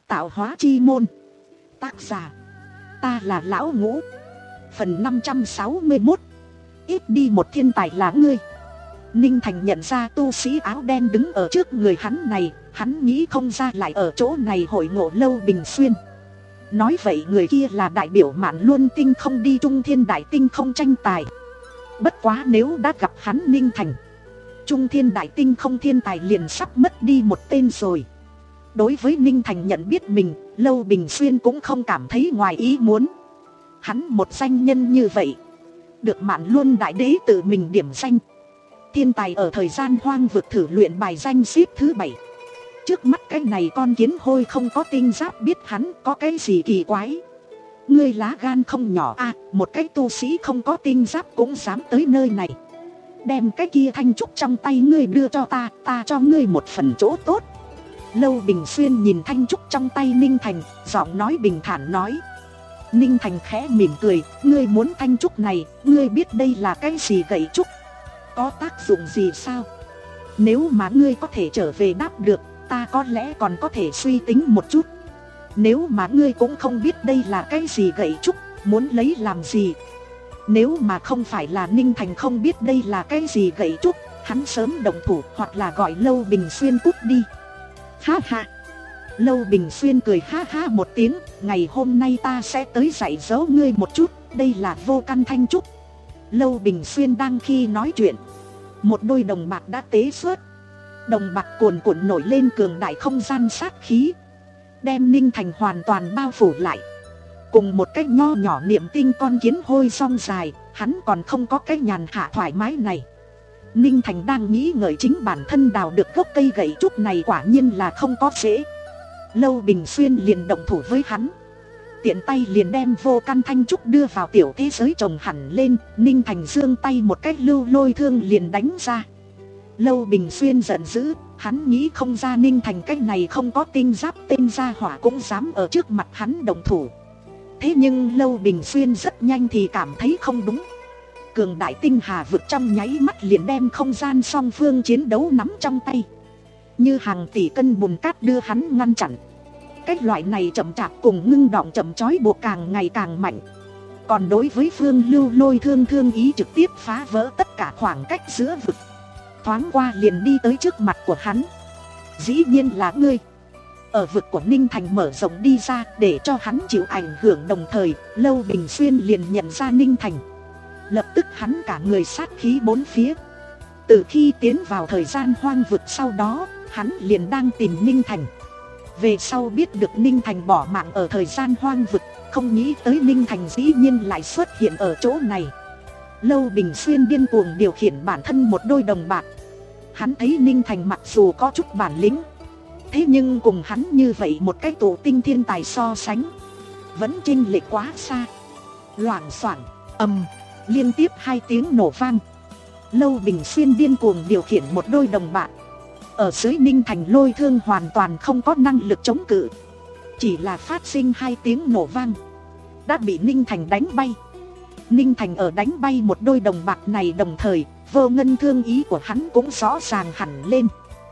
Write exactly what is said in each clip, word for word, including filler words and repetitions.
Tạo hóa chi môn. Tác giả ta là Lão Ngũ. Phần năm trăm sáu mươi mốt. Ít đi một thiên tài là ngươi. Ninh Thành nhận ra tu sĩ áo đen đứng ở trước người hắn này. Hắn nghĩ không ra lại ở chỗ này hội ngộ Lâu Bình Xuyên. Nói vậy người kia là đại biểu Mạn Luân Tinh không đi Trung Thiên Đại Tinh không tranh tài. Bất quá nếu đã gặp hắn Ninh Thành, Trung Thiên Đại Tinh không thiên tài liền sắp mất đi một tên rồi. Đối với Ninh Thành nhận biết mình, Lâu Bình Xuyên cũng không cảm thấy ngoài ý muốn. Hắn một danh nhân như vậy, được Mạn Luân Đại Đế tự mình điểm danh. Thiên tài ở thời gian hoang vực thử luyện bài danh xếp thứ bảy. Trước mắt cái này con kiến hôi không có tinh giáp biết hắn có cái gì kỳ quái. Ngươi lá gan không nhỏ à, một cái tu sĩ không có tinh giáp cũng dám tới nơi này. Đem cái kia thanh trúc trong tay ngươi đưa cho ta, ta cho ngươi một phần chỗ tốt. Lâu Bình Xuyên nhìn thanh trúc trong tay Ninh Thành, giọng nói bình thản nói. Ninh Thành khẽ mỉm cười, ngươi muốn thanh trúc này, ngươi biết đây là cái gì gậy trúc? Có tác dụng gì sao? Nếu mà ngươi có thể trở về đáp được, ta có lẽ còn có thể suy tính một chút. Nếu mà ngươi cũng không biết đây là cái gì gậy trúc, muốn lấy làm gì? Nếu mà không phải là Ninh Thành không biết đây là cái gì gậy trúc, hắn sớm động thủ hoặc là gọi Lâu Bình Xuyên cút đi. Ha ha. Lâu Bình Xuyên cười ha ha một tiếng, ngày hôm nay ta sẽ tới dạy dỗ ngươi một chút, đây là vô căn thanh trúc. Lâu Bình Xuyên đang khi nói chuyện, một đôi đồng bạc đã tế xuất. Đồng bạc cuồn cuộn nổi lên cường đại không gian sát khí, đem Ninh Thành hoàn toàn bao phủ lại. Cùng một cái nho nhỏ niệm tinh con kiến hôi song dài, hắn còn không có cái nhàn hạ thoải mái này. Ninh Thành đang nghĩ ngợi chính bản thân đào được gốc cây gậy trúc này quả nhiên là không có dễ. Lâu Bình Xuyên liền động thủ với hắn, tiện tay liền đem vô căn thanh trúc đưa vào tiểu thế giới trồng hẳn lên. Ninh Thành giương tay một cách lưu lôi thương liền đánh ra. Lâu Bình Xuyên giận dữ, hắn nghĩ không ra Ninh Thành cái này không có tinh giáp tên gia hỏa cũng dám ở trước mặt hắn động thủ. Thế nhưng Lâu Bình Xuyên rất nhanh thì cảm thấy không đúng. Cường đại tinh hà vực trong nháy mắt liền đem không gian song phương chiến đấu nắm trong tay, như hàng tỷ cân bùn cát đưa hắn ngăn chặn. Cái loại này chậm chạp cùng ngưng đọng chậm chói buộc càng ngày càng mạnh. Còn đối với phương lưu lôi thương thương ý trực tiếp phá vỡ tất cả khoảng cách giữa vực, thoáng qua liền đi tới trước mặt của hắn. Dĩ nhiên là ngươi. Ở vực của Ninh Thành mở rộng đi ra để cho hắn chịu ảnh hưởng, đồng thời Lâu Bình Xuyên liền nhận ra Ninh Thành. Lập tức hắn cả người sát khí bốn phía. Từ khi tiến vào thời gian hoang vực sau đó, hắn liền đang tìm Ninh Thành. Về sau biết được Ninh Thành bỏ mạng ở thời gian hoang vực, không nghĩ tới Ninh Thành dĩ nhiên lại xuất hiện ở chỗ này. Lâu Bình Xuyên điên cuồng điều khiển bản thân một đôi đồng bạc. Hắn thấy Ninh Thành mặc dù có chút bản lĩnh, thế nhưng cùng hắn như vậy một cái tổ tinh thiên tài so sánh, vẫn chênh lệch quá xa. Loảng xoảng, ầm, liên tiếp hai tiếng nổ vang. Lâu Bình Xuyên điên cuồng điều khiển một đôi đồng bạc. Ở dưới Ninh Thành lôi thương hoàn toàn không có năng lực chống cự, chỉ là phát sinh hai tiếng nổ vang, đã bị Ninh Thành đánh bay. Ninh Thành ở đánh bay một đôi đồng bạc này đồng thời, vô ngân thương ý của hắn cũng rõ ràng hẳn lên.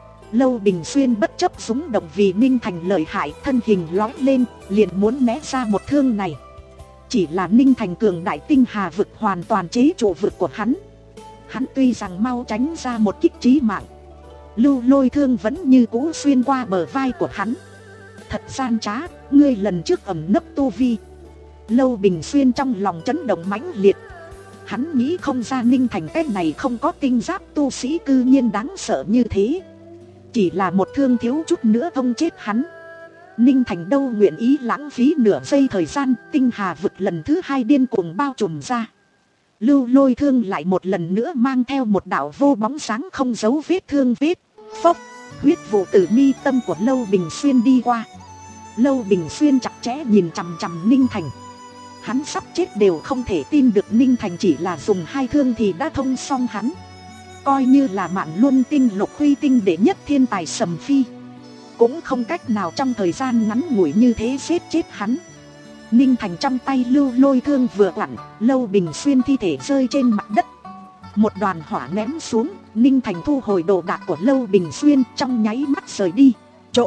Lâu Bình Xuyên bất chấp súng động vì Ninh Thành lợi hại, thân hình lói lên, liền muốn né ra một thương này. Chỉ là Ninh Thành cường đại tinh hà vực hoàn toàn chế trụ vực của hắn. Hắn tuy rằng mau tránh ra một kích chí mạng, lưu lôi thương vẫn như cũ xuyên qua bờ vai của hắn. Thật gian trá, ngươi lần trước ẩn nấp tu vi. Lâu Bình Xuyên trong lòng chấn động mãnh liệt. Hắn nghĩ không ra Ninh Thành cái này không có tinh giáp tu sĩ cư nhiên đáng sợ như thế. Chỉ là một thương thiếu chút nữa thông chết hắn. Ninh Thành đâu nguyện ý lãng phí nửa giây thời gian. Tinh hà vực lần thứ hai điên cuồng bao trùm ra. Lưu lôi thương lại một lần nữa mang theo một đạo vô bóng sáng không dấu vết thương vết. Phốc, huyết vụ từ mi tâm của Lâu Bình Xuyên đi qua. Lâu Bình Xuyên chặt chẽ nhìn chằm chằm Ninh Thành. Hắn sắp chết đều không thể tin được Ninh Thành chỉ là dùng hai thương thì đã thông xong hắn. Coi như là Mạn Luân Tinh Lục Huy Tinh đệ nhất thiên tài Sầm Phi, cũng không cách nào trong thời gian ngắn ngủi như thế giết chết hắn. Ninh Thành trong tay lưu lôi thương vừa vặn, Lâu Bình Xuyên thi thể rơi trên mặt đất. Một đoàn hỏa ném xuống, Ninh Thành thu hồi đồ đạc của Lâu Bình Xuyên, trong nháy mắt rời đi. Chỗ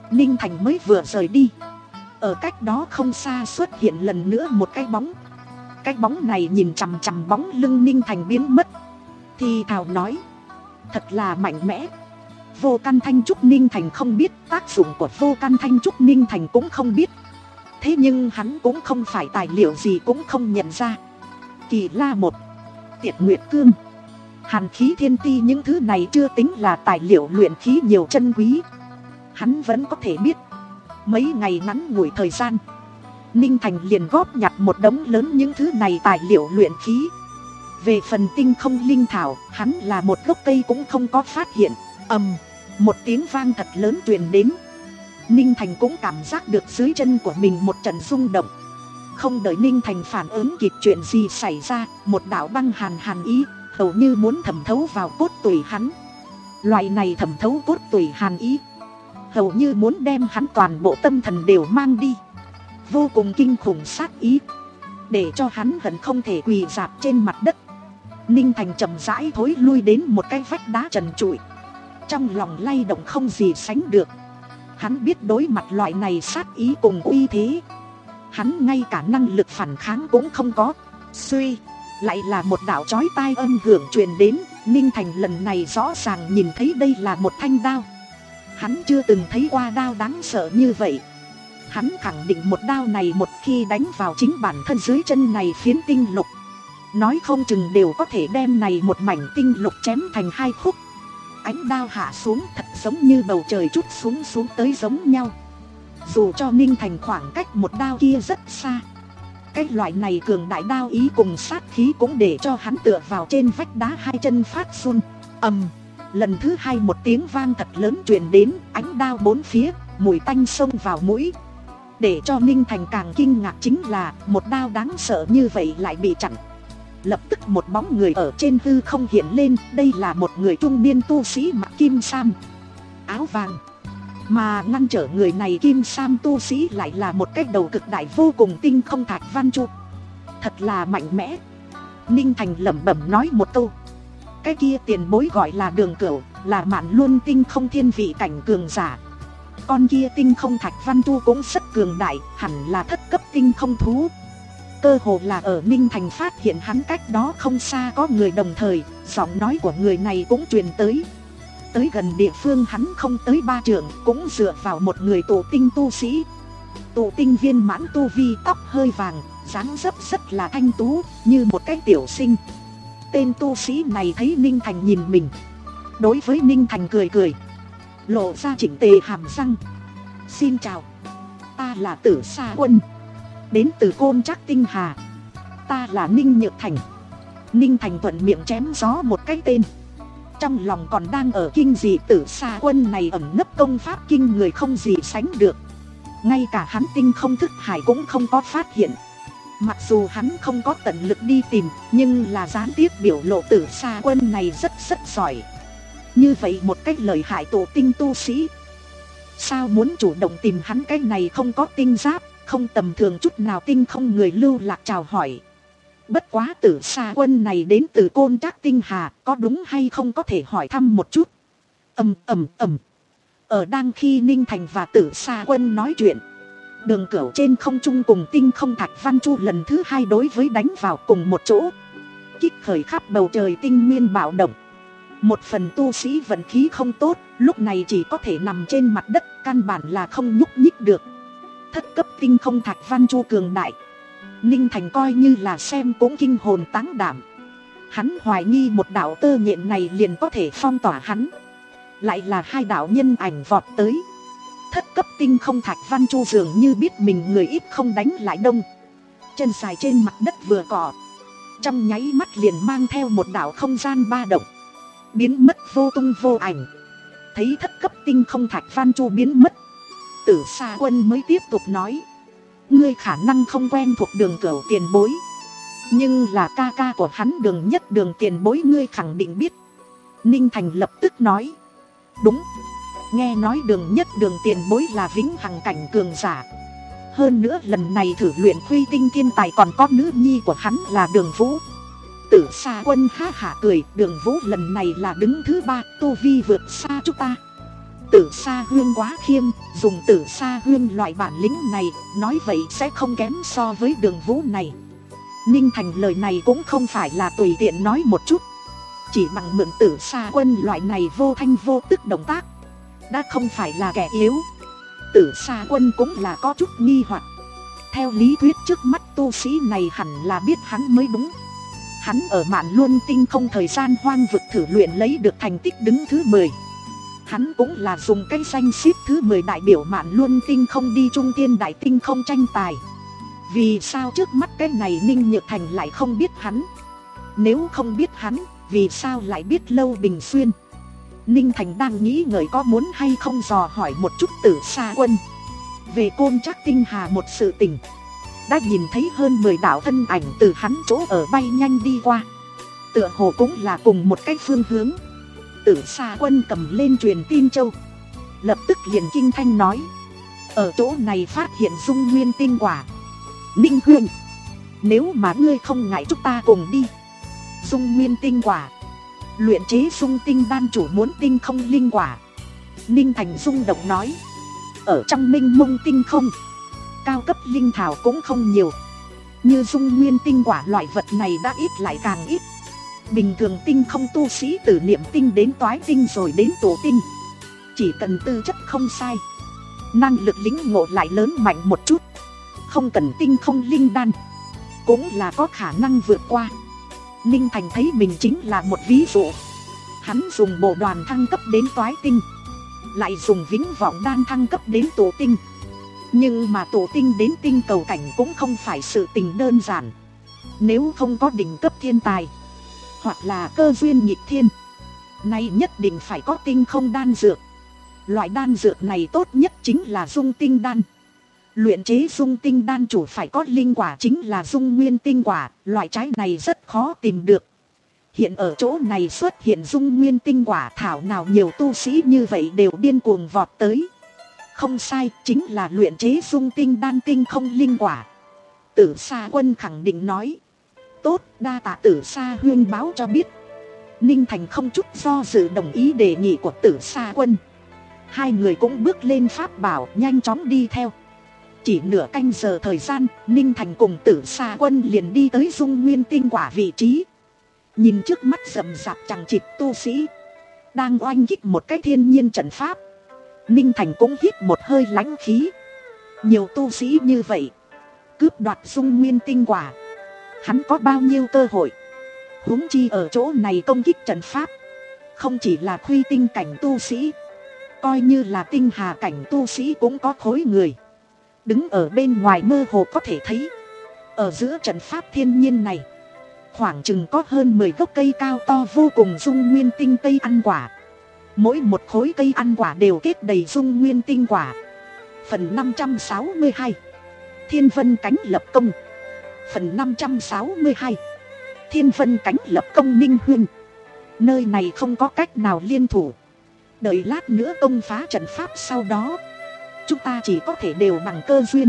Ninh Thành mới vừa rời đi, ở cách đó không xa xuất hiện lần nữa một cái bóng. Cái bóng này nhìn chằm chằm bóng lưng Ninh Thành biến mất, thì thào nói: thật là mạnh mẽ. Vô căn thanh trúc Ninh Thành không biết, tác dụng của vô căn thanh trúc Ninh Thành cũng không biết. Thế nhưng hắn cũng không phải tài liệu gì cũng không nhận ra. Kỳ La một, Tiệt Nguyệt Cương, Hàn khí thiên ti, những thứ này chưa tính là tài liệu luyện khí nhiều chân quý, hắn vẫn có thể biết. Mấy ngày ngắn ngủi thời gian, Ninh Thành liền góp nhặt một đống lớn những thứ này tài liệu luyện khí. Về phần tinh không linh thảo, hắn là một gốc cây cũng không có phát hiện. Ầm, một tiếng vang thật lớn truyền đến. Ninh Thành cũng cảm giác được dưới chân của mình một trận rung động. Không đợi Ninh Thành phản ứng kịp chuyện gì xảy ra, một đạo băng hàn hàn ý hầu như muốn thẩm thấu vào cốt tủy hắn. Loại này thẩm thấu cốt tủy hàn ý hầu như muốn đem hắn toàn bộ tâm thần đều mang đi. Vô cùng kinh khủng sát ý, để cho hắn hận không thể quỳ rạp trên mặt đất. Ninh Thành chậm rãi thối lui đến một cái vách đá trần trụi, trong lòng lay động không gì sánh được. Hắn biết đối mặt loại này sát ý cùng uy thế, hắn ngay cả năng lực phản kháng cũng không có. Suy, lại là một đạo chói tai âm hưởng truyền đến. Ninh Thành lần này rõ ràng nhìn thấy đây là một thanh đao. Hắn chưa từng thấy qua đao đáng sợ như vậy. Hắn khẳng định một đao này một khi đánh vào chính bản thân dưới chân này phiến tinh lục, nói không chừng đều có thể đem này một mảnh tinh lục chém thành hai khúc. Ánh đao hạ xuống thật giống như bầu trời trút xuống xuống tới giống nhau. Dù cho Ninh Thành khoảng cách một đao kia rất xa, cái loại này cường đại đao ý cùng sát khí cũng để cho hắn tựa vào trên vách đá hai chân phát run. Ầm, lần thứ hai một tiếng vang thật lớn truyền đến, ánh đao bốn phía, mùi tanh xông vào mũi. Để cho Ninh Thành càng kinh ngạc chính là một đao đáng sợ như vậy lại bị chặn. Lập tức một bóng người ở trên hư không hiện lên. Đây là một người trung niên tu sĩ mặc kim sam áo vàng, mà ngăn trở người này kim sam tu sĩ lại là một cái đầu cực đại vô cùng tinh không thạch văn chu. Thật là mạnh mẽ. Ninh Thành lẩm bẩm nói một câu. Cái kia tiền bối gọi là Đường Cửu, là Mạn Luân tinh không thiên vị cảnh cường giả. Con kia tinh không thạch văn chu cũng rất cường đại, hẳn là thất cấp tinh không thú. Cơ hồ là ở Ninh Thành phát hiện hắn cách đó không xa có người, đồng thời giọng nói của người này cũng truyền tới. Tới gần địa phương hắn không tới ba trượng, cũng dựa vào một người tụ tinh tu sĩ. Tụ tinh viên mãn tu vi, tóc hơi vàng, dáng dấp rất là thanh tú, như một cái tiểu sinh. Tên tu sĩ này thấy Ninh Thành nhìn mình, đối với Ninh Thành cười cười, lộ ra chỉnh tề hàm răng. Xin chào, ta là Tử Sa Quân, đến từ Côn Trác Tinh Hà. Ta là Ninh Nhược Thành. Ninh Thành thuận miệng chém gió một cái tên. Trong lòng còn đang ở kinh dị, Tử Sa Quân này ẩn nấp công pháp kinh người không gì sánh được. Ngay cả hắn tinh không thức hải cũng không có phát hiện. Mặc dù hắn không có tận lực đi tìm, nhưng là gián tiếp biểu lộ Tử Sa Quân này rất rất giỏi. Như vậy một cách lợi hại tổ tinh tu sĩ, sao muốn chủ động tìm hắn cái này không có tinh giáp, không tầm thường chút nào tinh không người lưu lạc chào hỏi. Bất quá Tử Sa Quân này đến từ Côn Trác Tinh Hà, có đúng hay không có thể hỏi thăm một chút. Ầm ầm ầm. Ở đang khi Ninh Thành và Tử Sa Quân nói chuyện, Đường Cửu trên không trung cùng tinh không thạch văn chu lần thứ hai đối với đánh vào cùng một chỗ, kích khởi khắp bầu trời tinh nguyên bạo động. Một phần tu sĩ vận khí không tốt, lúc này chỉ có thể nằm trên mặt đất, căn bản là không nhúc nhích được. Thất cấp tinh không thạch văn chu cường đại, Ninh Thành coi như là xem cũng kinh hồn táng đảm. Hắn hoài nghi một đạo tơ nhện này liền có thể phong tỏa hắn, lại là hai đạo nhân ảnh vọt tới. Thất cấp tinh không thạch văn chu dường như biết mình người ít không đánh lại đông, chân dài trên mặt đất vừa cỏ, trong nháy mắt liền mang theo một đạo không gian ba động, biến mất vô tung vô ảnh. Thấy thất cấp tinh không thạch văn chu biến mất, Tử Sa Quân mới tiếp tục nói: ngươi khả năng không quen thuộc Đường Cửu tiền bối, nhưng là ca ca của hắn Đường Nhất Đường tiền bối ngươi khẳng định biết. Ninh Thành lập tức nói: đúng, nghe nói Đường Nhất Đường tiền bối là vĩnh hằng cảnh cường giả. Hơn nữa lần này thử luyện Khuy Tinh thiên tài còn có nữ nhi của hắn là Đường Vũ. Tử Sa Quân ha hả cười, Đường Vũ lần này là đứng thứ ba, tu vi vượt xa chúng ta. Tử Sa Hương quá khiêm, dùng Tử Sa Hương loại bản lĩnh này, nói vậy sẽ không kém so với Đường Vũ này. Ninh Thành lời này cũng không phải là tùy tiện nói một chút, chỉ bằng mượn Tử Sa Quân loại này vô thanh vô tức động tác, đã không phải là kẻ yếu. Tử Sa Quân cũng là có chút nghi hoặc. Theo lý thuyết trước mắt tu sĩ này hẳn là biết hắn mới đúng. Hắn ở Mạn Luân Tinh không thời gian hoang vực thử luyện lấy được thành tích đứng thứ mười. Hắn cũng là dùng cái danh xếp thứ mười đại biểu Mạn Luân Tinh không đi Trung Thiên Đại Tinh không tranh tài. Vì sao trước mắt cái này Ninh Nhược Thành lại không biết hắn? Nếu không biết hắn, vì sao lại biết Lâu Bình Xuyên? Ninh Thành đang nghĩ ngợi có muốn hay không dò hỏi một chút Tử Sa Quân về Côn Trác Tinh Hà một sự tình. Đã nhìn thấy hơn mười đạo thân ảnh từ hắn chỗ ở bay nhanh đi qua, tựa hồ cũng là cùng một cái phương hướng. Tử Sa Quân cầm lên truyền tin châu, lập tức liền kinh thanh nói: ở chỗ này phát hiện dung nguyên tinh quả. Ninh Huyền, nếu mà ngươi không ngại chúng ta cùng đi. Dung nguyên tinh quả, luyện chế dung tinh đan chủ muốn tinh không linh quả. Ninh Thành rung động nói: ở trong minh mông tinh không, cao cấp linh thảo cũng không nhiều, như dung nguyên tinh quả loại vật này đã ít lại càng ít. Bình thường tinh không tu sĩ từ niệm tinh đến toái tinh rồi đến tổ tinh, chỉ cần tư chất không sai, năng lực lĩnh ngộ lại lớn mạnh một chút, không cần tinh không linh đan cũng là có khả năng vượt qua. Ninh Thành thấy mình chính là một ví dụ. Hắn dùng bộ đoàn thăng cấp đến toái tinh, lại dùng vĩnh vọng đan thăng cấp đến tổ tinh. Nhưng mà tổ tinh đến tinh cầu cảnh cũng không phải sự tình đơn giản. Nếu không có đỉnh cấp thiên tài hoặc là cơ duyên nghịch thiên, nay nhất định phải có tinh không đan dược. Loại đan dược này tốt nhất chính là dung tinh đan. Luyện chế dung tinh đan chủ phải có linh quả chính là dung nguyên tinh quả. Loại trái này rất khó tìm được. Hiện ở chỗ này xuất hiện dung nguyên tinh quả, thảo nào nhiều tu sĩ như vậy đều điên cuồng vọt tới. Không sai, chính là luyện chế dung tinh đan tinh không linh quả. Tử Sa Quân khẳng định nói: tốt, đa tạ Tử Sa Huyên báo cho biết. Ninh Thành không chút do dự đồng ý đề nghị của Tử Sa Quân. Hai người cũng bước lên pháp bảo nhanh chóng đi theo. Chỉ nửa canh giờ thời gian, Ninh Thành cùng Tử Sa Quân liền đi tới dung nguyên tinh quả vị trí. Nhìn trước mắt rậm rạp chằng chịt tu sĩ đang oanh kích một cái thiên nhiên trận pháp, Ninh Thành cũng hít một hơi lãnh khí. Nhiều tu sĩ như vậy cướp đoạt dung nguyên tinh quả, hắn có bao nhiêu cơ hội? Huống chi ở chỗ này công kích trận pháp, không chỉ là khuy tinh cảnh tu sĩ, coi như là tinh hà cảnh tu sĩ cũng có khối người. Đứng ở bên ngoài mơ hồ có thể thấy, ở giữa trận pháp thiên nhiên này, khoảng chừng có hơn mười gốc cây cao to vô cùng dung nguyên tinh cây ăn quả. Mỗi một khối cây ăn quả đều kết đầy dung nguyên tinh quả. Phần năm trăm sáu mươi hai, Thiên Vân Cánh Lập Công. Phần năm trăm sáu mươi hai, Thiên Vân Cánh Lập Công. Ninh Huyên, nơi này không có cách nào liên thủ. Đợi lát nữa công phá trận pháp, sau đó chúng ta chỉ có thể đều bằng cơ duyên.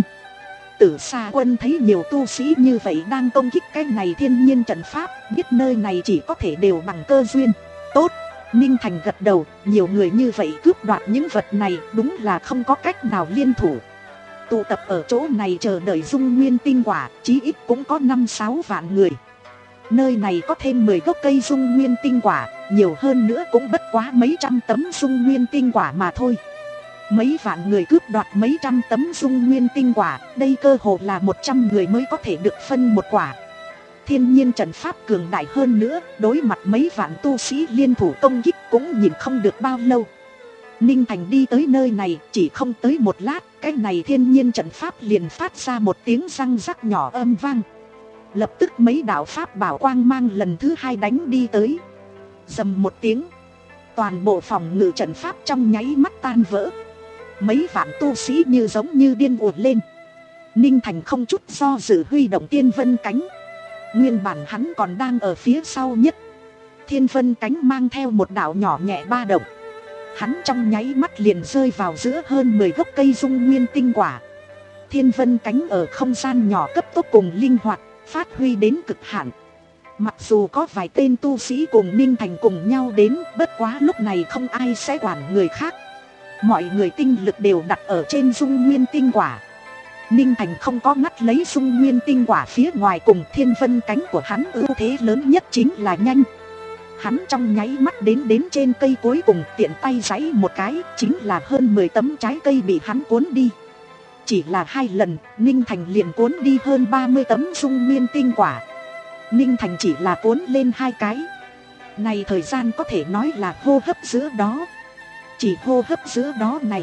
Tử Sa Quân thấy nhiều tu sĩ như vậy đang công kích cái này thiên nhiên trận pháp, biết nơi này chỉ có thể đều bằng cơ duyên. Tốt, Ninh Thành gật đầu, nhiều người như vậy cướp đoạt những vật này đúng là không có cách nào liên thủ. Tụ tập ở chỗ này chờ đợi dung nguyên tinh quả, chí ít cũng có năm sáu vạn người. Nơi này có thêm mười gốc cây dung nguyên tinh quả, nhiều hơn nữa cũng bất quá mấy trăm tấm dung nguyên tinh quả mà thôi. Mấy vạn người cướp đoạt mấy trăm tấm dung nguyên tinh quả, đây cơ hồ là một trăm người mới có thể được phân một quả. Thiên nhiên trận pháp cường đại hơn nữa, đối mặt mấy vạn tu sĩ liên thủ công kích cũng nhìn không được bao lâu. Ninh Thành đi tới nơi này, chỉ không tới một lát, cái này thiên nhiên trận pháp liền phát ra một tiếng răng rắc nhỏ âm vang. Lập tức mấy đạo pháp bảo quang mang lần thứ hai đánh đi tới. Dầm một tiếng, toàn bộ phòng ngự trận pháp trong nháy mắt tan vỡ. Mấy vạn tu sĩ như giống như điên cuồng lên. Ninh Thành không chút do dự huy động Thiên Vân Cánh. Nguyên bản hắn còn đang ở phía sau nhất. Thiên Vân Cánh mang theo một đạo nhỏ nhẹ ba động, hắn trong nháy mắt liền rơi vào giữa hơn mười gốc cây dung nguyên tinh quả. Thiên Vân Cánh ở không gian nhỏ cấp tốc cùng linh hoạt, phát huy đến cực hạn. Mặc dù có vài tên tu sĩ cùng Ninh Thành cùng nhau đến, bất quá lúc này không ai sẽ quản người khác. Mọi người tinh lực đều đặt ở trên dung nguyên tinh quả. Ninh Thành không có ngắt lấy dung nguyên tinh quả phía ngoài cùng thiên vân cánh của hắn, ưu thế lớn nhất chính là nhanh. Hắn trong nháy mắt đến đến trên cây cuối cùng, tiện tay giãy một cái, chính là hơn mười tấm trái cây bị hắn cuốn đi. Chỉ là hai lần, Ninh Thành liền cuốn đi hơn ba mươi tấm dung nguyên tinh quả. Ninh Thành chỉ là cuốn lên hai cái. Này thời gian có thể nói là hô hấp giữa đó. Chỉ hô hấp giữa đó này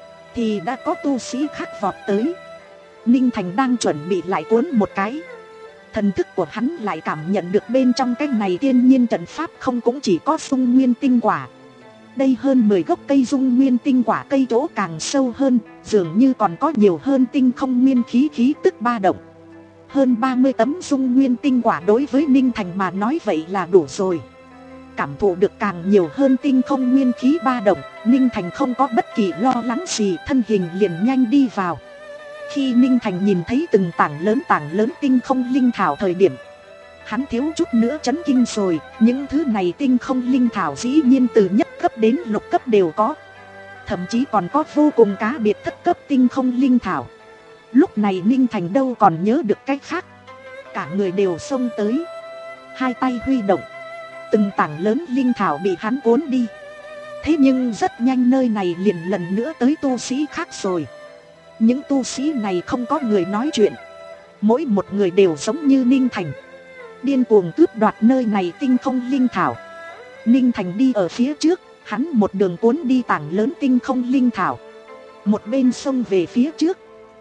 thì đã có tu sĩ khác vọt tới. Ninh Thành đang chuẩn bị lại cuốn một cái, thần thức của hắn lại cảm nhận được bên trong cái này thiên nhiên trận pháp không cũng chỉ có dung nguyên tinh quả. Đây hơn mười gốc cây dung nguyên tinh quả, cây chỗ càng sâu hơn, dường như còn có nhiều hơn tinh không nguyên khí khí tức ba động. Hơn ba mươi tấm dung nguyên tinh quả đối với Ninh Thành mà nói vậy là đủ rồi. Cảm thụ được càng nhiều hơn tinh không nguyên khí ba động, Ninh Thành không có bất kỳ lo lắng gì, thân hình liền nhanh đi vào. Khi Ninh Thành nhìn thấy từng tảng lớn tảng lớn tinh không linh thảo thời điểm, hắn thiếu chút nữa chấn kinh rồi. Những thứ này tinh không linh thảo dĩ nhiên từ nhất cấp đến lục cấp đều có. Thậm chí còn có vô cùng cá biệt thất cấp tinh không linh thảo. Lúc này Ninh Thành đâu còn nhớ được cái khác. Cả người đều xông tới, hai tay huy động, từng tảng lớn linh thảo bị hắn cuốn đi. Thế nhưng rất nhanh nơi này liền lần nữa tới tu sĩ khác rồi. Những tu sĩ này không có người nói chuyện, mỗi một người đều giống như Ninh Thành, điên cuồng cướp đoạt nơi này tinh không linh thảo. Ninh Thành đi ở phía trước, hắn một đường cuốn đi tảng lớn tinh không linh thảo, một bên xông về phía trước.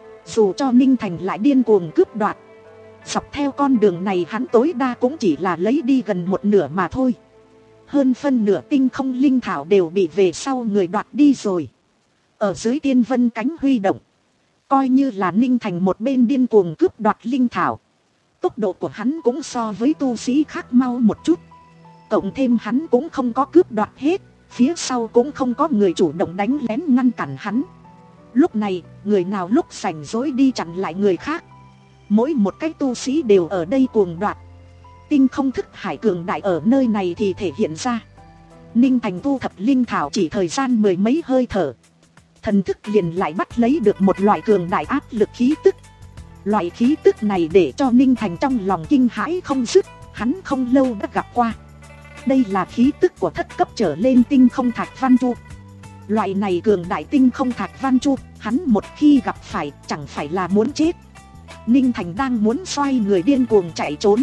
Dù cho Ninh Thành lại điên cuồng cướp đoạt, dọc theo con đường này hắn tối đa cũng chỉ là lấy đi gần một nửa mà thôi. Hơn phân nửa tinh không linh thảo đều bị về sau người đoạt đi rồi. Ở dưới tiên vân cánh huy động, coi như là Ninh Thành một bên điên cuồng cướp đoạt linh thảo, tốc độ của hắn cũng so với tu sĩ khác mau một chút. Cộng thêm hắn cũng không có cướp đoạt hết, phía sau cũng không có người chủ động đánh lén ngăn cản hắn. Lúc này, người nào lúc rảnh rỗi đi chặn lại người khác. Mỗi một cái tu sĩ đều ở đây cuồng đoạt. Tinh không thức hải cường đại ở nơi này thì thể hiện ra. Ninh Thành thu thập linh thảo chỉ thời gian mười mấy hơi thở, thần thức liền lại bắt lấy được một loại cường đại áp lực khí tức. Loại khí tức này để cho Ninh Thành trong lòng kinh hãi không dứt, hắn không lâu đã gặp qua. Đây là khí tức của thất cấp trở lên tinh không thạch văn chu. Loại này cường đại tinh không thạch văn chu, hắn một khi gặp phải chẳng phải là muốn chết. Ninh Thành đang muốn xoay người điên cuồng chạy trốn,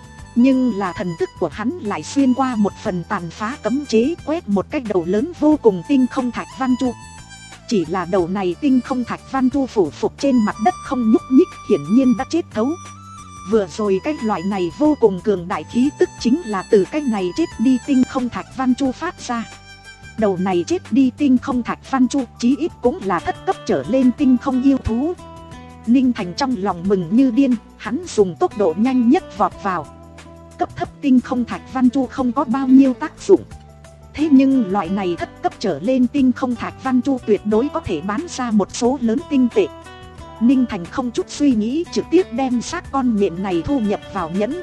nhưng là thần thức của hắn lại xuyên qua một phần tàn phá cấm chế, quét một cái đầu lớn vô cùng tinh không thạch văn chu. Chỉ là đầu này tinh không thạch văn chu phủ phục trên mặt đất không nhúc nhích, hiển nhiên đã chết thấu. Vừa rồi cái loại này vô cùng cường đại khí tức chính là từ cái này chết đi tinh không thạch văn chu phát ra. Đầu này chết đi tinh không thạch văn chu chí ít cũng là thất cấp trở lên tinh không yêu thú. Ninh Thành trong lòng mừng như điên, hắn dùng tốc độ nhanh nhất vọt vào. Cấp thấp tinh không thạch văn chu không có bao nhiêu tác dụng, thế nhưng loại này thất cấp trở lên tinh không thạch văn chu tuyệt đối có thể bán ra một số lớn tinh tệ. Ninh Thành không chút suy nghĩ trực tiếp đem xác con nhện này thu nhập vào nhẫn.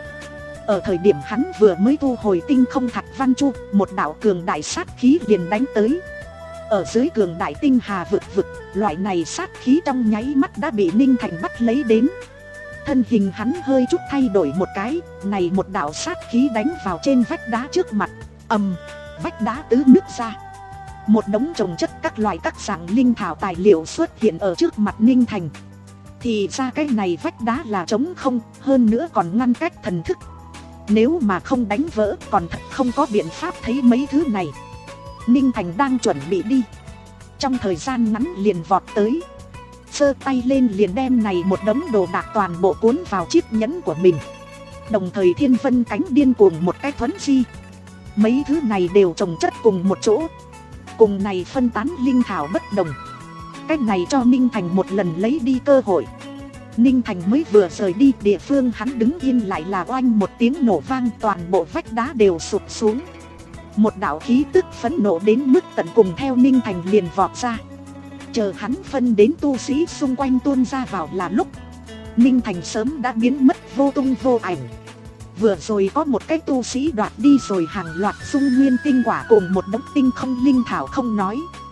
Ở thời điểm hắn vừa mới thu hồi tinh không thạch văn chu, một đạo cường đại sát khí liền đánh tới. Ở dưới cường đại tinh hà vực vực, loại này sát khí trong nháy mắt đã bị Ninh Thành bắt lấy đến. Thân hình hắn hơi chút thay đổi một cái, này một đạo sát khí đánh vào trên vách đá trước mặt. Ầm, vách đá tứ nứt ra. Một đống trồng chất các loại các dạng linh thảo tài liệu xuất hiện ở trước mặt Ninh Thành. Thì ra cái này vách đá là trống không, hơn nữa còn ngăn cách thần thức. Nếu mà không đánh vỡ còn thật không có biện pháp thấy mấy thứ này. Ninh Thành đang chuẩn bị đi, trong thời gian ngắn liền vọt tới, giơ tay lên liền đem này một đống đồ đạc toàn bộ cuốn vào chiếc nhẫn của mình. Đồng thời thiên vân cánh điên cuồng một cái thuấn di. Mấy thứ này đều chồng chất cùng một chỗ, cùng này phân tán linh thảo bất đồng. Cách này cho Ninh Thành một lần lấy đi cơ hội. Ninh Thành mới vừa rời đi, địa phương hắn đứng yên lại là oanh một tiếng nổ vang, toàn bộ vách đá đều sụp xuống. Một đạo khí tức phẫn nộ đến mức tận cùng theo Ninh Thành liền vọt ra. Chờ hắn phân đến tu sĩ xung quanh tuôn ra vào là lúc Ninh Thành sớm đã biến mất vô tung vô ảnh. Vừa rồi có một cái tu sĩ đoạt đi rồi hàng loạt dung nguyên tinh quả cùng một đống tinh không linh thảo không nói,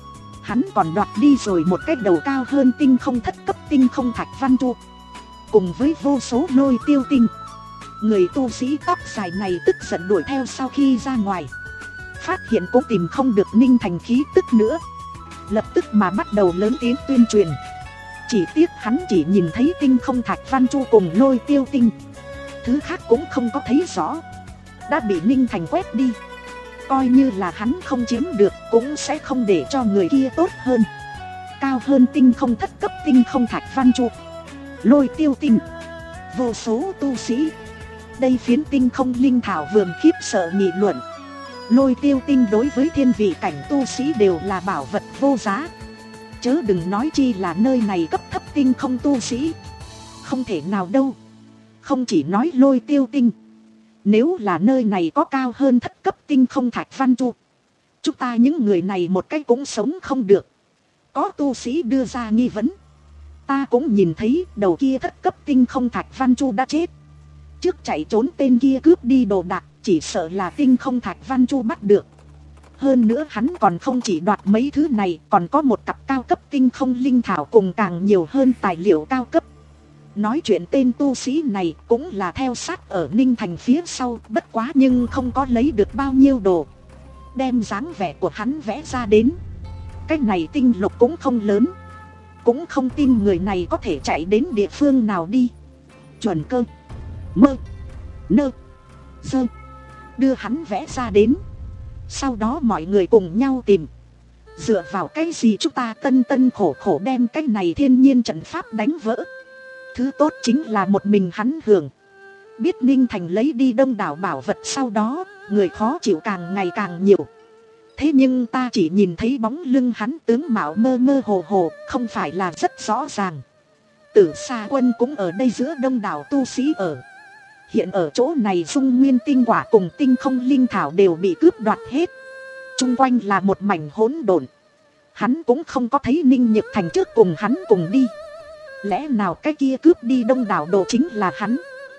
hắn còn đoạt đi rồi một cái đầu cao hơn tinh không thất cấp tinh không thạch văn chu, cùng với vô số lôi tiêu tinh. Người tu sĩ tóc dài này tức giận đuổi theo, sau khi ra ngoài phát hiện cũng tìm không được Ninh Thành khí tức nữa, lập tức mà bắt đầu lớn tiếng tuyên truyền. Chỉ tiếc hắn chỉ nhìn thấy tinh không thạch văn chu cùng lôi tiêu tinh, thứ khác cũng không có thấy rõ, đã bị Ninh Thành quét đi. Coi như là hắn không chiếm được cũng sẽ không để cho người kia tốt hơn, cao hơn tinh không thất cấp tinh không thạch văn chu, lôi tiêu tinh. Vô số tu sĩ đây phiến tinh không linh thảo vườn khiếp sợ nghị luận. Lôi tiêu tinh đối với thiên vị cảnh tu sĩ đều là bảo vật vô giá, chớ đừng nói chi là nơi này cấp thấp tinh không tu sĩ. Không thể nào đâu. Không chỉ nói lôi tiêu tinh, nếu là nơi này có cao hơn thất cấp tinh không thạch văn chu, chúng ta những người này một cái cũng sống không được. Có tu sĩ đưa ra nghi vấn. Ta cũng nhìn thấy đầu kia thất cấp tinh không thạch văn chu đã chết. Trước chạy trốn tên kia cướp đi đồ đạc, chỉ sợ là tinh không thạch văn chu bắt được. Hơn nữa hắn còn không chỉ đoạt mấy thứ này, còn có một cặp cao cấp tinh không linh thảo cùng càng nhiều hơn tài liệu cao cấp. Nói chuyện tên tu sĩ này cũng là theo sát ở Ninh Thành phía sau, bất quá nhưng không có lấy được bao nhiêu đồ. Đem dáng vẻ của hắn vẽ ra đến. Cái này tinh lục cũng không lớn, cũng không tin người này có thể chạy đến địa phương nào đi. Chuẩn cơ mơ nơ dơ đưa hắn vẽ ra đến. Sau đó mọi người cùng nhau tìm. Dựa vào cái gì chúng ta tân tân khổ khổ đem cái này thiên nhiên trận pháp đánh vỡ. Thứ tốt chính là một mình hắn hưởng. Biết Ninh Thành lấy đi đông đảo bảo vật, sau đó người khó chịu càng ngày càng nhiều. Thế nhưng ta chỉ nhìn thấy bóng lưng hắn tướng mạo mơ mơ hồ hồ, không phải là rất rõ ràng. Tử Sa Quân cũng ở đây giữa đông đảo tu sĩ ở. Hiện ở chỗ này dung nguyên tinh quả cùng tinh không linh thảo đều bị cướp đoạt hết. Trung quanh là một mảnh hỗn độn. Hắn cũng không có thấy Ninh Nhược Thành trước cùng hắn cùng đi. Lẽ nào cái kia cướp đi đông đảo đồ chính là hắn?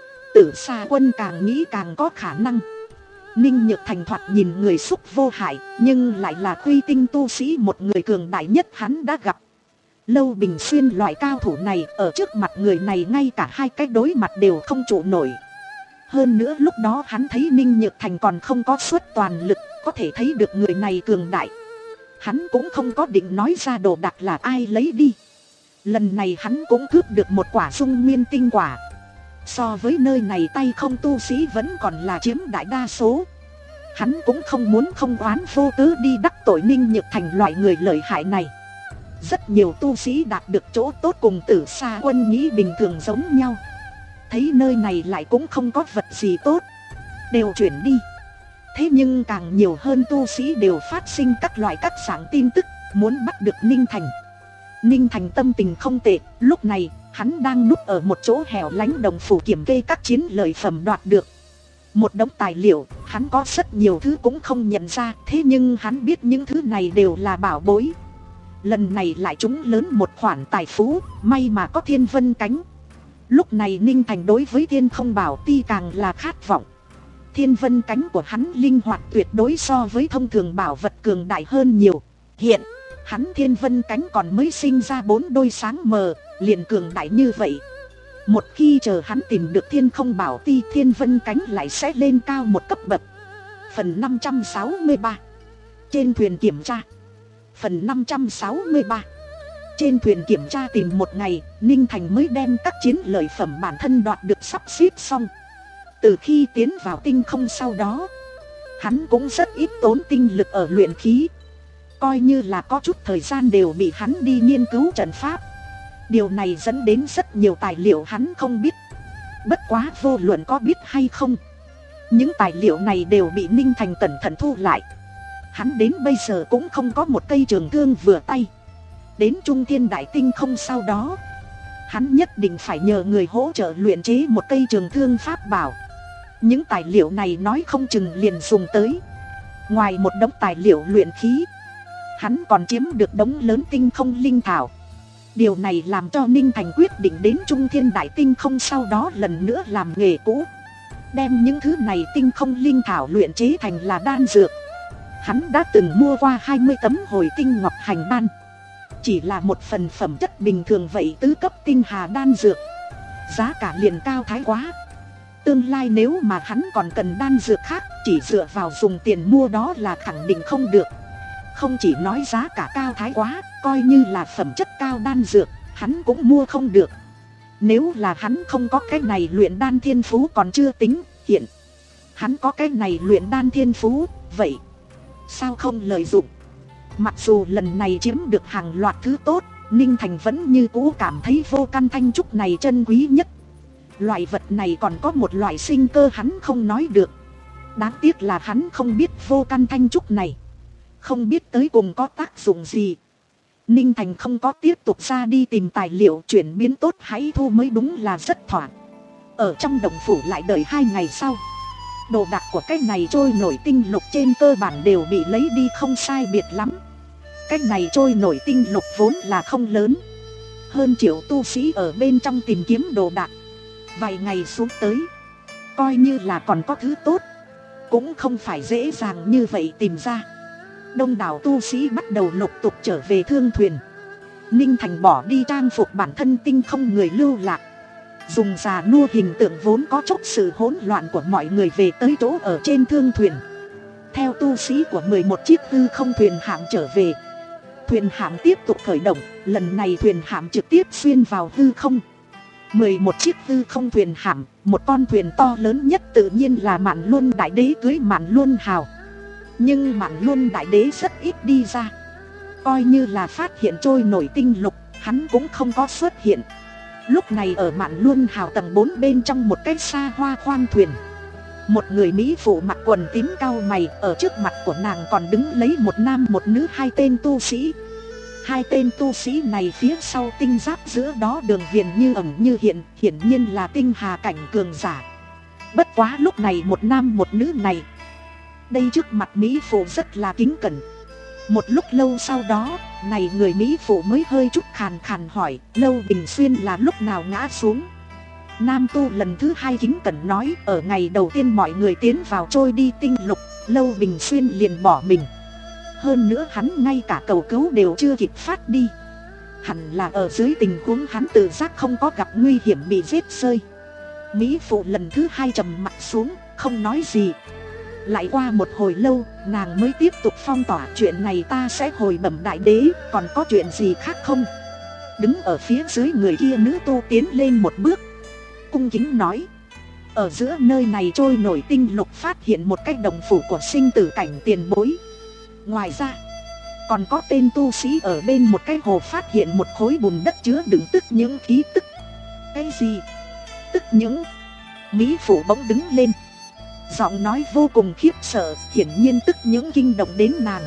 Tử Sa Quân càng nghĩ càng có khả năng. Ninh Nhược Thành thoạt nhìn người xúc vô hại, nhưng lại là Quy Tinh tu sĩ, một người cường đại nhất hắn đã gặp. Lâu Bình Xuyên loại cao thủ này ở trước mặt người này ngay cả hai cái đối mặt đều không trụ nổi. Hơn nữa lúc đó hắn thấy Ninh Nhược Thành còn không có xuất toàn lực, có thể thấy được người này cường đại. Hắn cũng không có định nói ra đồ đạc là ai lấy đi. Lần này hắn cũng cướp được một quả dung nguyên tinh quả. So với nơi này tay không tu sĩ vẫn còn là chiếm đại đa số. Hắn cũng không muốn không oán vô cớ đi đắc tội Ninh Nhược Thành loại người lợi hại này. Rất nhiều tu sĩ đạt được chỗ tốt cùng Tử Sa Quân nghĩ bình thường giống nhau. Thấy nơi này lại cũng không có vật gì tốt, đều chuyển đi. Thế nhưng càng nhiều hơn tu sĩ đều phát sinh các loại các dạng tin tức, muốn bắt được Ninh Thành. Ninh Thành tâm tình không tệ, lúc này hắn đang núp ở một chỗ hẻo lánh đồng phủ kiểm kê các chiến lợi phẩm đoạt được. Một đống tài liệu, hắn có rất nhiều thứ cũng không nhận ra, thế nhưng hắn biết những thứ này đều là bảo bối. Lần này lại trúng lớn một khoản tài phú, may mà có thiên vân cánh. Lúc này Ninh Thành đối với thiên không bảo ti càng là khát vọng. Thiên vân cánh của hắn linh hoạt tuyệt đối so với thông thường bảo vật cường đại hơn nhiều. Hiện, hắn thiên vân cánh còn mới sinh ra bốn đôi sáng mờ, liền cường đại như vậy. Một khi chờ hắn tìm được thiên không bảo ti, thiên vân cánh lại sẽ lên cao một cấp bậc. Phần năm trăm sáu mươi ba. Trên thuyền kiểm tra. Phần năm trăm sáu mươi ba. Trên thuyền kiểm tra tìm một ngày, Ninh Thành mới đem các chiến lợi phẩm bản thân đoạt được sắp xếp xong. Từ khi tiến vào tinh không sau đó, hắn cũng rất ít tốn tinh lực ở luyện khí. Coi như là có chút thời gian đều bị hắn đi nghiên cứu trận pháp. Điều này dẫn đến rất nhiều tài liệu hắn không biết. Bất quá vô luận có biết hay không, những tài liệu này đều bị Ninh Thành cẩn thận thu lại. Hắn đến bây giờ cũng không có một cây trường thương vừa tay. Đến Trung Thiên Đại Tinh không sau đó, hắn nhất định phải nhờ người hỗ trợ luyện chế một cây trường thương pháp bảo. Những tài liệu này nói không chừng liền dùng tới. Ngoài một đống tài liệu luyện khí, hắn còn chiếm được đống lớn tinh không linh thảo. Điều này làm cho Ninh Thành quyết định đến Trung Thiên Đại Tinh không sau đó lần nữa làm nghề cũ, đem những thứ này tinh không linh thảo luyện chế thành là đan dược. Hắn đã từng mua qua hai mươi tấm hồi tinh ngọc hành đan. chỉ là một phần phẩm chất bình thường vậy tứ cấp tinh hà đan dược, giá cả liền cao thái quá. Tương lai nếu mà hắn còn cần đan dược khác, chỉ dựa vào dùng tiền mua đó là khẳng định không được. Không chỉ nói giá cả cao thái quá, coi như là phẩm chất cao đan dược, hắn cũng mua không được. Nếu là hắn không có cái này luyện đan thiên phú còn chưa tính, hiện hắn có cái này luyện đan thiên phú, vậy sao không lợi dụng? Mặc dù lần này chiếm được hàng loạt thứ tốt, Ninh Thành vẫn như cũ cảm thấy vô căn thanh trúc này chân quý nhất. Loại vật này còn có một loại sinh cơ hắn không nói được. Đáng tiếc là hắn không biết vô căn thanh trúc này, không biết tới cùng có tác dụng gì. Ninh Thành không có tiếp tục ra đi tìm tài liệu, chuyển biến tốt hãy thu mới đúng là rất thỏa. Ở trong động phủ lại đợi hai ngày sau, đồ đạc của cái này trôi nổi tinh lục trên cơ bản đều bị lấy đi không sai biệt lắm. Cái này trôi nổi tinh lục vốn là không lớn, hơn triệu tu sĩ ở bên trong tìm kiếm đồ đạc, vài ngày xuống tới, coi như là còn có thứ tốt, cũng không phải dễ dàng như vậy tìm ra. Đông đảo tu sĩ bắt đầu lục tục trở về thương thuyền. Ninh Thành bỏ đi trang phục bản thân tinh không người lưu lạc, dùng già nua hình tượng vốn có chốc sự hỗn loạn của mọi người về tới chỗ ở trên thương thuyền. Theo tu sĩ của mười một chiếc hư không thuyền hạm trở về, thuyền hạm tiếp tục khởi động. Lần này thuyền hạm trực tiếp xuyên vào hư không. Mười một chiếc hư không thuyền hạm, một con thuyền to lớn nhất tự nhiên là Mạn Luân Đại Đế cưới Mạn Luân Hào. Nhưng Mạn Luân Đại Đế rất ít đi ra, coi như là phát hiện trôi nổi tinh lục, hắn cũng không có xuất hiện. Lúc này ở Mạn Luân Hào tầng bốn bên trong một cái xa hoa khoang thuyền, một người mỹ phụ mặc quần tím cau mày, ở trước mặt của nàng còn đứng lấy một nam một nữ hai tên tu sĩ. Hai tên tu sĩ này phía sau tinh giáp giữa đó đường viền như ẩn như hiện, hiển nhiên là tinh hà cảnh cường giả. Bất quá lúc này một nam một nữ này, đây trước mặt mỹ phụ rất là kính cẩn. Một lúc lâu sau đó, này người mỹ phụ mới hơi chút khàn khàn hỏi, Lâu Bình Xuyên là lúc nào ngã xuống? Nam tu lần thứ hai kính cẩn nói, ở ngày đầu tiên mọi người tiến vào trôi đi tinh lục, Lâu Bình Xuyên liền bỏ mình. Hơn nữa hắn ngay cả cầu cứu đều chưa kịp phát đi, hẳn là ở dưới tình huống hắn tự giác không có gặp nguy hiểm bị giết rơi. Mỹ phụ lần thứ hai trầm mặt xuống, không nói gì. Lại qua một hồi lâu, nàng mới tiếp tục phong tỏa, chuyện này ta sẽ hồi bẩm Đại Đế, còn có chuyện gì khác không? Đứng ở phía dưới người kia nữ tu tiến lên một bước, cung kính nói, ở giữa nơi này trôi nổi tinh lục phát hiện một cái đồng phủ của sinh tử cảnh tiền bối. Ngoài ra, còn có tên tu sĩ ở bên một cái hồ phát hiện một khối bùn đất chứa đựng tức những khí tức. Cái gì? Tức những? Mỹ phụ bỗng đứng lên, giọng nói vô cùng khiếp sợ, hiển nhiên tức những kinh động đến nàng.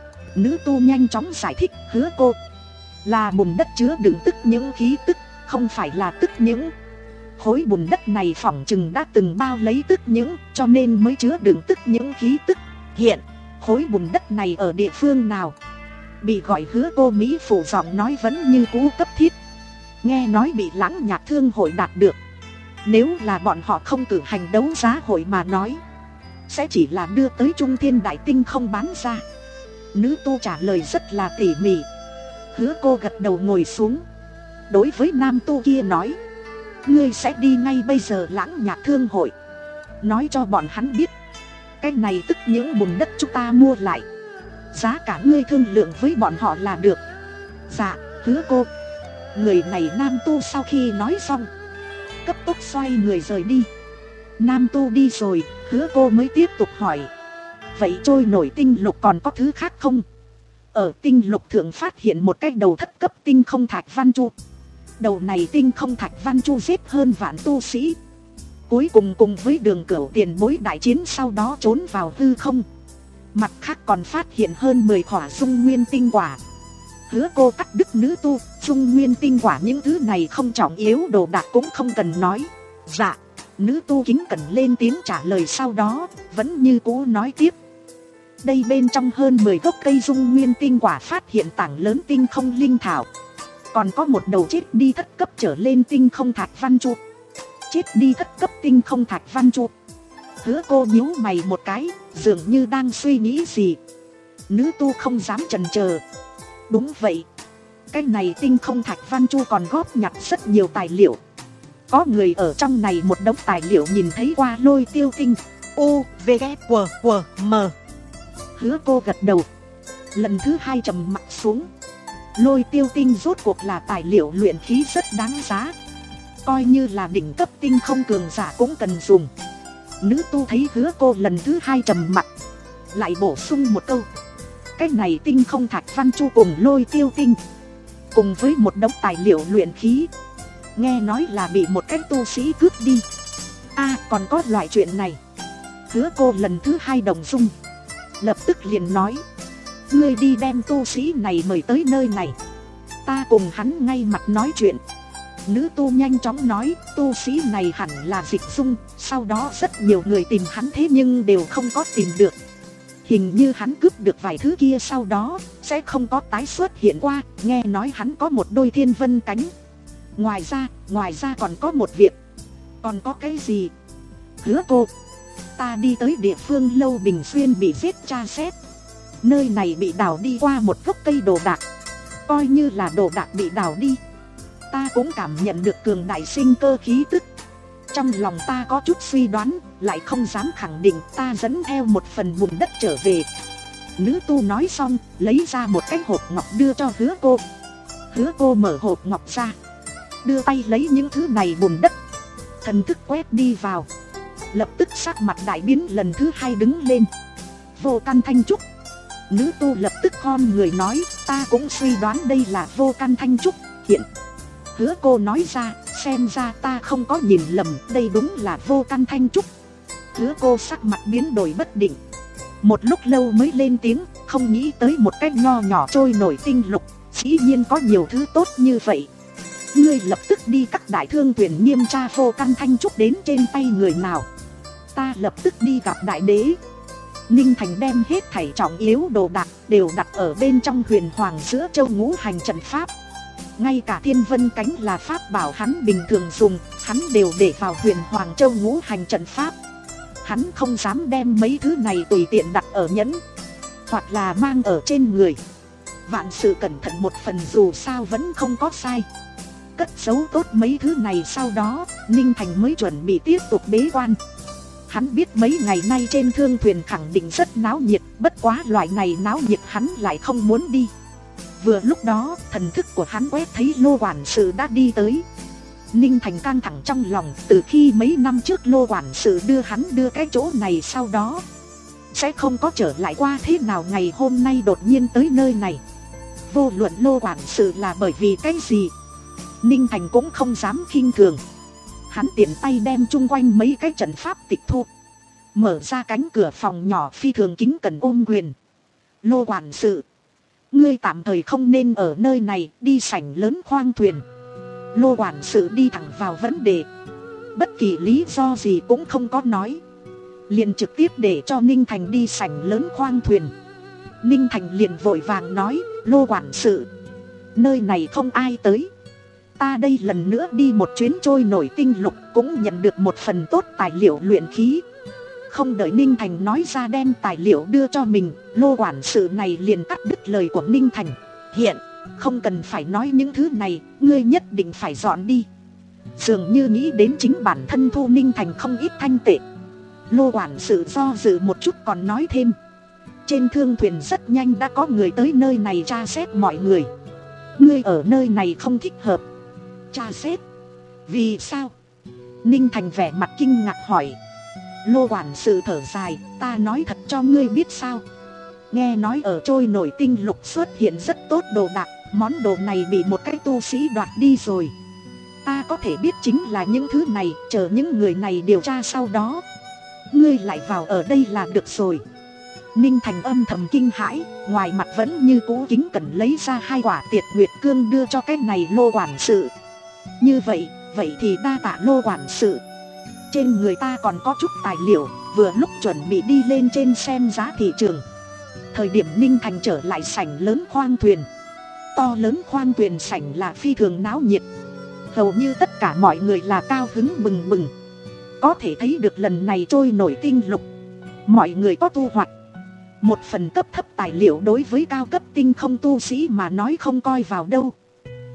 Nữ tu nhanh chóng giải thích, hứa cô, là bùn đất chứa đựng tức những khí tức, không phải là tức những. Khối bùn đất này phỏng chừng đã từng bao lấy tức những, cho nên mới chứa đựng tức những khí tức. Hiện khối bùn đất này ở địa phương nào? Bị gọi hứa cô mỹ phụ giọng nói vẫn như cũ cấp thiết. Nghe nói bị Lãng Nhạc Thương hội đạt được. Nếu là bọn họ không cử hành đấu giá hội mà nói, sẽ chỉ là đưa tới Trung Thiên Đại Tinh không bán ra. Nữ tu trả lời rất là tỉ mỉ. Hứa cô gật đầu ngồi xuống, đối với nam tu kia nói, ngươi sẽ đi ngay bây giờ Lãng Nhạc Thương hội, nói cho bọn hắn biết, cái này tức những bùn đất chúng ta mua lại, giá cả ngươi thương lượng với bọn họ là được. Dạ, hứa cô. Người này nam tu sau khi nói xong, cấp tốc xoay người rời đi. Nam tu đi rồi, hứa cô mới tiếp tục hỏi, vậy trôi nổi tinh lục còn có thứ khác không? Ở tinh lục thượng phát hiện một cái đầu thất cấp tinh không thạch văn chu. Đầu này tinh không thạch văn chu giết hơn vạn tu sĩ, cuối cùng cùng với Đường Cửu tiền bối đại chiến, sau đó trốn vào hư không. Mặt khác còn phát hiện hơn mười khỏa dung nguyên tinh quả. Hứa cô cắt đứt nữ tu, dung nguyên tinh quả những thứ này không trọng yếu, đồ đạc cũng không cần nói. Dạ. Nữ tu kính cẩn lên tiếng trả lời, sau đó vẫn như cũ nói tiếp, đây bên trong hơn mười gốc cây dung nguyên tinh quả phát hiện tảng lớn tinh không linh thảo, còn có một đầu chết đi thất cấp trở lên tinh không thạch văn chu. Chết đi thất cấp tinh không thạch văn chu. Hứa cô nhíu mày một cái, dường như đang suy nghĩ gì. Nữ tu không dám chần chờ. Đúng vậy, Cái này tinh không thạch Văn Chu còn góp nhặt rất nhiều tài liệu. Có người ở trong này một đống tài liệu nhìn thấy qua Lôi Tiêu Tinh. U, V, K, W, W, M. Hứa Cô gật đầu. Lần thứ hai trầm mặt xuống. Lôi Tiêu Tinh rốt cuộc là tài liệu luyện khí rất đáng giá. Coi như là đỉnh cấp tinh không cường giả cũng cần dùng. Nữ tu thấy Hứa Cô lần thứ hai trầm mặt, lại bổ sung một câu. Cái này tinh không thạch Văn Chu cùng Lôi Tiêu Tinh, cùng với một đống tài liệu luyện khí, nghe nói là bị một cái tu sĩ cướp đi. A à, còn có loại chuyện này. Hứa Cô lần thứ hai đồng dung, lập tức liền nói. Ngươi đi đem tu sĩ này mời tới nơi này, ta cùng hắn ngay mặt nói chuyện. Nữ tu nhanh chóng nói. Tu sĩ này hẳn là Dịch Dung. Sau đó rất nhiều người tìm hắn thế nhưng đều không có tìm được. Hình như hắn cướp được vài thứ kia sau đó sẽ không có tái xuất hiện qua. Nghe nói hắn có một đôi thiên vân cánh. Ngoài ra, ngoài ra còn có một việc. Còn có cái gì? Hứa Cô. Ta đi tới địa phương Lâu Bình Xuyên bị giết tra xét. Nơi này bị đào đi qua một gốc cây đồ đạc. Coi như là đồ đạc bị đào đi, ta cũng cảm nhận được cường đại sinh cơ khí tức. Trong lòng ta có chút suy đoán, lại không dám khẳng định. Ta dẫn theo một phần bùn đất trở về. Nữ tu nói xong, lấy ra một cái hộp ngọc đưa cho Hứa Cô. Hứa Cô mở hộp ngọc ra, đưa tay lấy những thứ này bùn đất. Thần thức quét đi vào, lập tức sắc mặt đại biến lần thứ hai đứng lên. Vô căn thanh trúc. Nữ tu lập tức khom người nói. Ta cũng suy đoán đây là vô căn thanh trúc hiện. Hứa Cô nói ra. Xem ra ta không có nhìn lầm, đây đúng là vô căn thanh trúc. Hứa Cô sắc mặt biến đổi bất định, một lúc lâu mới lên tiếng. Không nghĩ tới một cái nho nhỏ trôi nổi tinh lục dĩ nhiên có nhiều thứ tốt như vậy. Ngươi lập tức đi các đại thương tuyển nghiêm tra vô căn thanh trúc đến trên tay người nào. Ta lập tức đi gặp đại đế. Ninh Thành đem hết thảy trọng yếu đồ đạc đều đặt ở bên trong huyền hoàng giữa châu ngũ hành trận pháp. Ngay cả thiên vân cánh là pháp bảo hắn bình thường dùng, hắn đều để vào huyền hoàng châu ngũ hành trận pháp. Hắn không dám đem mấy thứ này tùy tiện đặt ở nhẫn, hoặc là mang ở trên người. Vạn sự cẩn thận một phần dù sao vẫn không có sai. Cất giấu tốt mấy thứ này sau đó, Ninh Thành mới chuẩn bị tiếp tục bế quan. Hắn biết mấy ngày nay trên thương thuyền khẳng định rất náo nhiệt, bất quá loại này náo nhiệt hắn lại không muốn đi. Vừa lúc đó, thần thức của hắn quét thấy Lô quản sự đã đi tới. Ninh Thành căng thẳng trong lòng, từ khi mấy năm trước Lô quản sự đưa hắn đưa cái chỗ này sau đó sẽ không có trở lại qua, thế nào ngày hôm nay đột nhiên tới nơi này. Vô luận Lô quản sự là bởi vì cái gì, Ninh Thành cũng không dám khinh thường. Hắn tiện tay đem chung quanh mấy cái trận pháp tịch thu, mở ra cánh cửa phòng nhỏ phi thường kính cẩn ôm quyền. Lô quản sự, ngươi tạm thời không nên ở nơi này, đi sảnh lớn khoang thuyền. Lô quản sự đi thẳng vào vấn đề, bất kỳ lý do gì cũng không có nói, liền trực tiếp để cho Ninh Thành đi sảnh lớn khoang thuyền. Ninh Thành liền vội vàng nói, Lô quản sự, nơi này không ai tới. Ta đây lần nữa đi một chuyến trôi nổi tinh lục, cũng nhận được một phần tốt tài liệu luyện khí. Không đợi Ninh Thành nói ra đem tài liệu đưa cho mình, Lô quản sự này liền cắt đứt lời của Ninh Thành. Hiện, không cần phải nói những thứ này, ngươi nhất định phải dọn đi. Dường như nghĩ đến chính bản thân thu Ninh Thành không ít thanh tệ. Lô quản sự do dự một chút còn nói thêm, trên thương thuyền rất nhanh đã có người tới nơi này tra xét mọi người. Ngươi ở nơi này không thích hợp. Tra xét? Vì sao? Ninh Thành vẻ mặt kinh ngạc hỏi. Lô quản sự thở dài, ta nói thật cho ngươi biết sao. Nghe nói ở trôi nổi tinh lục xuất hiện rất tốt đồ đạc, món đồ này bị một cái tu sĩ đoạt đi rồi. Ta có thể biết chính là những thứ này, chờ những người này điều tra sau đó ngươi lại vào ở đây là được rồi. Ninh Thành âm thầm kinh hãi, ngoài mặt vẫn như cũ kính cẩn lấy ra hai quả tiệt nguyệt cương đưa cho cái này Lô quản sự. Như vậy, vậy thì đa tạ Lô quản sự. Trên người ta còn có chút tài liệu, vừa lúc chuẩn bị đi lên trên xem giá thị trường. Thời điểm Ninh Thành trở lại sảnh lớn khoang thuyền, to lớn khoang thuyền sảnh là phi thường náo nhiệt. Hầu như tất cả mọi người là cao hứng bừng bừng. Có thể thấy được lần này trôi nổi tinh lục, mọi người có thu hoạch. Một phần cấp thấp tài liệu đối với cao cấp tinh không tu sĩ mà nói không coi vào đâu.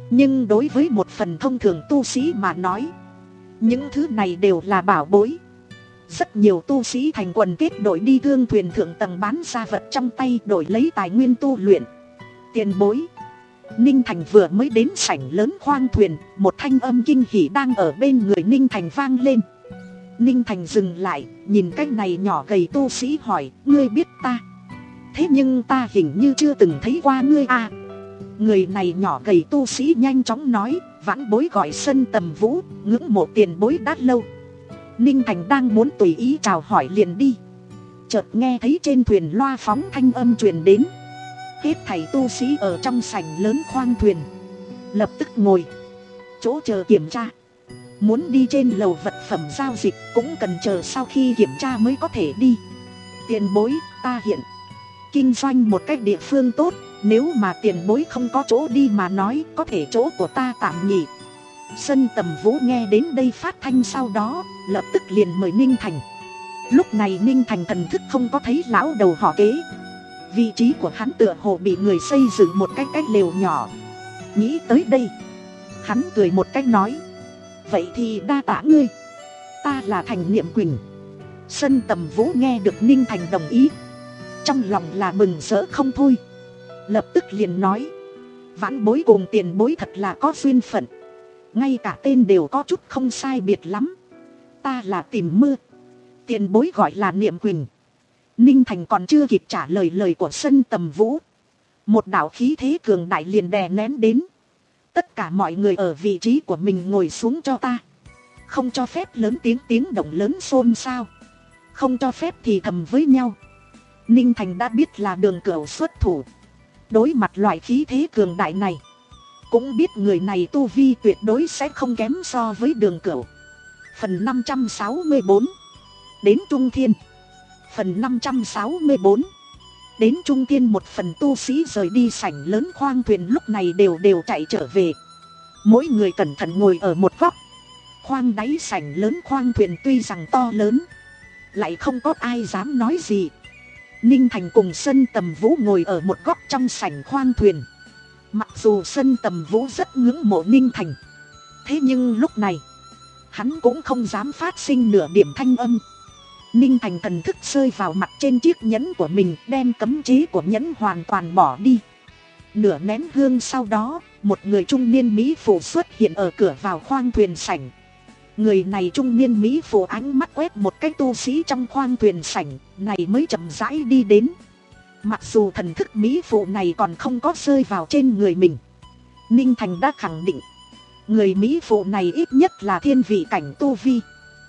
Nhưng đối với một phần thông thường tu sĩ mà nói, những thứ này đều là bảo bối. Rất nhiều tu sĩ thành quần kết đội đi thương thuyền thượng tầng bán ra vật trong tay đổi lấy tài nguyên tu luyện. Tiền bối. Ninh Thành vừa mới đến sảnh lớn khoang thuyền, một thanh âm kinh hỉ đang ở bên người Ninh Thành vang lên. Ninh Thành dừng lại, nhìn cái này nhỏ gầy tu sĩ hỏi, ngươi biết ta? Thế nhưng ta hình như chưa từng thấy qua ngươi à. Người này nhỏ gầy tu sĩ nhanh chóng nói, vãn bối gọi Sân Tầm Vũ, ngưỡng mộ tiền bối đã lâu. Ninh Thành đang muốn tùy ý chào hỏi liền đi, chợt nghe thấy trên thuyền loa phóng thanh âm truyền đến. Hết thảy tu sĩ ở trong sảnh lớn khoang thuyền lập tức ngồi chỗ chờ kiểm tra. Muốn đi trên lầu vật phẩm giao dịch cũng cần chờ sau khi kiểm tra mới có thể đi. Tiền bối, ta hiện kinh doanh một cách địa phương tốt, nếu mà tiền bối không có chỗ đi mà nói, có thể chỗ của ta tạm nghỉ. Sân Tầm Vũ nghe đến đây phát thanh, sau đó lập tức liền mời Ninh Thành. Lúc này Ninh Thành thần thức không có thấy lão đầu họ Kế. Vị trí của hắn tựa hồ bị người xây dựng một cái cách lều nhỏ. Nghĩ tới đây, hắn cười một cách nói, vậy thì đa tạ ngươi, ta là Thành Niệm Quỳnh. Sân Tầm Vũ nghe được Ninh Thành đồng ý, trong lòng là mừng rỡ không thôi. Lập tức liền nói, vãn bối cùng tiền bối thật là có duyên phận, ngay cả tên đều có chút không sai biệt lắm. Ta là Tìm Mưa, tiền bối gọi là Niệm Quỳnh. Ninh Thành còn chưa kịp trả lời lời của Sân Tầm Vũ, một đạo khí thế cường đại liền đè nén đến. Tất cả mọi người ở vị trí của mình ngồi xuống cho ta, không cho phép lớn tiếng tiếng động lớn xôn xao, không cho phép thì thầm với nhau. Ninh Thành đã biết là Đường Cửu xuất thủ, đối mặt loại khí thế cường đại này, cũng biết người này tu vi tuyệt đối sẽ không kém so với Đường Cửu. Phần năm trăm sáu mươi bốn, đến Trung Thiên. Phần năm trăm sáu mươi bốn, đến Trung Thiên. Một phần tu sĩ rời đi sảnh lớn khoang thuyền lúc này đều đều chạy trở về, mỗi người cẩn thận ngồi ở một góc. Khoang đáy sảnh lớn khoang thuyền tuy rằng to lớn, lại không có ai dám nói gì. Ninh Thành cùng Sân Tầm Vũ ngồi ở một góc trong sảnh khoang thuyền. Mặc dù Sân Tầm Vũ rất ngưỡng mộ Ninh Thành, thế nhưng lúc này hắn cũng không dám phát sinh nửa điểm thanh âm. Ninh Thành thần thức rơi vào mặt trên chiếc nhẫn của mình, đem cấm chế của nhẫn hoàn toàn bỏ đi. Nửa nén hương sau đó, một người trung niên mỹ phụ xuất hiện ở cửa vào khoang thuyền sảnh. Người này trung niên mỹ phụ ánh mắt quét một cái tu sĩ trong khoang thuyền sảnh này mới chậm rãi đi đến. Mặc dù thần thức mỹ phụ này còn không có rơi vào trên người mình, Ninh Thành đã khẳng định người mỹ phụ này ít nhất là thiên vị cảnh tu vi.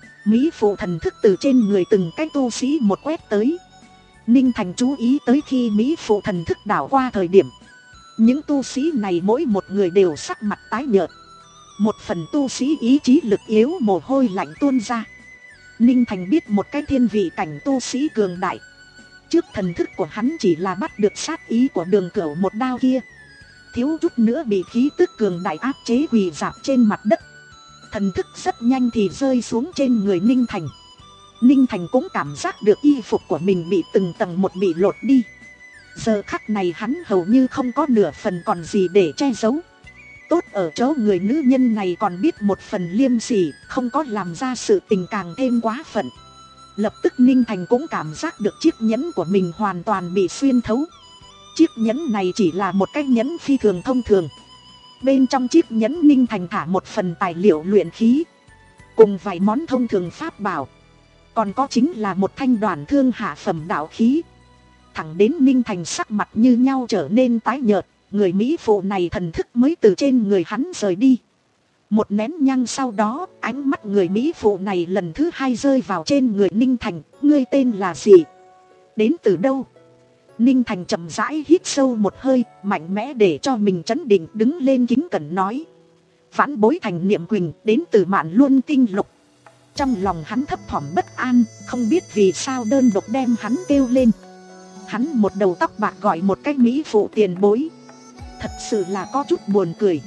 Mỹ phụ thần thức từ trên người từng cái tu sĩ một quét tới. Ninh Thành chú ý tới khi Mỹ phụ thần thức đảo qua thời điểm, những tu sĩ này mỗi một người đều sắc mặt tái nhợt. Một phần tu sĩ ý chí lực yếu, mồ hôi lạnh tuôn ra. Ninh Thành biết một cái thiên vị cảnh tu sĩ cường đại, trước thần thức của hắn chỉ là bắt được sát ý của Đường Cửu một đao kia, thiếu chút nữa bị khí tức cường đại áp chế quỳ rạp trên mặt đất. Thần thức rất nhanh thì rơi xuống trên người Ninh Thành. Ninh Thành cũng cảm giác được y phục của mình bị từng tầng một bị lột đi. Giờ khắc này hắn hầu như không có nửa phần còn gì để che giấu. Tốt ở chỗ người nữ nhân này còn biết một phần liêm sỉ, không có làm ra sự tình càng thêm quá phận. Lập tức Ninh Thành cũng cảm giác được chiếc nhẫn của mình hoàn toàn bị xuyên thấu. Chiếc nhẫn này chỉ là một cái nhẫn phi thường thông thường. Bên trong chiếc nhẫn Ninh Thành thả một phần tài liệu luyện khí, cùng vài món thông thường pháp bảo, còn có chính là một thanh đoàn thương hạ phẩm đạo khí. Thẳng đến Ninh Thành sắc mặt như nhau trở nên tái nhợt, người mỹ phụ này thần thức mới từ trên người hắn rời đi. Một nén nhang sau đó, ánh mắt người mỹ phụ này lần thứ hai rơi vào trên người Ninh Thành. Ngươi tên là gì? Đến từ đâu? Ninh Thành chậm rãi hít sâu một hơi, mạnh mẽ để cho mình trấn định, đứng lên kính cẩn nói, vãn bối Thành Niệm Quỳnh, đến từ Mạn Luân Tinh Lục. Trong lòng hắn thấp thỏm bất an, không biết vì sao đơn độc đem hắn kêu lên. Hắn một đầu tóc bạc gọi một cái mỹ phụ tiền bối, thật sự là có chút buồn cười.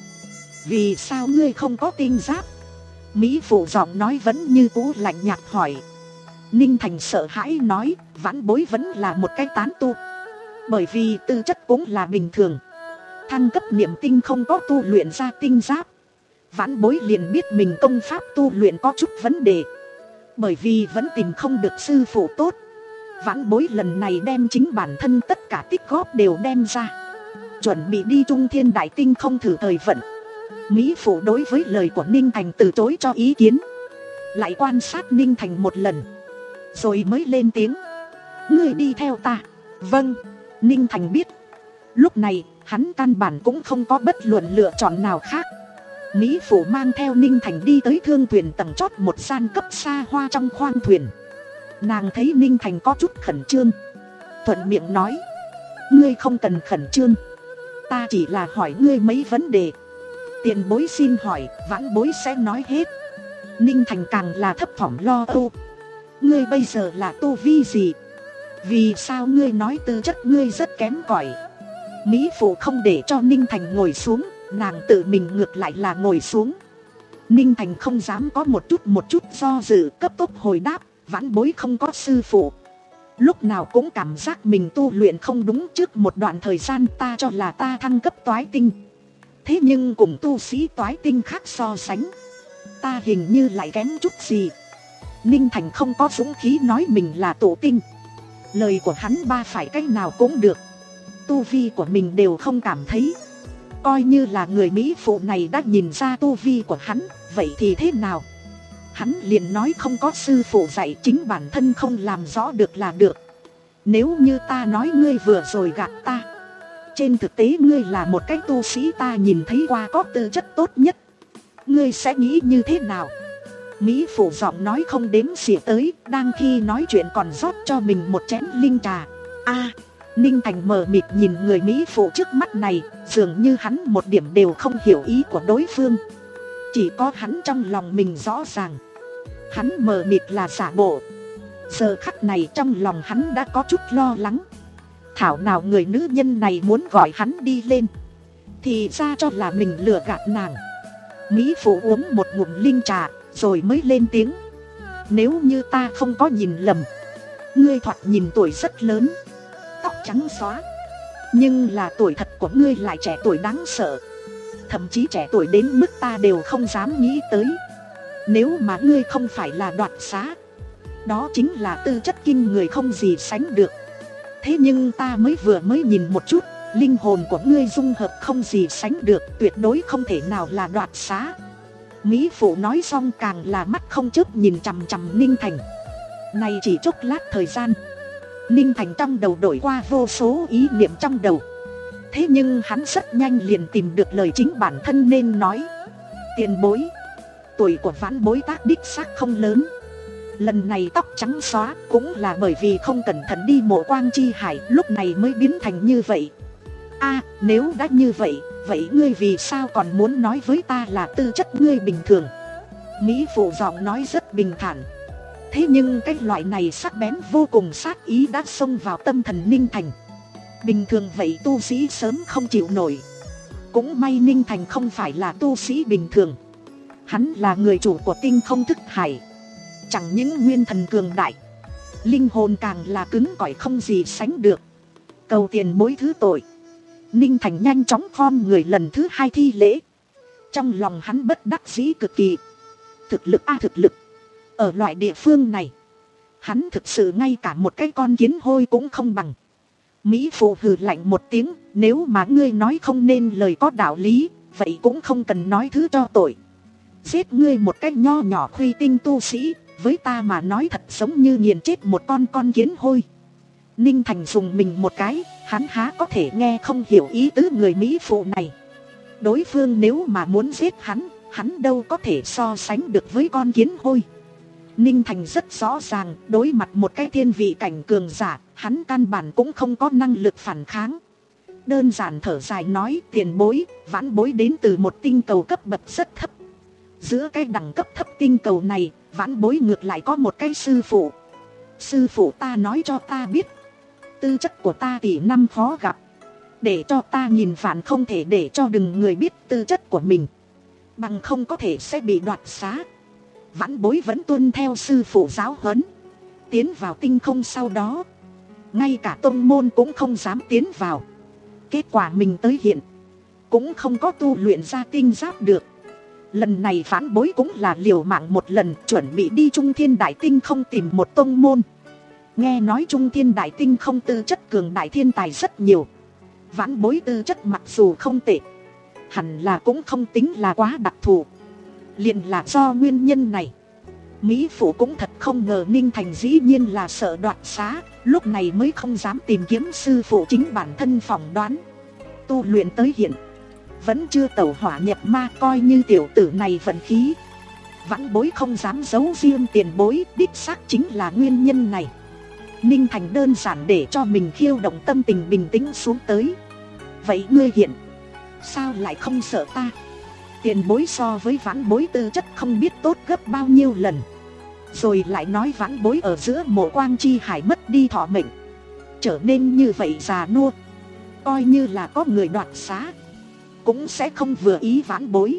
Vì sao ngươi không có tinh giáp? Mỹ phụ giọng nói vẫn như cũ lạnh nhạt hỏi. Ninh Thành sợ hãi nói, vãn bối vẫn là một cái tán tu, bởi vì tư chất cũng là bình thường. Thăng cấp niệm tinh không có tu luyện ra tinh giáp, vãn bối liền biết mình công pháp tu luyện có chút vấn đề. Bởi vì vẫn tìm không được sư phụ tốt, vãn bối lần này đem chính bản thân tất cả tích góp đều đem ra, chuẩn bị đi Trung Thiên Đại Tinh không thử thời vận. Mỹ phụ đối với lời của Ninh Thành từ chối cho ý kiến, lại quan sát Ninh Thành một lần, rồi mới lên tiếng. Ngươi đi theo ta. Vâng. Ninh Thành biết, lúc này hắn căn bản cũng không có bất luận lựa chọn nào khác. Mỹ phụ mang theo Ninh Thành đi tới thương thuyền tầng chót một gian cấp xa hoa trong khoang thuyền. Nàng thấy Ninh Thành có chút khẩn trương, thuận miệng nói. Ngươi không cần khẩn trương, ta chỉ là hỏi ngươi mấy vấn đề. Tiền bối xin hỏi, vãn bối sẽ nói hết. Ninh Thành càng là thấp thỏm lo âu. Ngươi bây giờ là tu vi gì? Vì sao ngươi nói tư chất ngươi rất kém cỏi? Mỹ phụ không để cho Ninh Thành ngồi xuống, nàng tự mình ngược lại là ngồi xuống. Ninh Thành không dám có một chút một chút do dự, cấp tốc hồi đáp. Vãn bối không có sư phụ, lúc nào cũng cảm giác mình tu luyện không đúng. Trước một đoạn thời gian ta cho là ta thăng cấp toái tinh, thế nhưng cùng tu sĩ toái tinh khác so sánh, ta hình như lại kém chút gì. Ninh Thành không có dũng khí nói mình là tổ tinh. Lời của hắn ba phải cách nào cũng được, tu vi của mình đều không cảm thấy. Coi như là người Mỹ phụ này đã nhìn ra tu vi của hắn, vậy thì thế nào? Hắn liền nói không có sư phụ dạy, chính bản thân không làm rõ được là được. Nếu như ta nói ngươi vừa rồi gạt ta, trên thực tế ngươi là một cái tu sĩ ta nhìn thấy qua có tư chất tốt nhất, ngươi sẽ nghĩ như thế nào? Mỹ phụ giọng nói không đếm xỉa tới, đang khi nói chuyện còn rót cho mình một chén linh trà. A, Ninh Thành mờ mịt nhìn người Mỹ phụ trước mắt này, dường như hắn một điểm đều không hiểu ý của đối phương. Chỉ có hắn trong lòng mình rõ ràng, hắn mờ mịt là giả bộ. Giờ khắc này trong lòng hắn đã có chút lo lắng. Thảo nào người nữ nhân này muốn gọi hắn đi lên, thì ra cho là mình lừa gạt nàng. Mỹ phụ uống một ngụm linh trà rồi mới lên tiếng. Nếu như ta không có nhìn lầm, ngươi thoạt nhìn tuổi rất lớn, tóc trắng xóa, nhưng là tuổi thật của ngươi lại trẻ tuổi đáng sợ. Thậm chí trẻ tuổi đến mức ta đều không dám nghĩ tới. Nếu mà ngươi không phải là đoạt xá, đó chính là tư chất kinh người không gì sánh được. Thế nhưng ta mới vừa mới nhìn một chút, linh hồn của ngươi dung hợp không gì sánh được, tuyệt đối không thể nào là đoạt xá. Mỹ phụ nói xong càng là mắt không chớp nhìn chằm chằm Ninh Thành. Này chỉ chốc lát thời gian, Ninh Thành trong đầu đổi qua vô số ý niệm trong đầu. Thế nhưng hắn rất nhanh liền tìm được lời chính bản thân nên nói. Tiền bối, tuổi của vãn bối tác đích xác không lớn. Lần này tóc trắng xóa cũng là bởi vì không cẩn thận đi mộ Quang Chi Hải, lúc này mới biến thành như vậy. A, nếu đã như vậy, vậy ngươi vì sao còn muốn nói với ta là tư chất ngươi bình thường? Mỹ phụ giọng nói rất bình thản. Thế nhưng cái loại này sắc bén vô cùng sát ý đã xông vào tâm thần Ninh Thành. Bình thường vậy tu sĩ sớm không chịu nổi. Cũng may Ninh Thành không phải là tu sĩ bình thường, hắn là người chủ của tinh không thức hải. Chẳng những nguyên thần cường đại, linh hồn càng là cứng cỏi không gì sánh được. Cầu tiền bối thứ tội. Ninh Thành nhanh chóng khom người lần thứ hai thi lễ. Trong lòng hắn bất đắc dĩ cực kỳ. Thực lực a thực lực, ở loại địa phương này, hắn thực sự ngay cả một cái con kiến hôi cũng không bằng. Mỹ phụ hừ lạnh một tiếng. Nếu mà ngươi nói không nên lời có đạo lý, vậy cũng không cần nói thứ cho tội. Giết ngươi một cái nho nhỏ khuy tinh tu sĩ, với ta mà nói thật giống như nghiền chết một con con kiến hôi. Ninh Thành dùng mình một cái, hắn há có thể nghe không hiểu ý tứ người Mỹ phụ này. Đối phương nếu mà muốn giết hắn, hắn đâu có thể so sánh được với con kiến hôi. Ninh Thành rất rõ ràng, đối mặt một cái thiên vị cảnh cường giả, hắn căn bản cũng không có năng lực phản kháng. Đơn giản thở dài nói, tiền bối, vãn bối đến từ một tinh cầu cấp bậc rất thấp. Giữa cái đẳng cấp thấp tinh cầu này, vãn bối ngược lại có một cái sư phụ. Sư phụ ta nói cho ta biết, tư chất của ta tỷ năm khó gặp, để cho ta nhìn phản không thể để cho đừng người biết tư chất của mình, bằng không có thể sẽ bị đoạt xá. Vãn bối vẫn tuân theo sư phụ giáo huấn, tiến vào tinh không sau đó, ngay cả tông môn cũng không dám tiến vào. Kết quả mình tới hiện, cũng không có tu luyện ra tinh giáp được. Lần này vãn bối cũng là liều mạng một lần, chuẩn bị đi Trung Thiên Đại Tinh không tìm một tông môn. Nghe nói Trung Thiên Đại Tinh không tư chất cường đại thiên tài rất nhiều. Vãn bối tư chất mặc dù không tệ, hẳn là cũng không tính là quá đặc thù. Liền là do nguyên nhân này, Mỹ Phụ cũng thật không ngờ Ninh Thành dĩ nhiên là sợ đoạt xá, lúc này mới không dám tìm kiếm sư phụ chính bản thân phỏng đoán. Tu luyện tới hiện vẫn chưa tẩu hỏa nhập ma, coi như tiểu tử này vận khí. Vãn bối không dám giấu riêng tiền bối, đích xác chính là nguyên nhân này. Ninh Thành đơn giản để cho mình khiêu động tâm tình bình tĩnh xuống tới. Vậy ngươi hiện sao lại không sợ ta? Tiền bối so với vãn bối tư chất không biết tốt gấp bao nhiêu lần. Rồi lại nói vãn bối ở giữa mộ quang chi hải mất đi thọ mệnh, trở nên như vậy già nua, coi như là có người đoạt xá cũng sẽ không vừa ý vãn bối.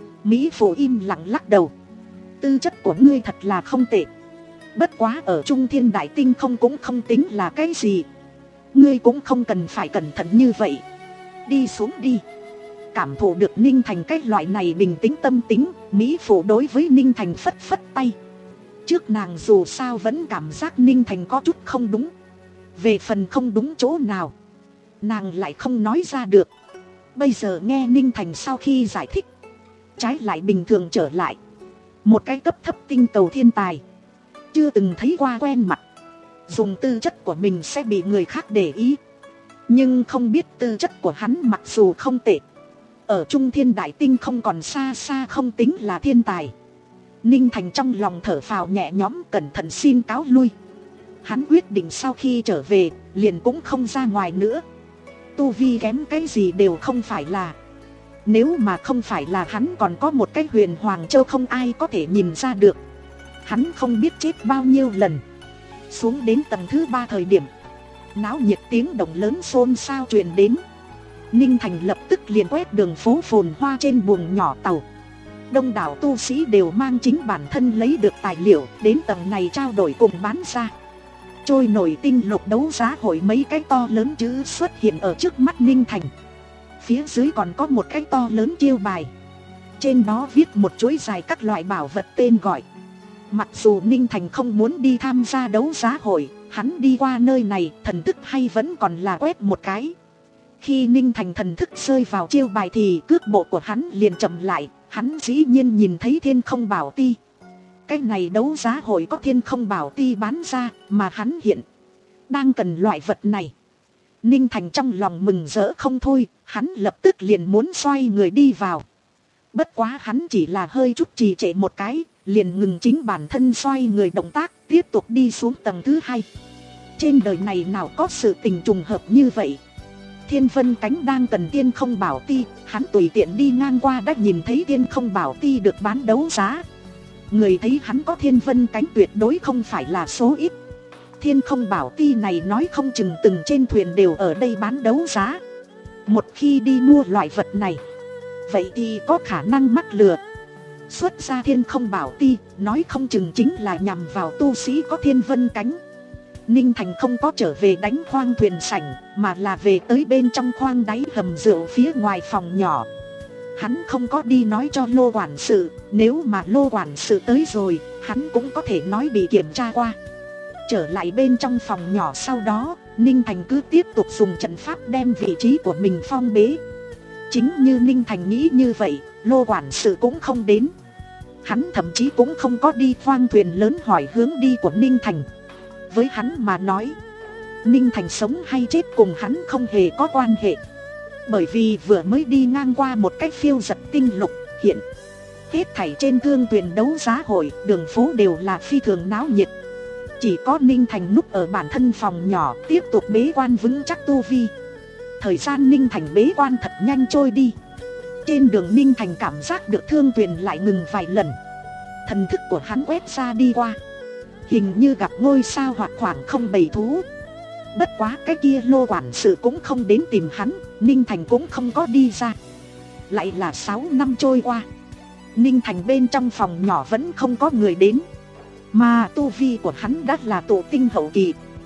Mỹ Phụ im lặng lắc đầu. Tư chất của ngươi thật là không tệ, bất quá ở Trung Thiên Đại Tinh không cũng không tính là cái gì. Ngươi cũng không cần phải cẩn thận như vậy. Đi xuống đi. Cảm thụ được Ninh Thành cái loại này bình tĩnh tâm tính, Mỹ Phụ đối với Ninh Thành phất phất tay. Trước nàng dù sao vẫn cảm giác Ninh Thành có chút không đúng. Về phần không đúng chỗ nào, nàng lại không nói ra được. Bây giờ nghe Ninh Thành sau khi giải thích, trái lại bình thường trở lại. Một cái cấp thấp tinh cầu thiên tài, chưa từng thấy qua quen mặt, dùng tư chất của mình sẽ bị người khác để ý. Nhưng không biết tư chất của hắn mặc dù không tệ, ở Trung Thiên Đại Tinh không còn xa xa không tính là thiên tài. Ninh Thành trong lòng thở phào nhẹ nhõm, cẩn thận xin cáo lui. Hắn quyết định sau khi trở về liền cũng không ra ngoài nữa. Tu vi kém cái gì đều không phải là. Nếu mà không phải là hắn còn có một cái Huyền Hoàng Châu không ai có thể nhìn ra được, hắn không biết chết bao nhiêu lần. Xuống đến tầng thứ ba thời điểm, náo nhiệt tiếng động lớn xôn xao truyền đến. Ninh Thành lập tức liền quét đường phố phồn hoa trên buồng nhỏ tàu. Đông đảo tu sĩ đều mang chính bản thân lấy được tài liệu đến tầng này trao đổi cùng bán ra. Trôi nổi tinh lục đấu giá hội mấy cái to lớn chữ xuất hiện ở trước mắt Ninh Thành. Phía dưới còn có một cái to lớn chiêu bài, trên đó viết một chuỗi dài các loại bảo vật tên gọi. Mặc dù Ninh Thành không muốn đi tham gia đấu giá hội, hắn đi qua nơi này thần thức hay vẫn còn là quét một cái. Khi Ninh Thành thần thức rơi vào chiêu bài thì cước bộ của hắn liền chậm lại. Hắn dĩ nhiên nhìn thấy Thiên Không Bảo Ti. Cái này đấu giá hội có Thiên Không Bảo Ti bán ra, mà hắn hiện đang cần loại vật này. Ninh Thành trong lòng mừng rỡ không thôi, hắn lập tức liền muốn xoay người đi vào. Bất quá hắn chỉ là hơi chút trì trệ một cái, liền ngừng chính bản thân xoay người động tác, tiếp tục đi xuống tầng thứ hai. Trên đời này nào có sự tình trùng hợp như vậy. Thiên Vân Cánh đang cần Thiên Không Bảo Ti, hắn tùy tiện đi ngang qua đã nhìn thấy Thiên Không Bảo Ti được bán đấu giá. Người thấy hắn có Thiên Vân Cánh tuyệt đối không phải là số ít. Thiên Không Bảo Ti này nói không chừng từng trên thuyền đều ở đây bán đấu giá. Một khi đi mua loại vật này, vậy thì có khả năng mắc lừa. Xuất ra Thiên Không Bảo Ti, nói không chừng chính là nhằm vào tu sĩ có Thiên Vân Cánh. Ninh Thành không có trở về đánh khoang thuyền sảnh, mà là về tới bên trong khoang đáy hầm rượu phía ngoài phòng nhỏ. Hắn không có đi nói cho Lô quản sự, nếu mà Lô quản sự tới rồi, hắn cũng có thể nói bị kiểm tra qua. Trở lại bên trong phòng nhỏ sau đó, Ninh Thành cứ tiếp tục dùng trận pháp đem vị trí của mình phong bế. Chính như Ninh Thành nghĩ như vậy, Lô quản sự cũng không đến. Hắn thậm chí cũng không có đi khoang thuyền lớn hỏi hướng đi của Ninh Thành. Với hắn mà nói, Ninh Thành sống hay chết cùng hắn không hề có quan hệ. Bởi vì vừa mới đi ngang qua một cách phiêu giật tinh lục, hiện hết thảy trên thương thuyền đấu giá hội, đường phố đều là phi thường náo nhiệt. Chỉ có Ninh Thành núp ở bản thân phòng nhỏ, tiếp tục bế quan vững chắc tu vi. Thời gian Ninh Thành bế quan thật nhanh trôi đi. Trên đường Ninh Thành cảm giác được thương thuyền lại ngừng vài lần. Thần thức của hắn quét ra đi qua, hình như gặp ngôi sao hoặc khoảng không bầy thú. Bất quá cái kia Lô quản sự cũng không đến tìm hắn, Ninh Thành cũng không có đi ra. Lại là sáu năm trôi qua, Ninh Thành bên trong phòng nhỏ vẫn không có người đến. Mà tu vi của hắn đã là tụ tinh hậu kỳ.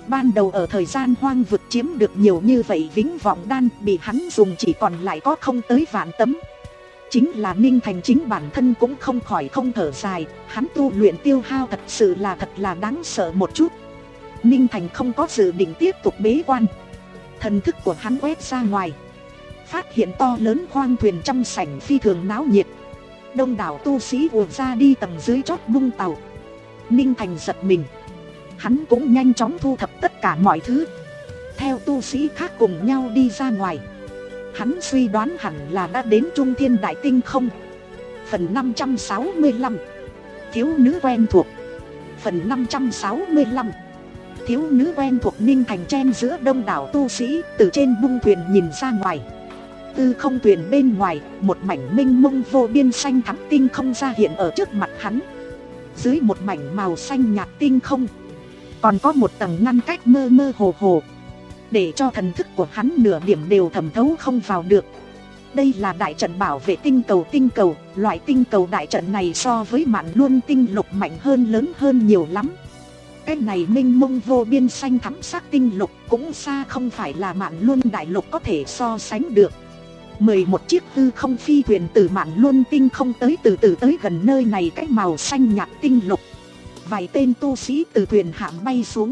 Ban đầu ở thời gian hoang vực chiếm được nhiều như vậy vĩnh vọng đan, bị hắn dùng chỉ còn lại có không tới vạn tấm. Chính là Ninh Thành chính bản thân cũng không khỏi không thở dài, hắn tu luyện tiêu hao thật sự là thật là đáng sợ một chút. Ninh Thành không có dự định tiếp tục bế quan. Thần thức của hắn quét ra ngoài, phát hiện to lớn khoang thuyền trong sảnh phi thường náo nhiệt. Đông đảo tu sĩ ùa ra đi tầng dưới chót bung tàu. Ninh Thành giật mình, hắn cũng nhanh chóng thu thập tất cả mọi thứ, theo tu sĩ khác cùng nhau đi ra ngoài. Hắn suy đoán hẳn là đã đến Trung Thiên Đại Tinh không. Phần năm trăm sáu mươi lăm, thiếu nữ quen thuộc. Phần năm trăm sáu mươi lăm, thiếu nữ quen thuộc. Ninh Thành chen giữa đông đảo tu sĩ, từ trên bung thuyền nhìn ra ngoài. Từ không thuyền bên ngoài, một mảnh mênh mông vô biên xanh thắm tinh không ra hiện ở trước mặt hắn. Dưới một mảnh màu xanh nhạt tinh không, còn có một tầng ngăn cách mơ mơ hồ hồ, để cho thần thức của hắn nửa điểm đều thẩm thấu không vào được. Đây là đại trận bảo vệ tinh cầu. Tinh cầu, loại tinh cầu đại trận này so với Mạn Luân tinh lục mạnh hơn, lớn hơn nhiều lắm. Cái này mênh mông vô biên xanh thắm sắc tinh lục cũng xa không phải là Mạn Luân đại lục có thể so sánh được. Mười một chiếc hư không phi thuyền từ Mạn Luân tinh không tới từ từ tới gần nơi này, cái màu xanh nhạt tinh lục. Vài tên tu sĩ từ thuyền hạm bay xuống,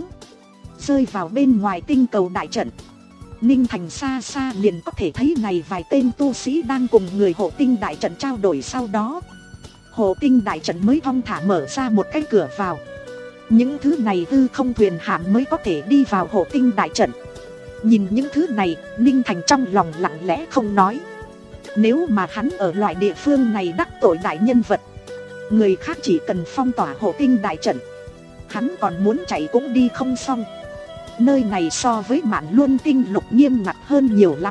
rơi vào bên ngoài tinh cầu đại trận. Ninh Thành xa xa liền có thể thấy này vài tên tu sĩ đang cùng người hộ tinh đại trận trao đổi. Sau đó hộ tinh đại trận mới thong thả mở ra một cái cửa vào. Những thứ này hư không thuyền hạm mới có thể đi vào hộ tinh đại trận. Nhìn những thứ này, Ninh Thành trong lòng lặng lẽ không nói. Nếu mà hắn ở loại địa phương này đắc tội đại nhân vật, người khác chỉ cần phong tỏa hộ tinh đại trận, hắn còn muốn chạy cũng đi không xong. Nơi này so với Mạn Luân tinh lục nghiêm ngặt hơn nhiều lắm.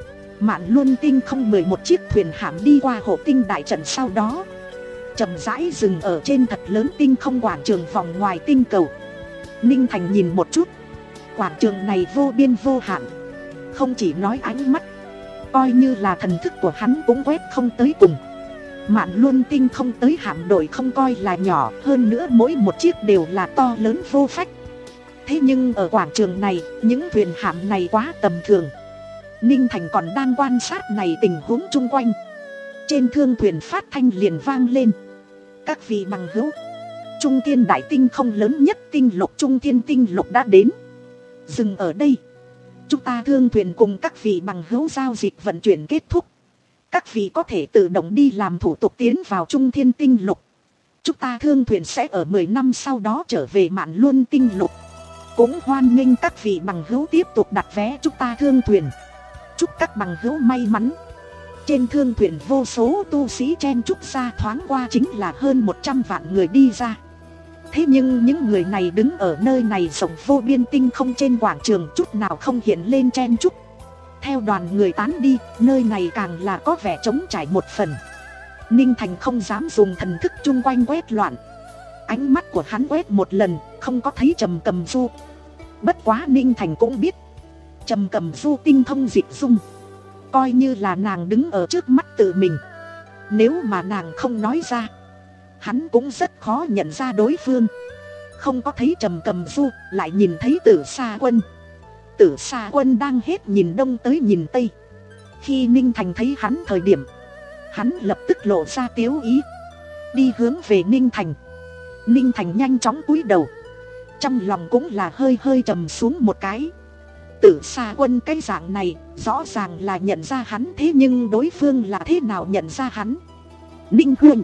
Mạn Luân tinh không mười một chiếc thuyền hạm đi qua hộ tinh đại trận, sau đó chậm rãi dừng ở trên thật lớn tinh không quảng trường vòng ngoài tinh cầu. Ninh Thành nhìn một chút, quảng trường này vô biên vô hạn, không chỉ nói ánh mắt, coi như là thần thức của hắn cũng quét không tới cùng. Mạn Luân tinh không tới hạm đội không coi là nhỏ, hơn nữa mỗi một chiếc đều là to lớn vô phách. Thế nhưng ở quảng trường này, những thuyền hạm này quá tầm thường. Ninh Thành còn đang quan sát này tình huống chung quanh, trên thương thuyền phát thanh liền vang lên: các vị bằng hữu, Trung Thiên Đại Tinh không lớn nhất tinh lục Trung Thiên tinh lục đã đến. Dừng ở đây, chúng ta thương thuyền cùng các vị bằng hữu giao dịch vận chuyển kết thúc. Các vị có thể tự động đi làm thủ tục tiến vào Trung Thiên tinh lục. Chúng ta thương thuyền sẽ ở mười năm sau đó trở về Mạn Luân tinh lục. Cũng hoan nghênh các vị bằng hữu tiếp tục đặt vé chúng ta thương thuyền. Chúc các bằng hữu may mắn. Trên thương thuyền vô số tu sĩ chen chúc ra, thoáng qua chính là hơn một trăm vạn người đi ra. Thế nhưng những người này đứng ở nơi này rộng vô biên tinh không trên quảng trường, chút nào không hiện lên chen chúc. Theo đoàn người tán đi, nơi này càng là có vẻ trống trải một phần. Ninh Thành không dám dùng thần thức chung quanh quét loạn. Ánh mắt của hắn quét một lần, không có thấy Trầm Cầm Du. Bất quá Ninh Thành cũng biết, Trầm Cầm Du tinh thông dịch dung, coi như là nàng đứng ở trước mắt tự mình, nếu mà nàng không nói ra, hắn cũng rất khó nhận ra đối phương. Không có thấy Trầm Cầm Du, lại nhìn thấy Tử Sa Quân. Tử Sa Quân đang hết nhìn đông tới nhìn tây. Khi Ninh Thành thấy hắn thời điểm, hắn lập tức lộ ra tiếu ý, đi hướng về Ninh Thành. Ninh Thành nhanh chóng cúi đầu, trong lòng cũng là hơi hơi trầm xuống một cái. Tử Sa Quân cái dạng này rõ ràng là nhận ra hắn, thế nhưng đối phương là thế nào nhận ra hắn? Ninh Huynh.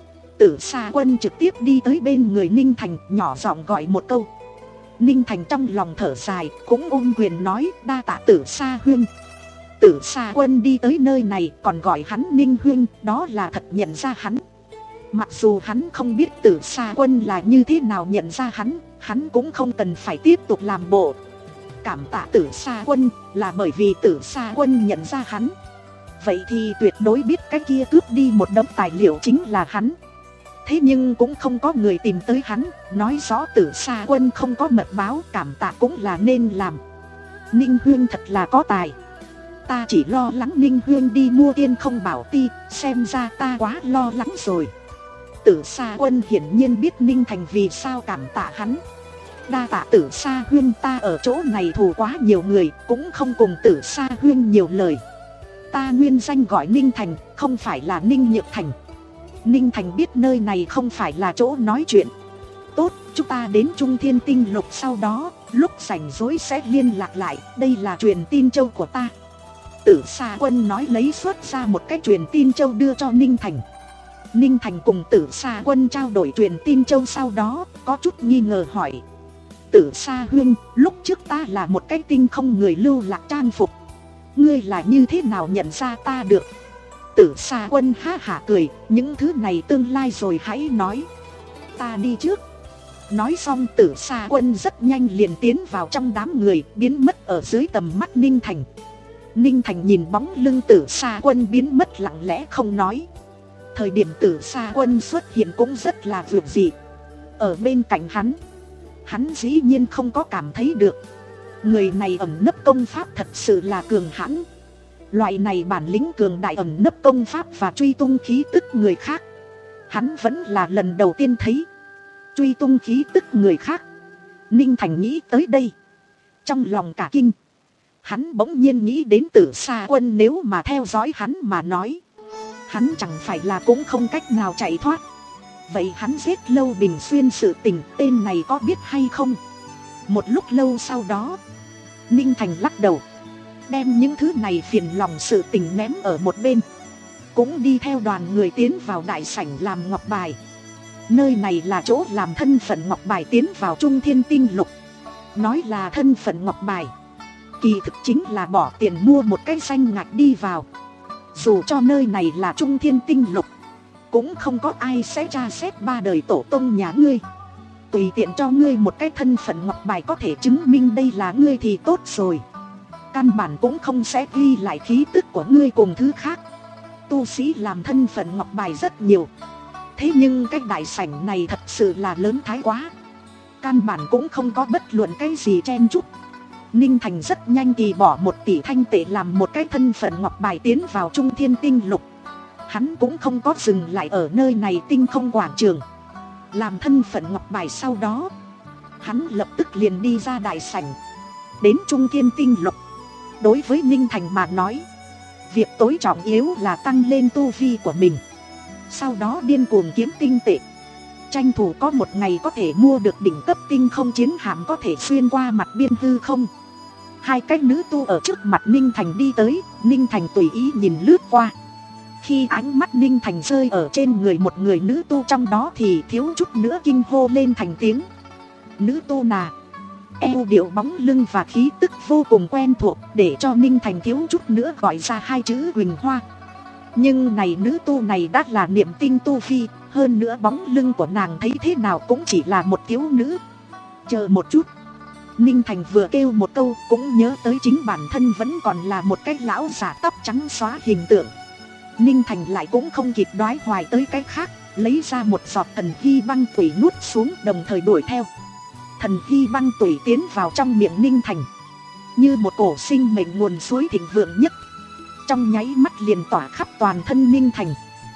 Tử Sa Quân trực tiếp đi tới bên người Ninh Thành, nhỏ giọng gọi một câu. Ninh Thành trong lòng thở dài, cũng ôm quyền nói đa tạ Tử Sa Huynh. Tử Sa Quân đi tới nơi này còn gọi hắn Ninh Huynh, đó là thật nhận ra hắn. Mặc dù hắn không biết Tử Sa Quân là như thế nào nhận ra hắn, hắn cũng không cần phải tiếp tục làm bộ cảm tạ Tử Sa Quân, là bởi vì Tử Sa Quân nhận ra hắn. Vậy thì tuyệt đối biết cái kia cướp đi một đống tài liệu chính là hắn. Thế nhưng cũng không có người tìm tới hắn, nói rõ Tử Sa Quân không có mật báo, cảm tạ cũng là nên làm. Ninh Huyên thật là có tài. Ta chỉ lo lắng Ninh Huyên đi mua Tiên Không Bảo Ti, xem ra ta quá lo lắng rồi. Tử Sa Quân hiển nhiên biết Ninh Thành vì sao cảm tạ hắn. Đa tạ Tử Sa huynh, ta ở chỗ này thù quá nhiều người, cũng không cùng Tử Sa huynh nhiều lời. Ta nguyên danh gọi Ninh Thành, không phải là Ninh Nhược Thành. Ninh Thành biết nơi này không phải là chỗ nói chuyện. Tốt, chúng ta đến Trung Thiên Tinh Lục sau đó, lúc rảnh rỗi sẽ liên lạc lại, đây là truyền tin châu của ta. Tử Sa Quân nói lấy xuất ra một cái truyền tin châu đưa cho Ninh Thành. Ninh Thành cùng Tử Sa Quân trao đổi truyền tin châu sau đó, có chút nghi ngờ hỏi. Tử Sa huynh, lúc trước ta là một cái tinh không người lưu lạc trang phục, ngươi là như thế nào nhận ra ta được? Tử Sa Quân ha hả cười, những thứ này tương lai rồi hãy nói. Ta đi trước. Nói xong Tử Sa Quân rất nhanh liền tiến vào trong đám người, biến mất ở dưới tầm mắt Ninh Thành. Ninh Thành nhìn bóng lưng Tử Sa Quân biến mất lặng lẽ không nói. Thời điểm Tử Sa Quân xuất hiện cũng rất là vượt dị. Ở bên cạnh hắn, hắn dĩ nhiên không có cảm thấy được. Người này ẩn nấp công pháp thật sự là cường hãn. Loại này bản lĩnh cường đại ẩn nấp công pháp và truy tung khí tức người khác, hắn vẫn là lần đầu tiên thấy. Truy tung khí tức người khác. Ninh Thành nghĩ tới đây, trong lòng cả kinh. Hắn bỗng nhiên nghĩ đến Tử Sa Quân nếu mà theo dõi hắn mà nói, hắn chẳng phải là cũng không cách nào chạy thoát. Vậy hắn giết Lâu Bình Xuyên sự tình, tên này có biết hay không? Một lúc lâu sau đó, Ninh Thành lắc đầu, đem những thứ này phiền lòng sự tình ném ở một bên, cũng đi theo đoàn người tiến vào đại sảnh làm ngọc bài. Nơi này là chỗ làm thân phận ngọc bài tiến vào Trung Thiên Tinh Lục. Nói là thân phận ngọc bài, kỳ thực chính là bỏ tiền mua một cái danh ngạch đi vào. Dù cho nơi này là Trung Thiên Tinh Lục, cũng không có ai sẽ tra xét ba đời tổ tông nhà ngươi. Tùy tiện cho ngươi một cái thân phận ngọc bài có thể chứng minh đây là ngươi thì tốt rồi. Căn bản cũng không sẽ ghi lại khí tức của ngươi cùng thứ khác. Tu sĩ làm thân phận ngọc bài rất nhiều, thế nhưng cái đại sảnh này thật sự là lớn thái quá. Căn bản cũng không có bất luận cái gì chen chúc. Ninh Thành rất nhanh kỳ bỏ một tỷ thanh tệ làm một cái thân phận ngọc bài tiến vào Trung Thiên Tinh Lục. Hắn cũng không có dừng lại ở nơi này tinh không quảng trường. Làm thân phận ngọc bài sau đó, hắn lập tức liền đi ra đại sảnh, đến Trung Thiên Tinh Lục. Đối với Ninh Thành mà nói, việc tối trọng yếu là tăng lên tu vi của mình, sau đó điên cuồng kiếm tinh tệ, tranh thủ có một ngày có thể mua được đỉnh cấp tinh không chiến hạm có thể xuyên qua mặt biên hư không. Hai cái nữ tu ở trước mặt Ninh Thành đi tới, Ninh Thành tùy ý nhìn lướt qua. Khi ánh mắt Ninh Thành rơi ở trên người một người nữ tu trong đó thì thiếu chút nữa kinh hô lên thành tiếng. Nữ tu nà, eo điệu bóng lưng và khí tức vô cùng quen thuộc, để cho Ninh Thành thiếu chút nữa gọi ra hai chữ Huỳnh Hoa. Nhưng này nữ tu này đã là niệm tinh tu phi, hơn nữa bóng lưng của nàng thấy thế nào cũng chỉ là một thiếu nữ. Chờ một chút. Ninh Thành vừa kêu một câu cũng nhớ tới chính bản thân vẫn còn là một cái lão giả tóc trắng xóa hình tượng. Ninh Thành lại cũng không kịp đoái hoài tới cái khác, lấy ra một giọt thần hy băng tủy nuốt xuống, đồng thời đuổi theo. Thần hy băng tủy tiến vào trong miệng Ninh Thành, như một cổ sinh mệnh nguồn suối thịnh vượng nhất, trong nháy mắt liền tỏa khắp toàn thân Ninh Thành,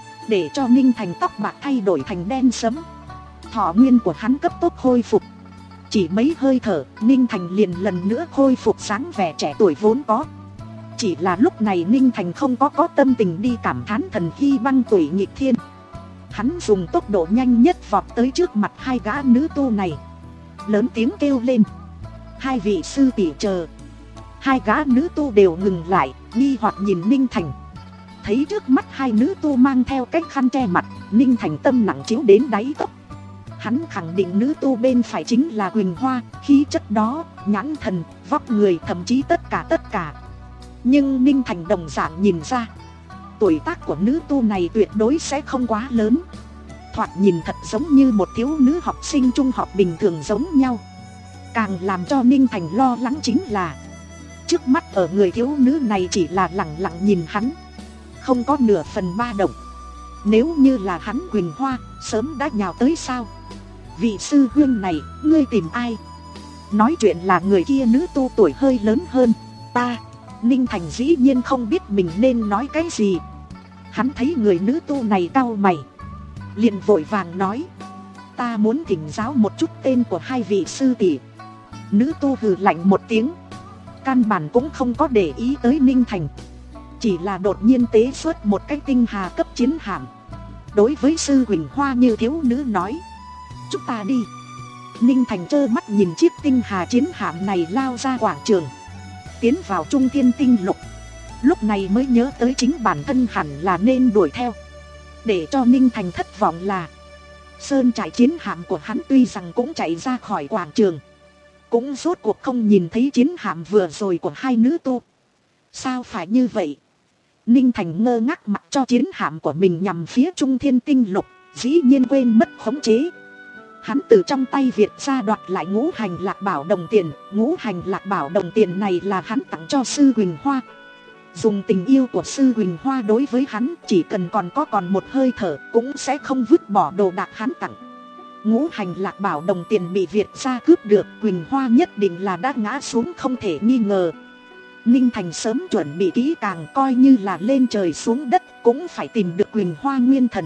để cho Ninh Thành tóc bạc thay đổi thành đen sẫm. Thọ nguyên của hắn cấp tốc khôi phục. Chỉ mấy hơi thở, Ninh Thành liền lần nữa khôi phục dáng vẻ trẻ tuổi vốn có. Chỉ là lúc này Ninh Thành không có có tâm tình đi cảm thán thần hy băng tủy nghịch thiên. Hắn dùng tốc độ nhanh nhất vọt tới trước mặt hai gã nữ tu này, lớn tiếng kêu lên: hai vị sư tỷ chờ. Hai gã nữ tu đều ngừng lại, nghi hoặc nhìn Ninh Thành. Thấy trước mắt hai nữ tu mang theo cái khăn che mặt, Ninh Thành tâm nặng chiếu đến đáy cốc. Hắn khẳng định nữ tu bên phải chính là Huỳnh Hoa, khí chất đó, nhãn thần, vóc người, thậm chí tất cả tất cả. Nhưng Ninh Thành đồng dạng nhìn ra, tuổi tác của nữ tu này tuyệt đối sẽ không quá lớn. Thoạt nhìn thật giống như một thiếu nữ học sinh trung học bình thường giống nhau. Càng làm cho Ninh Thành lo lắng chính là, trước mắt ở người thiếu nữ này chỉ là lẳng lặng nhìn hắn, không có nửa phần ba động. Nếu như là hắn Huỳnh Hoa, sớm đã nhào tới sao? Vị sư huynh này, ngươi tìm ai? Nói chuyện là người kia nữ tu tuổi hơi lớn hơn. Ta, Ninh Thành dĩ nhiên không biết mình nên nói cái gì. Hắn thấy người nữ tu này cau mày, liền vội vàng nói: Ta muốn thỉnh giáo một chút tên của hai vị sư tỷ. Nữ tu hừ lạnh một tiếng, căn bản cũng không có để ý tới Ninh Thành, chỉ là đột nhiên tế xuất một cái tinh hà cấp chiến hạm. Đối với sư Huỳnh Hoa như thiếu nữ nói, chúng ta đi. Ninh Thành trơ mắt nhìn chiếc tinh hà chiến hạm này lao ra quảng trường, tiến vào Trung Thiên Tinh Lục. Lúc này mới nhớ tới chính bản thân hẳn là nên đuổi theo. Để cho Ninh Thành thất vọng là sơn trại chiến hạm của hắn tuy rằng cũng chạy ra khỏi quảng trường, cũng rốt cuộc không nhìn thấy chiến hạm vừa rồi của hai nữ tu. Sao phải như vậy? Ninh Thành ngơ ngác mặc cho chiến hạm của mình nhằm phía Trung Thiên Tinh Lục, dĩ nhiên quên mất khống chế. Hắn từ trong tay Việt ra đoạt lại ngũ hành lạc bảo đồng tiền. Ngũ hành lạc bảo đồng tiền này là hắn tặng cho sư Huỳnh Hoa. Dùng tình yêu của sư Huỳnh Hoa đối với hắn, chỉ cần còn có còn một hơi thở cũng sẽ không vứt bỏ đồ đạc hắn tặng. Ngũ hành lạc bảo đồng tiền bị Việt ra cướp được, Huỳnh Hoa nhất định là đã ngã xuống không thể nghi ngờ. Ninh Thành sớm chuẩn bị kỹ càng, coi như là lên trời xuống đất cũng phải tìm được Huỳnh Hoa nguyên thần.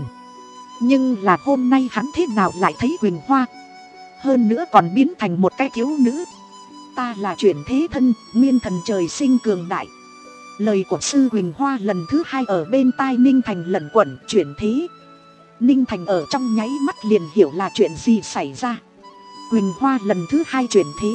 Nhưng là hôm nay hắn thế nào lại thấy Huỳnh Hoa, hơn nữa còn biến thành một cái thiếu nữ. Ta là chuyển thế thân, nguyên thần trời sinh cường đại. Lời của sư Huỳnh Hoa lần thứ hai ở bên tai Ninh Thành lẩn quẩn. Chuyển thế. Ninh Thành ở trong nháy mắt liền hiểu là chuyện gì xảy ra. Huỳnh Hoa lần thứ hai chuyển thế,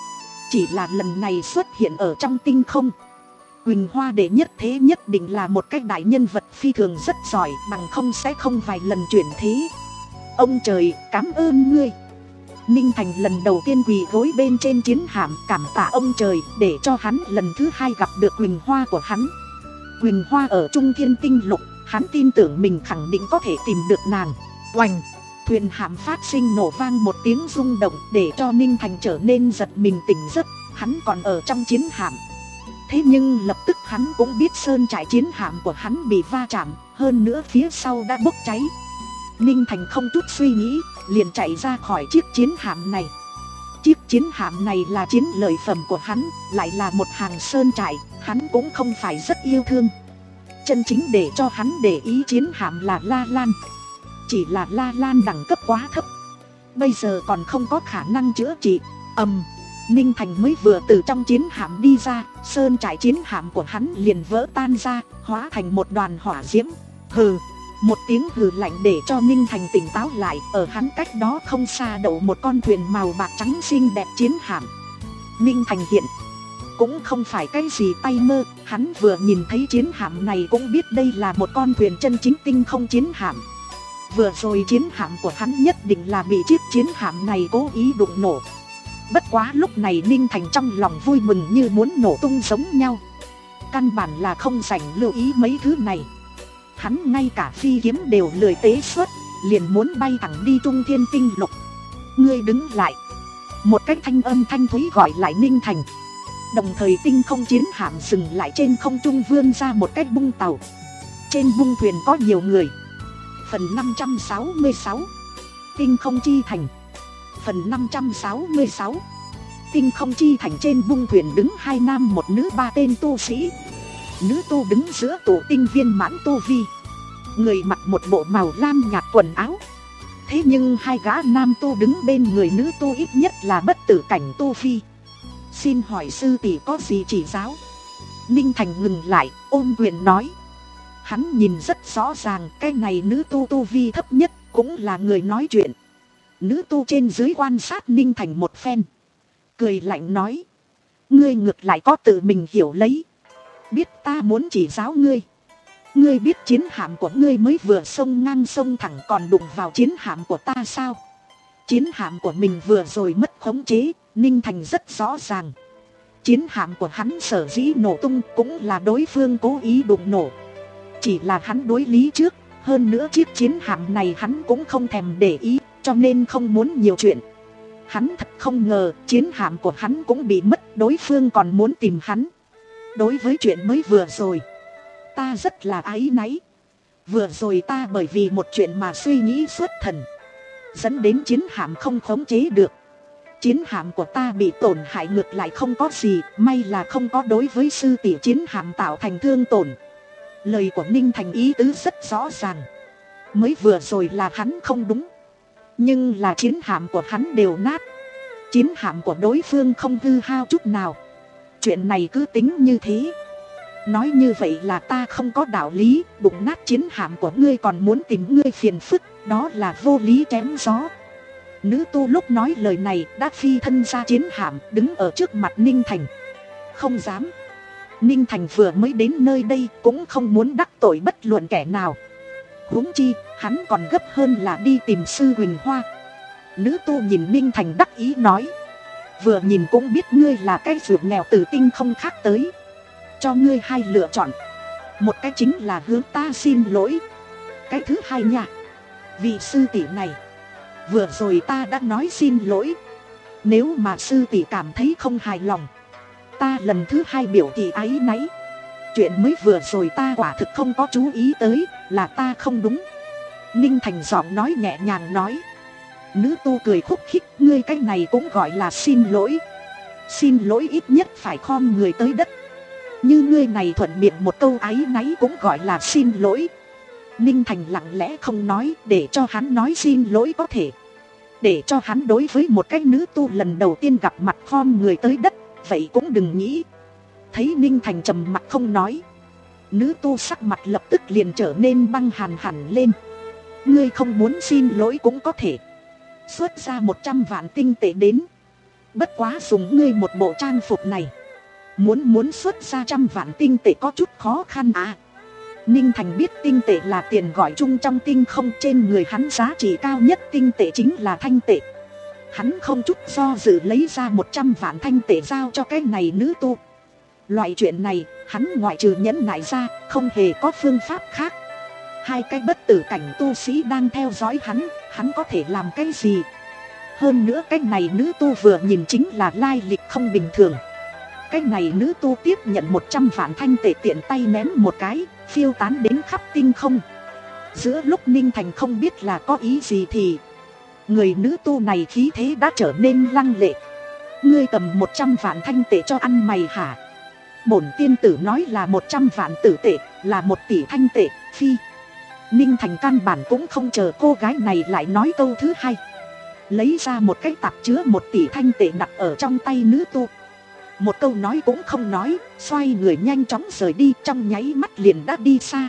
chỉ là lần này xuất hiện ở trong tinh không. Huỳnh Hoa đệ nhất thế nhất định là một cái đại nhân vật phi thường rất giỏi, bằng không sẽ không vài lần chuyển thế. Ông trời, cảm ơn ngươi. Ninh Thành lần đầu tiên quỳ gối bên trên chiến hạm, cảm tạ ông trời để cho hắn lần thứ hai gặp được Huỳnh Hoa của hắn. Huỳnh Hoa ở Trung Thiên Tinh Lục, hắn tin tưởng mình khẳng định có thể tìm được nàng. Oành! Thuyền hạm phát sinh nổ vang một tiếng rung động, để cho Ninh Thành trở nên giật mình tỉnh giấc. Hắn còn ở trong chiến hạm. Thế nhưng lập tức hắn cũng biết sơn trại chiến hạm của hắn bị va chạm, hơn nữa phía sau đã bốc cháy. Ninh Thành không chút suy nghĩ, liền chạy ra khỏi chiếc chiến hạm này. Chiếc chiến hạm này là chiến lợi phẩm của hắn, lại là một hàng sơn trại, hắn cũng không phải rất yêu thương. Chân chính để cho hắn để ý chiến hạm là La Lan. Chỉ là La Lan đẳng cấp quá thấp, bây giờ còn không có khả năng chữa trị. Ầm, Ninh Thành mới vừa từ trong chiến hạm đi ra, sơn trại chiến hạm của hắn liền vỡ tan ra, hóa thành một đoàn hỏa diễm. Hừ, một tiếng hừ lạnh để cho Ninh Thành tỉnh táo lại. Ở hắn cách đó không xa đậu một con thuyền màu bạc trắng xinh đẹp chiến hạm. Ninh Thành hiện cũng không phải cái gì tay mơ, hắn vừa nhìn thấy chiến hạm này cũng biết đây là một con thuyền chân chính tinh không chiến hạm. Vừa rồi chiến hạm của hắn nhất định là bị chiếc chiến hạm này cố ý đụng nổ. Bất quá lúc này Ninh Thành trong lòng vui mừng như muốn nổ tung giống nhau. Căn bản là không dành lưu ý mấy thứ này. Hắn ngay cả phi kiếm đều lười tế xuất, liền muốn bay thẳng đi Trung Thiên Tinh Lục. Ngươi đứng lại. Một cái thanh âm thanh thúy gọi lại Ninh Thành. Đồng thời tinh không chiến hạm dừng lại trên không trung, vươn ra một cái bung tàu. Trên bung thuyền có nhiều người. Phần năm trăm sáu mươi sáu, Tinh không chi thành. Phần năm trăm sáu mươi sáu, Tinh không chi thành. Trên bung thuyền đứng hai nam một nữ ba tên tu sĩ. Nữ tu đứng giữa tổ tinh viên mãn tu vi, người mặc một bộ màu lam nhạt quần áo. Thế nhưng hai gã nam tu đứng bên người nữ tu ít nhất là bất tử cảnh tu vi. Xin hỏi sư tỷ có gì chỉ giáo? Ninh Thành ngừng lại, ôm quyền nói. Hắn nhìn rất rõ ràng cái này nữ tu tu vi thấp nhất cũng là người nói chuyện. Nữ tu trên dưới quan sát Ninh Thành một phen, cười lạnh nói. Ngươi ngược lại có tự mình hiểu lấy, biết ta muốn chỉ giáo ngươi. Ngươi biết chiến hạm của ngươi mới vừa xông ngang sông thẳng còn đụng vào chiến hạm của ta sao? Chiến hạm của mình vừa rồi mất khống chế, Ninh Thành rất rõ ràng. Chiến hạm của hắn sở dĩ nổ tung cũng là đối phương cố ý đụng nổ. Chỉ là hắn đối lý trước, hơn nữa chiếc chiến hạm này hắn cũng không thèm để ý, cho nên không muốn nhiều chuyện. Hắn thật không ngờ chiến hạm của hắn cũng bị mất, đối phương còn muốn tìm hắn. Đối với chuyện mới vừa rồi, ta rất là áy náy. Vừa rồi ta bởi vì một chuyện mà suy nghĩ xuất thần, dẫn đến chiến hạm không khống chế được. Chiến hạm của ta bị tổn hại ngược lại không có gì, may là không có đối với sư tỷ chiến hạm tạo thành thương tổn. Lời của Ninh Thành ý tứ rất rõ ràng. Mới vừa rồi là hắn không đúng. Nhưng là chiến hạm của hắn đều nát, chiến hạm của đối phương không hư hao chút nào. Chuyện này cứ tính như thế. Nói như vậy là ta không có đạo lý, đụng nát chiến hạm của ngươi còn muốn tìm ngươi phiền phức, đó là vô lý chém gió. Nữ tu lúc nói lời này đã phi thân ra chiến hạm, đứng ở trước mặt Ninh Thành. Không dám. Ninh Thành vừa mới đến nơi đây cũng không muốn đắc tội bất luận kẻ nào. Huống chi, hắn còn gấp hơn là đi tìm Sư Huỳnh Hoa. Nữ tu nhìn Ninh Thành đắc ý nói, vừa nhìn cũng biết ngươi là cái ruột nghèo từ tinh không khác tới. Cho ngươi hai lựa chọn. Một cái chính là hướng ta xin lỗi. Cái thứ hai nha, vị sư tỷ này, vừa rồi ta đã nói xin lỗi. Nếu mà sư tỷ cảm thấy không hài lòng, ta lần thứ hai biểu thị áy náy. Chuyện mới vừa rồi ta quả thực không có chú ý tới, là ta không đúng. Ninh Thành giọng nói nhẹ nhàng nói. Nữ tu cười khúc khích, ngươi cái này cũng gọi là xin lỗi. Xin lỗi ít nhất phải khom người tới đất. Như ngươi này thuận miệng một câu áy náy cũng gọi là xin lỗi. Ninh Thành lặng lẽ không nói, để cho hắn nói xin lỗi có thể. Để cho hắn đối với một cái nữ tu lần đầu tiên gặp mặt khom người tới đất, vậy cũng đừng nghĩ. Thấy Ninh Thành trầm mặt không nói, nữ tu sắc mặt lập tức liền trở nên băng hàn hẳn lên. Ngươi không muốn xin lỗi cũng có thể. Xuất ra một trăm vạn tinh tệ đến. Bất quá dùng ngươi một bộ trang phục này, Muốn muốn xuất ra trăm vạn tinh tệ có chút khó khăn à. Ninh Thành biết tinh tệ là tiền gọi chung trong tinh không, trên người hắn giá trị cao nhất tinh tệ chính là thanh tệ. Hắn không chút do dự lấy ra một trăm vạn thanh tệ giao cho cái này nữ tu. Loại chuyện này, hắn ngoại trừ nhẫn nại ra, không hề có phương pháp khác. Hai cái bất tử cảnh tu sĩ đang theo dõi hắn, hắn có thể làm cái gì? Hơn nữa cái này nữ tu vừa nhìn chính là lai lịch không bình thường. Cái này nữ tu tiếp nhận một trăm vạn thanh tệ tiện tay ném một cái, phiêu tán đến khắp tinh không. Giữa lúc Ninh Thành không biết là có ý gì thì người nữ tu này khí thế đã trở nên lăng lệ. Ngươi cầm một trăm vạn thanh tệ cho ăn mày hả? Bổn tiên tử nói là một trăm vạn tử tệ, là một tỷ thanh tệ, phi. Ninh Thành căn bản cũng không chờ cô gái này lại nói câu thứ hai. Lấy ra một cái tạp chứa một tỷ thanh tệ đặt ở trong tay nữ tu. Một câu nói cũng không nói, xoay người nhanh chóng rời đi, trong nháy mắt liền đã đi xa.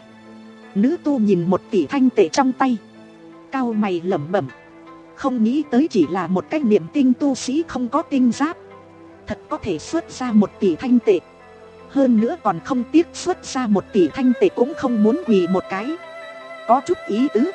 Nữ tu nhìn một tỷ thanh tệ trong tay, cau mày lẩm bẩm. Không nghĩ tới chỉ là một cái niệm tinh tu sĩ không có tinh giáp, thật có thể xuất ra một tỷ thanh tệ. Hơn nữa còn không tiếc xuất ra một tỷ thanh tệ cũng không muốn quỳ một cái. Có chút ý tứ.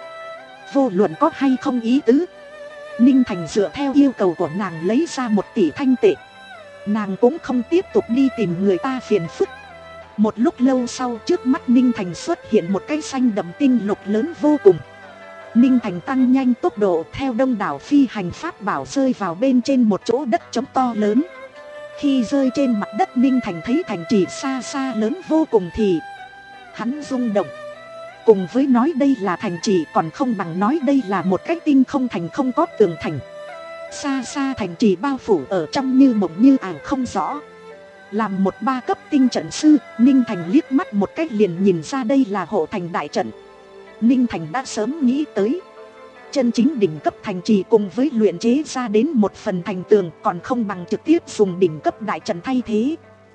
Vô luận có hay không ý tứ, Ninh Thành dựa theo yêu cầu của nàng lấy ra một tỷ thanh tệ. Nàng cũng không tiếp tục đi tìm người ta phiền phức. Một lúc lâu sau, trước mắt Ninh Thành xuất hiện một cái xanh đậm tinh lục lớn vô cùng. Ninh Thành tăng nhanh tốc độ theo đông đảo phi hành pháp bảo rơi vào bên trên một chỗ đất trống to lớn. Khi rơi trên mặt đất, Ninh Thành thấy thành trì xa xa lớn vô cùng thì hắn rung động. Cùng với nói đây là thành trì còn không bằng nói đây là một cái tinh không thành không có tường thành. Xa xa thành trì bao phủ ở trong như mộng như ảo không rõ. Làm một ba cấp tinh trận sư, Ninh Thành liếc mắt một cách liền nhìn ra đây là hộ thành đại trận. Ninh Thành đã sớm nghĩ tới, chân chính đỉnh cấp thành trì cùng với luyện chế ra đến một phần thành tường còn không bằng trực tiếp dùng đỉnh cấp đại trận thay thế.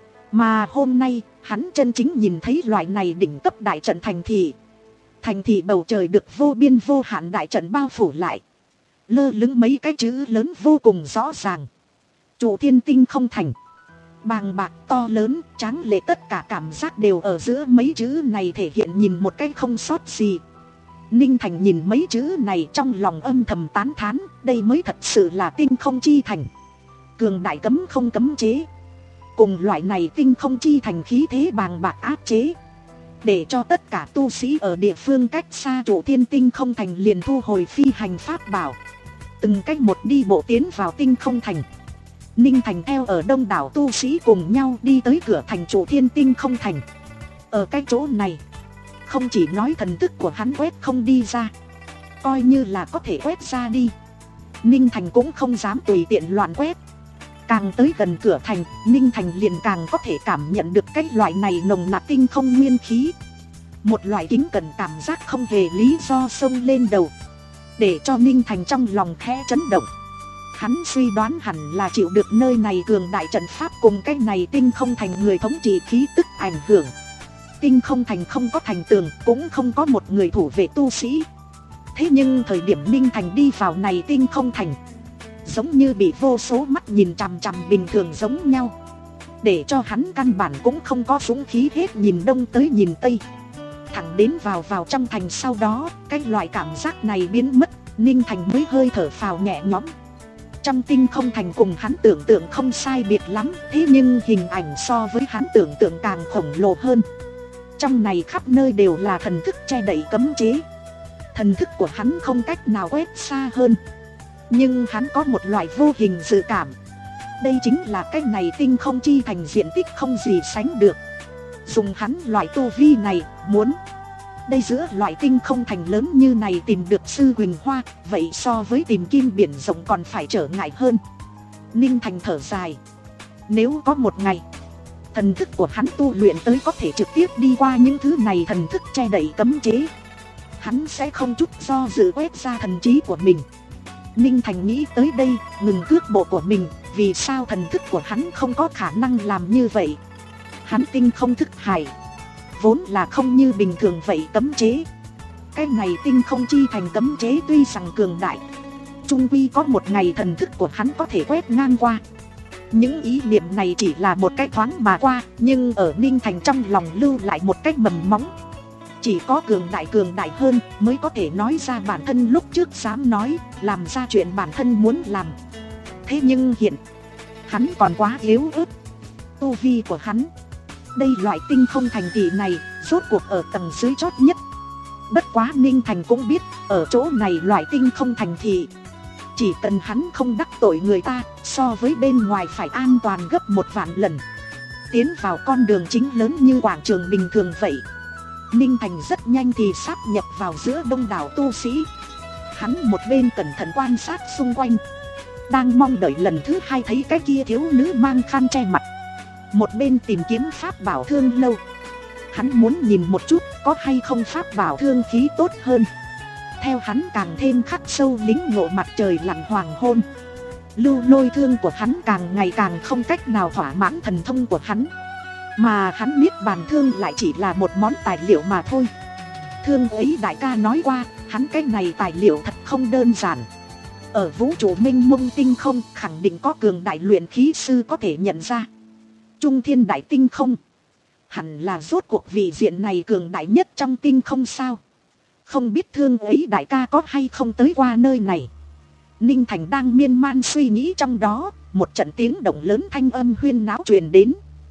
Mà hôm nay, hắn chân chính nhìn thấy loại này đỉnh cấp đại trận thành thị. Thành thị bầu trời được vô biên vô hạn đại trận bao phủ lại. Lơ lửng mấy cái chữ lớn vô cùng rõ ràng. Trụ Thiên Tinh Không Thành. Bàng bạc to lớn, tráng lệ, tất cả cảm giác đều ở giữa mấy chữ này thể hiện nhìn một cái không sót gì. Ninh Thành nhìn mấy chữ này trong lòng âm thầm tán thán, đây mới thật sự là tinh không chi thành. Cường đại cấm không cấm chế. Cùng loại này tinh không chi thành khí thế bàng bạc áp chế, để cho tất cả tu sĩ ở địa phương cách xa Trụ Thiên Tinh Không Thành liền thu hồi phi hành pháp bảo. Từng cách một đi bộ tiến vào tinh không thành. Ninh Thành theo ở đông đảo tu sĩ cùng nhau đi tới cửa thành Trụ Thiên Tinh Không Thành. Ở cái chỗ này, không chỉ nói thần thức của hắn quét không đi ra, coi như là có thể quét ra đi, Ninh Thành cũng không dám tùy tiện loạn quét. Càng tới gần cửa thành, Ninh Thành liền càng có thể cảm nhận được cái loại này nồng nặc tinh không nguyên khí. Một loại kính cẩn cảm giác không hề lý do xông lên đầu. để cho Ninh Thành trong lòng khẽ chấn động. Hắn suy đoán hẳn là chịu được nơi này cường đại trận pháp cùng cái này Tinh Không Thành người thống trị khí tức ảnh hưởng. Tinh Không Thành không có thành tường, cũng không có một người thủ vệ tu sĩ. Thế nhưng thời điểm Ninh Thành đi vào này Tinh Không Thành, giống như bị vô số mắt nhìn chằm chằm bình thường giống nhau, để cho hắn căn bản cũng không có dũng khí hết nhìn đông tới nhìn tây. Thẳng đến vào vào trong thành sau đó, cái loại cảm giác này biến mất, Ninh Thành mới hơi thở phào nhẹ nhõm. Trong Tinh Không Thành cùng hắn tưởng tượng không sai biệt lắm, thế nhưng hình ảnh so với hắn tưởng tượng càng khổng lồ hơn. Trong này khắp nơi đều là thần thức che đậy cấm chế. Thần thức của hắn không cách nào quét xa hơn, nhưng hắn có một loại vô hình dự cảm. Đây chính là cái này Tinh Không Chi Thành diện tích không gì sánh được. Dùng hắn loại tu vi này, muốn đây giữa loại Tinh Không Thành lớn như này tìm được Sư Huỳnh Hoa, vậy so với tìm kim biển rộng còn phải trở ngại hơn. Ninh Thành thở dài. Nếu có một ngày thần thức của hắn tu luyện tới có thể trực tiếp đi qua những thứ này thần thức che đậy cấm chế, hắn sẽ không chút do dự quét ra thần trí của mình. Ninh Thành nghĩ tới đây, ngừng cước bộ của mình. Vì sao thần thức của hắn không có khả năng làm như vậy? Hắn tinh không thức hải vốn là không như bình thường vậy cấm chế. Cái này Tinh Không Chi Thành cấm chế tuy rằng cường đại, chung quy có một ngày thần thức của hắn có thể quét ngang qua. Những ý niệm này chỉ là một cái thoáng mà qua, nhưng ở Ninh Thành trong lòng lưu lại một cái mầm móng. Chỉ có cường đại cường đại hơn mới có thể nói ra bản thân lúc trước dám nói, làm ra chuyện bản thân muốn làm. Thế nhưng hiện hắn còn quá yếu ớt. Tu vi của hắn, đây loại Tinh Không Thành thị này rốt cuộc ở tầng dưới chót nhất. Bất quá Ninh Thành cũng biết, ở chỗ này loại Tinh Không Thành thị, chỉ cần hắn không đắc tội người ta, so với bên ngoài phải an toàn gấp một vạn lần. Tiến vào con đường chính lớn như quảng trường bình thường vậy. Ninh Thành rất nhanh thì sáp nhập vào giữa đông đảo tu sĩ. Hắn một bên cẩn thận quan sát xung quanh, đang mong đợi lần thứ hai thấy cái kia thiếu nữ mang khăn che mặt, một bên tìm kiếm pháp bảo thương lâu. Hắn muốn nhìn một chút có hay không pháp bảo thương khí tốt hơn. Theo hắn càng thêm khắc sâu lính ngộ mặt trời lặn hoàng hôn, lưu lôi thương của hắn càng ngày càng không cách nào thỏa mãn thần thông của hắn. Mà hắn biết bàn thương lại chỉ là một món tài liệu mà thôi. Thương ấy đại ca nói qua, hắn cái này tài liệu thật không đơn giản. Ở vũ trụ mênh mông tinh không khẳng định có cường đại luyện khí sư có thể nhận ra. Trung thiên đại tinh không, hẳn là rốt cuộc vị diện này cường đại nhất trong tinh không sao. Không biết thương ấy đại ca có hay không tới qua nơi này. Ninh Thành đang miên man suy nghĩ trong đó, một trận tiếng động lớn thanh âm huyên náo truyền đến.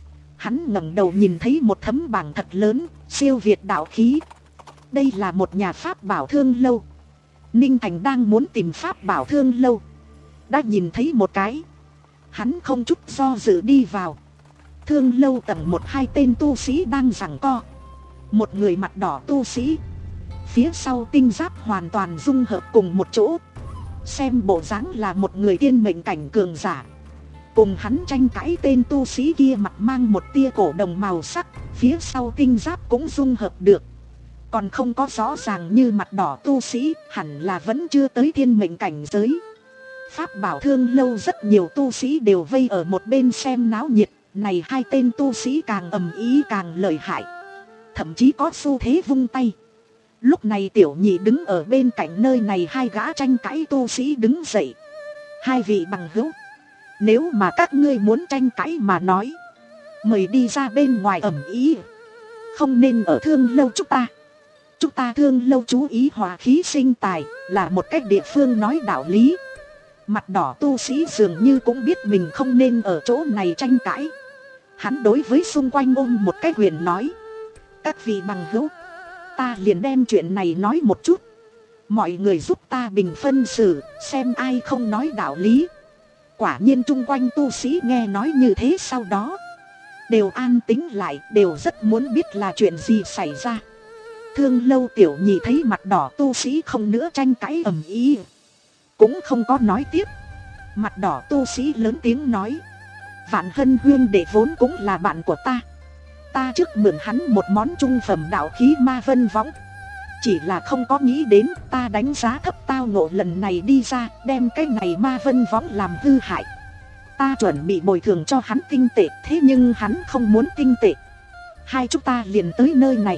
Hắn ngẩng đầu nhìn thấy một tấm bảng thật lớn, siêu việt đạo khí. Đây là một nhà pháp bảo thương lâu. Ninh Thành đang muốn tìm pháp bảo thương lâu, đã nhìn thấy một cái. Hắn không chút do dự đi vào. Thương lâu tầng một hai tên tu sĩ đang giằng co. Một người mặt đỏ tu sĩ, phía sau tinh giáp hoàn toàn dung hợp cùng một chỗ. Xem bộ dáng là một người tiên mệnh cảnh cường giả. Cùng hắn tranh cãi tên tu sĩ kia mặt mang một tia cổ đồng màu sắc, phía sau tinh giáp cũng dung hợp được. Còn không có rõ ràng như mặt đỏ tu sĩ, hẳn là vẫn chưa tới thiên mệnh cảnh giới. Pháp bảo thương lâu rất nhiều tu sĩ đều vây ở một bên xem náo nhiệt. Này hai tên tu sĩ càng ầm ý càng lợi hại, thậm chí có xu thế vung tay. Lúc này tiểu nhị đứng ở bên cạnh nơi này hai gã tranh cãi tu sĩ đứng dậy. Hai vị bằng hữu, nếu mà các ngươi muốn tranh cãi mà nói, mời đi ra bên ngoài ầm ý, không nên ở thương lâu chúng ta. Chúng ta thương lâu chú ý hòa khí sinh tài, là một cách địa phương nói đạo lý. Mặt đỏ tu sĩ dường như cũng biết mình không nên ở chỗ này tranh cãi. Hắn đối với xung quanh ôm một cái quyền nói: các vị bằng hữu, ta liền đem chuyện này nói một chút. Mọi người giúp ta bình phân xử, xem ai không nói đạo lý. Quả nhiên chung quanh tu sĩ nghe nói như thế sau đó đều an tĩnh lại, đều rất muốn biết là chuyện gì xảy ra. Thương lâu tiểu nhị thấy mặt đỏ tu sĩ không nữa tranh cãi ầm ĩ, cũng không có nói tiếp. Mặt đỏ tu sĩ lớn tiếng nói: Vạn Hân huyên đệ vốn cũng là bạn của ta. Ta trước mượn hắn một món trung phẩm đạo khí ma vân võng, chỉ là không có nghĩ đến ta đánh giá thấp tao tao ngộ lần này đi ra, đem cái này ma vân võng làm hư hại. Ta chuẩn bị bồi thường cho hắn tinh tệ, thế nhưng hắn không muốn tinh tệ. Hai chúng ta liền tới nơi này.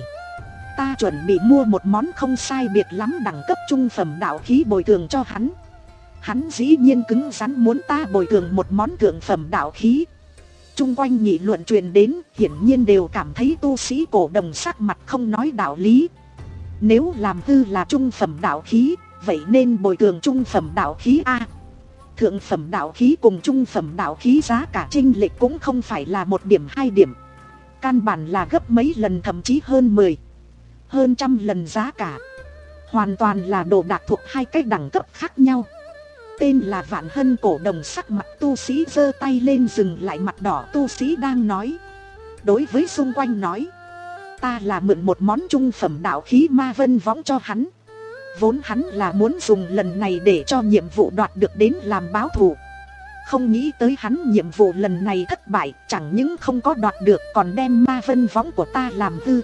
Ta chuẩn bị mua một món không sai biệt lắm đẳng cấp trung phẩm đạo khí bồi thường cho hắn. Hắn dĩ nhiên cứng rắn muốn ta bồi thường một món thượng phẩm đạo khí. Trung quanh nghị luận truyền đến, hiển nhiên đều cảm thấy tu sĩ cổ đồng sắc mặt không nói đạo lý. Nếu làm hư là trung phẩm đạo khí, vậy nên bồi thường trung phẩm đạo khí A. Thượng phẩm đạo khí cùng trung phẩm đạo khí giá cả chênh lệch cũng không phải là một điểm hai điểm. Căn bản là gấp mấy lần, thậm chí hơn mười, hơn trăm lần giá cả. Hoàn toàn là đồ đạc thuộc hai cái đẳng cấp khác nhau. Tên là Vạn Hân cổ đồng sắc mặt tu sĩ giơ tay lên dừng lại, mặt đỏ tu sĩ đang nói. Đối với xung quanh nói, ta là mượn một món trung phẩm đạo khí ma vân võng cho hắn. Vốn hắn là muốn dùng lần này để cho nhiệm vụ đoạt được đến làm báo thù. Không nghĩ tới hắn nhiệm vụ lần này thất bại, chẳng những không có đoạt được còn đem ma vân võng của ta làm hư.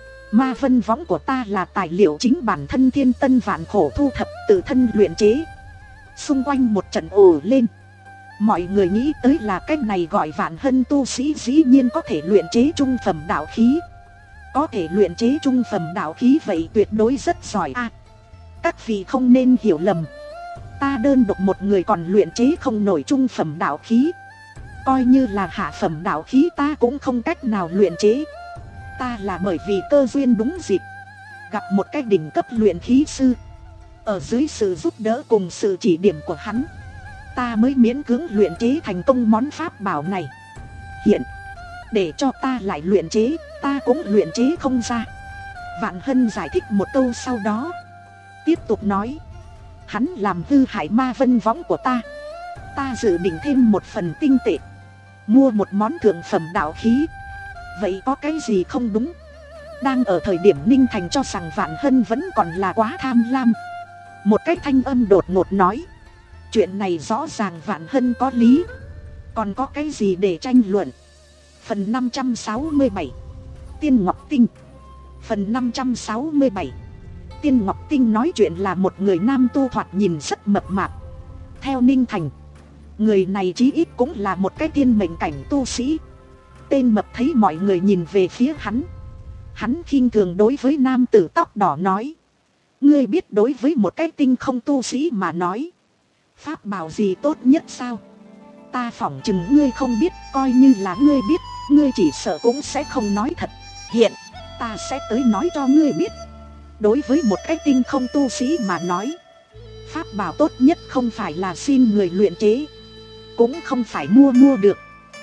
Ma vân võng của ta là tài liệu chính bản thân thiên tân vạn khổ thu thập tự thân luyện chế. Xung quanh một trận ồ lên. Mọi người nghĩ tới là cách này gọi Vạn Hân tu sĩ dĩ nhiên có thể luyện chế trung phẩm đạo khí. Có thể luyện chế trung phẩm đạo khí vậy tuyệt đối rất giỏi a. À, các vị không nên hiểu lầm. Ta đơn độc một người còn luyện chế không nổi trung phẩm đạo khí. Coi như là hạ phẩm đạo khí ta cũng không cách nào luyện chế. Ta là bởi vì cơ duyên đúng dịp, gặp một cái đỉnh cấp luyện khí sư. Ở dưới sự giúp đỡ cùng sự chỉ điểm của hắn, ta mới miễn cưỡng luyện chế thành công món pháp bảo này. Hiện, để cho ta lại luyện chế, ta cũng luyện chế không ra. Vạn Hân giải thích một câu sau đó tiếp tục nói, hắn làm hư hại ma vân võng của ta. Ta dự định thêm một phần tinh tệ, mua một món thượng phẩm đạo khí. Vậy có cái gì không đúng? Đang ở thời điểm Ninh Thành cho rằng Vạn Hân vẫn còn là quá tham lam, một cái thanh âm đột ngột nói, chuyện này rõ ràng Vạn Hân có lý, còn có cái gì để tranh luận. Phần năm trăm sáu mươi bảy Tiên Ngọc Tinh. Phần năm trăm sáu mươi bảy Tiên Ngọc Tinh nói chuyện là một người nam tu thoạt nhìn rất mập mạp. Theo Ninh Thành, người này chí ít cũng là một cái tiên mệnh cảnh tu sĩ. Tên mập thấy mọi người nhìn về phía hắn, hắn khinh thường đối với nam tử tóc đỏ nói, ngươi biết đối với một cái tinh không tu sĩ mà nói, pháp bảo gì tốt nhất sao? Ta phỏng chừng ngươi không biết, coi như là ngươi biết, ngươi chỉ sợ cũng sẽ không nói thật. Hiện, ta sẽ tới nói cho ngươi biết. Đối với một cái tinh không tu sĩ mà nói, pháp bảo tốt nhất không phải là xin người luyện chế, cũng không phải mua mua được,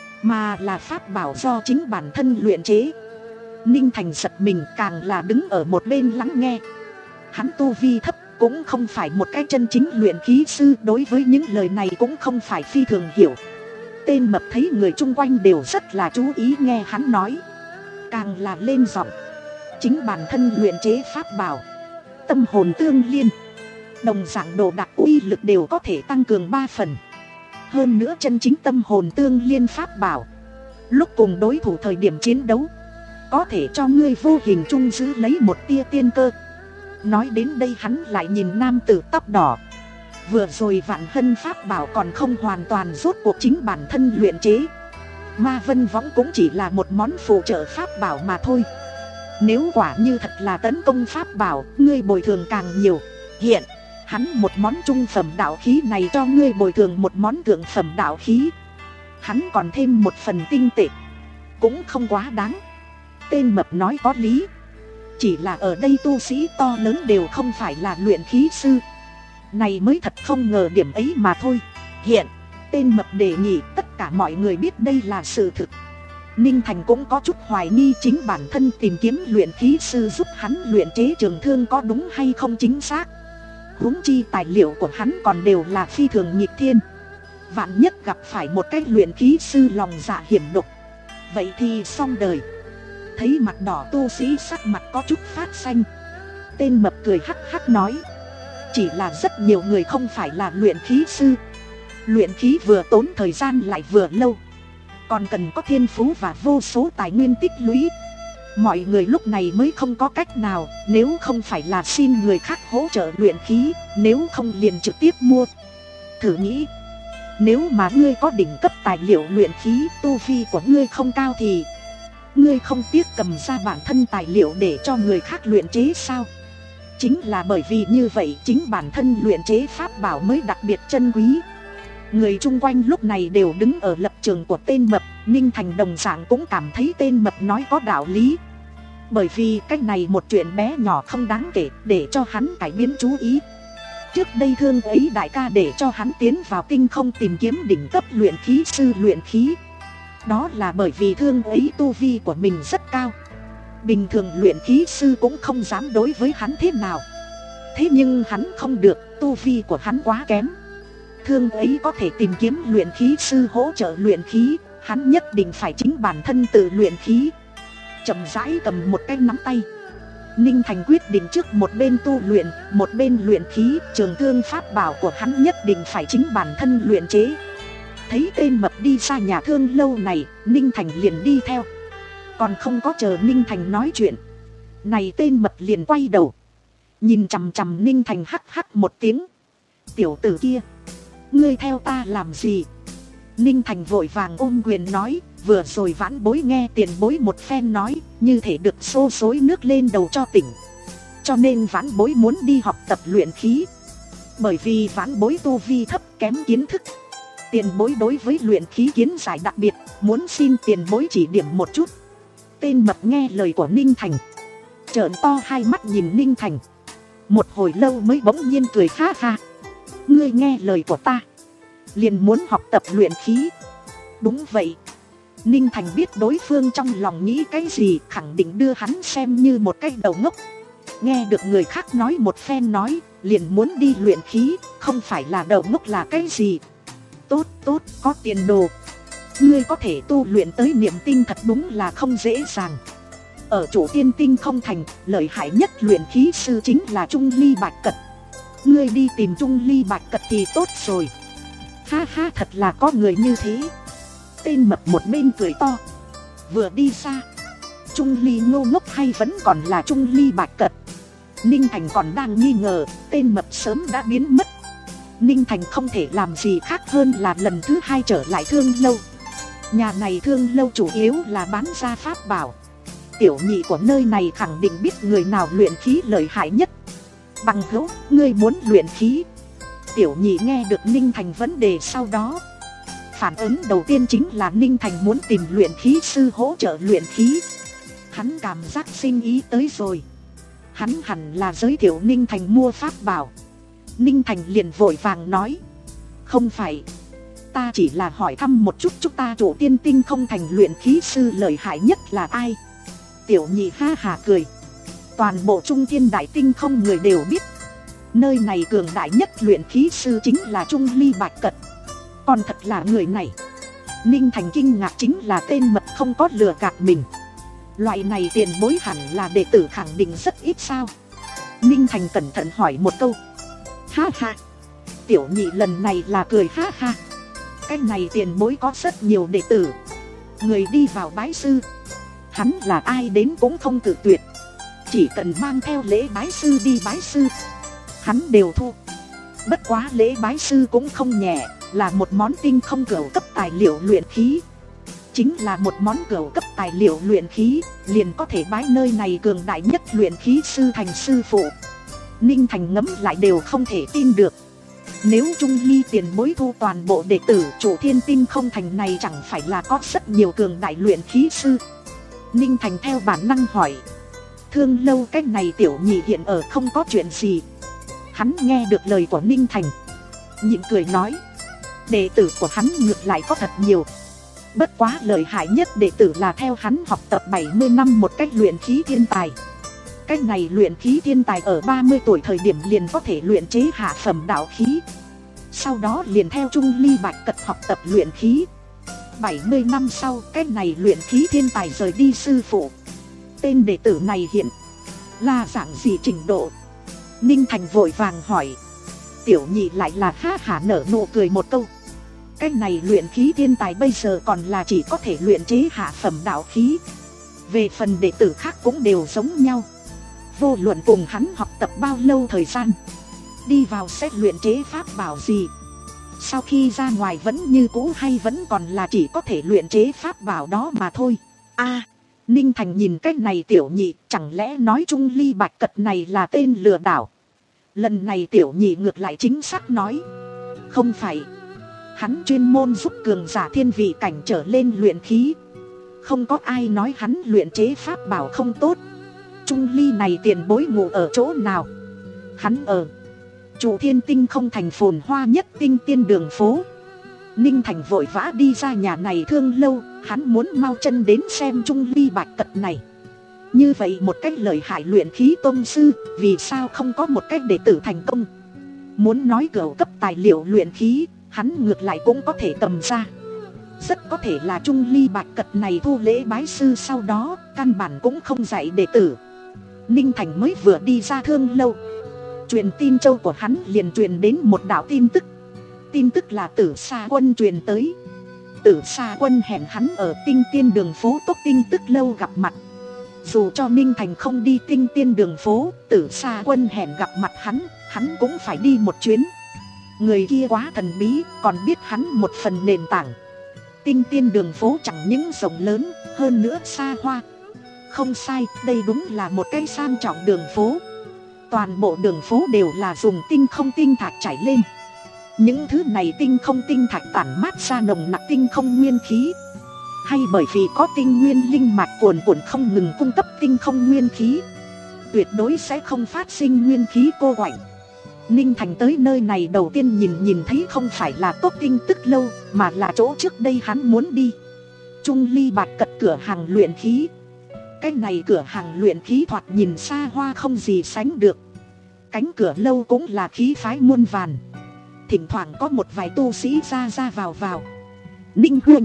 mà là pháp bảo do chính bản thân luyện chế. Ninh Thành giật mình, càng là đứng ở một bên lắng nghe. Hắn tu vi thấp, cũng không phải một cái chân chính luyện khí sư, đối với những lời này cũng không phải phi thường hiểu. Tên mập thấy người chung quanh đều rất là chú ý nghe hắn nói, càng là lên giọng, chính bản thân luyện chế pháp bảo, tâm hồn tương liên, đồng dạng đồ đặc uy lực đều có thể tăng cường ba phần. Hơn nữa chân chính tâm hồn tương liên pháp bảo, lúc cùng đối thủ thời điểm chiến đấu, có thể cho ngươi vô hình chung giữ lấy một tia tiên cơ. Nói đến đây hắn lại nhìn nam tử tóc đỏ. Vừa rồi Vạn Hân pháp bảo còn không hoàn toàn rốt cuộc chính bản thân luyện chế, ma vân võng cũng chỉ là một món phụ trợ pháp bảo mà thôi. Nếu quả như thật là tấn công pháp bảo, ngươi bồi thường càng nhiều. Hiện, hắn một món trung phẩm đạo khí này cho ngươi bồi thường một món thượng phẩm đạo khí, hắn còn thêm một phần tinh tệ, cũng không quá đáng. Tên mập nói có lý, chỉ là ở đây tu sĩ to lớn đều không phải là luyện khí sư, này mới thật không ngờ điểm ấy mà thôi. Hiện, tên mập đề nghị tất cả mọi người biết đây là sự thực. Ninh Thành cũng có chút hoài nghi chính bản thân tìm kiếm luyện khí sư giúp hắn luyện chế trường thương có đúng hay không chính xác. Huống chi tài liệu của hắn còn đều là phi thường nghịch thiên, vạn nhất gặp phải một cái luyện khí sư lòng dạ hiểm độc, vậy thì xong đời. Thấy mặt đỏ tu sĩ sắc mặt có chút phát xanh, tên mập cười hắc hắc nói, chỉ là rất nhiều người không phải là luyện khí sư. Luyện khí vừa tốn thời gian lại vừa lâu, còn cần có thiên phú và vô số tài nguyên tích lũy. Mọi người lúc này mới không có cách nào, nếu không phải là xin người khác hỗ trợ luyện khí, nếu không liền trực tiếp mua. Thử nghĩ, nếu mà ngươi có đỉnh cấp tài liệu luyện khí, tu vi của ngươi không cao thì ngươi không tiếc cầm ra bản thân tài liệu để cho người khác luyện chế sao? Chính là bởi vì như vậy, chính bản thân luyện chế pháp bảo mới đặc biệt chân quý. Người chung quanh lúc này đều đứng ở lập trường của tên mập. Ninh Thành đồng dạng cũng cảm thấy tên mập nói có đạo lý. Bởi vì cái này một chuyện bé nhỏ không đáng kể, để cho hắn cải biến chú ý. Trước đây Thương ấy đại ca để cho hắn tiến vào tinh không tìm kiếm đỉnh cấp luyện khí sư luyện khí. Đó là bởi vì Thương ấy tu vi của mình rất cao. Bình thường luyện khí sư cũng không dám đối với hắn thế nào. Thế nhưng hắn không được, tu vi của hắn quá kém. Thương ấy có thể tìm kiếm luyện khí sư hỗ trợ luyện khí, hắn nhất định phải chính bản thân tự luyện khí. Chậm rãi cầm một cái nắm tay, Ninh Thành quyết định trước một bên tu luyện, một bên luyện khí. Trường thương pháp bảo của hắn nhất định phải chính bản thân luyện chế. Thấy tên mập đi ra nhà thương lâu này, Ninh Thành liền đi theo. Còn không có chờ Ninh Thành nói chuyện, này tên mập liền quay đầu, nhìn chằm chằm Ninh Thành hắc hắc một tiếng. Tiểu tử kia, ngươi theo ta làm gì? Ninh Thành vội vàng ôm quyền nói, vừa rồi vãn bối nghe tiền bối một phen nói, như thể được xô xối nước lên đầu cho tỉnh. Cho nên vãn bối muốn đi học tập luyện khí. Bởi vì vãn bối tu vi thấp kém kiến thức. Tiền bối đối với luyện khí kiến giải đặc biệt, muốn xin tiền bối chỉ điểm một chút. Tên mập nghe lời của Ninh Thành, trợn to hai mắt nhìn Ninh Thành. Một hồi lâu mới bỗng nhiên cười ha ha. Ngươi nghe lời của ta, liền muốn học tập luyện khí. Đúng vậy. Ninh Thành biết đối phương trong lòng nghĩ cái gì, khẳng định đưa hắn xem như một cái đầu ngốc. Nghe được người khác nói một phen nói, liền muốn đi luyện khí, không phải là đầu ngốc là cái gì. Tốt tốt, có tiền đồ. Ngươi có thể tu luyện tới niệm tinh thật đúng là không dễ dàng. Ở Chủ Tiên Tinh không thành, lợi hại nhất luyện khí sư chính là Trung Ly Bạch Cật. Ngươi đi tìm Trung Ly Bạch Cật thì tốt rồi. Ha ha, thật là có người như thế. Tên mập một bên cười to. Vừa đi xa, Trung Ly ngô ngốc hay vẫn còn là Trung Ly Bạch Cật? Ninh Thành còn đang nghi ngờ, tên mập sớm đã biến mất. Ninh Thành không thể làm gì khác hơn là lần thứ hai trở lại thương lâu. Nhà này thương lâu chủ yếu là bán ra pháp bảo. Tiểu nhị của nơi này khẳng định biết người nào luyện khí lợi hại nhất. Bằng hữu, ngươi muốn luyện khí? Tiểu nhị nghe được Ninh Thành vấn đề sau đó, phản ứng đầu tiên chính là Ninh Thành muốn tìm luyện khí sư hỗ trợ luyện khí. Hắn cảm giác sinh ý tới rồi. Hắn hẳn là giới thiệu Ninh Thành mua pháp bảo. Ninh Thành liền vội vàng nói, không phải, ta chỉ là hỏi thăm một chút chúng ta Chủ Tiên Tinh không thành luyện khí sư lợi hại nhất là ai. Tiểu nhị ha hà cười, toàn bộ Trung Thiên Đại Tinh không người đều biết, nơi này cường đại nhất luyện khí sư chính là Trung Ly Bạch Cật. Còn thật là người này. Ninh Thành kinh ngạc chính là tên mập không có lừa gạt mình. Loại này tiền bối hẳn là đệ tử khẳng định rất ít sao? Ninh Thành cẩn thận hỏi một câu. Ha ha. Tiểu nhị lần này là cười ha ha. Cái này tiền bối có rất nhiều đệ tử, người đi vào bái sư, hắn là ai đến cũng không cự tuyệt. Chỉ cần mang theo lễ bái sư đi bái sư, hắn đều thu. Bất quá lễ bái sư cũng không nhẹ, là một món tinh không cửu cấp tài liệu luyện khí. Chính là một món cửu cấp tài liệu luyện khí, liền có thể bái nơi này cường đại nhất luyện khí sư thành sư phụ. Ninh Thành ngẫm lại đều không thể tin được. Nếu Trung Ly tiền bối thu toàn bộ đệ tử Chủ Thiên Tinh không thành này, chẳng phải là có rất nhiều cường đại luyện khí sư? Ninh Thành theo bản năng hỏi, thương lâu cách này tiểu nhị hiện ở không có chuyện gì? Hắn nghe được lời của Ninh Thành, nhịn cười nói, đệ tử của hắn ngược lại có thật nhiều. Bất quá lợi hại nhất đệ tử là theo hắn học tập bảy mươi năm một cách luyện khí thiên tài. Cách này luyện khí thiên tài ở ba mươi tuổi thời điểm liền có thể luyện chế hạ phẩm đạo khí. Sau đó liền theo Trung Ly Bạch Cật học tập luyện khí. bảy mươi năm sau, cách này luyện khí thiên tài rời đi sư phụ. Tên đệ tử này hiện là dạng gì trình độ? Ninh Thành vội vàng hỏi. Tiểu nhị lại là ha hả nở nụ cười một câu. Cách này luyện khí thiên tài bây giờ còn là chỉ có thể luyện chế hạ phẩm đạo khí. Về phần đệ tử khác cũng đều giống nhau. Vô luận cùng hắn học tập bao lâu thời gian, đi vào sẽ luyện chế pháp bảo gì, sau khi ra ngoài vẫn như cũ hay vẫn còn là chỉ có thể luyện chế pháp bảo đó mà thôi. A, Ninh Thành nhìn cái này tiểu nhị, chẳng lẽ nói Trung Ly Bạch Cật này là tên lừa đảo? Lần này tiểu nhị ngược lại chính xác nói, không phải. Hắn chuyên môn giúp cường giả thiên vị cảnh trở lên luyện khí. Không có ai nói hắn luyện chế pháp bảo không tốt. Trung Ly này tiền bối ngủ ở chỗ nào? Hắn ở Trụ Thiên Tinh không thành phồn hoa nhất tinh tiên đường phố. Ninh Thành vội vã đi ra nhà này thương lâu, hắn muốn mau chân đến xem Trung Ly Bạch Cật này. Như vậy một cách lợi hại luyện khí tông sư, vì sao không có một cách đệ tử thành công? Muốn nói cửu cấp tài liệu luyện khí, hắn ngược lại cũng có thể cầm ra. Rất có thể là Trung Ly Bạch Cật này thu lễ bái sư sau đó, căn bản cũng không dạy đệ tử. Ninh Thành mới vừa đi ra thương lâu, truyền tin châu của hắn liền truyền đến một đạo tin tức. Tin tức là Tử Sa Quân truyền tới. Tử Sa Quân hẹn hắn ở Tinh Tiên đường phố Tốc Tinh Tức lâu gặp mặt. Dù cho Ninh Thành không đi Tinh Tiên đường phố, Tử Sa Quân hẹn gặp mặt hắn, hắn cũng phải đi một chuyến. Người kia quá thần bí, còn biết hắn một phần nền tảng. Tinh Tiên đường phố chẳng những rộng lớn, hơn nữa xa hoa. Không sai, đây đúng là một cái sang trọng đường phố. Toàn bộ đường phố đều là dùng tinh không tinh thạch trải lên. Những thứ này tinh không tinh thạch tản mát ra nồng nặc tinh không nguyên khí. Hay bởi vì có tinh nguyên linh mạch cuồn cuộn không ngừng cung cấp tinh không nguyên khí, tuyệt đối sẽ không phát sinh nguyên khí cô quạnh. Ninh Thành tới nơi này đầu tiên nhìn nhìn thấy không phải là Tốc Tinh Tức lâu, mà là chỗ trước đây hắn muốn đi. Trung Ly Bạch Cật cửa hàng luyện khí. Cái này cửa hàng luyện khí thoạt nhìn xa hoa không gì sánh được. Cánh cửa lâu cũng là khí phái muôn vàn. Thỉnh thoảng có một vài tu sĩ ra ra vào vào. Ninh Huynh,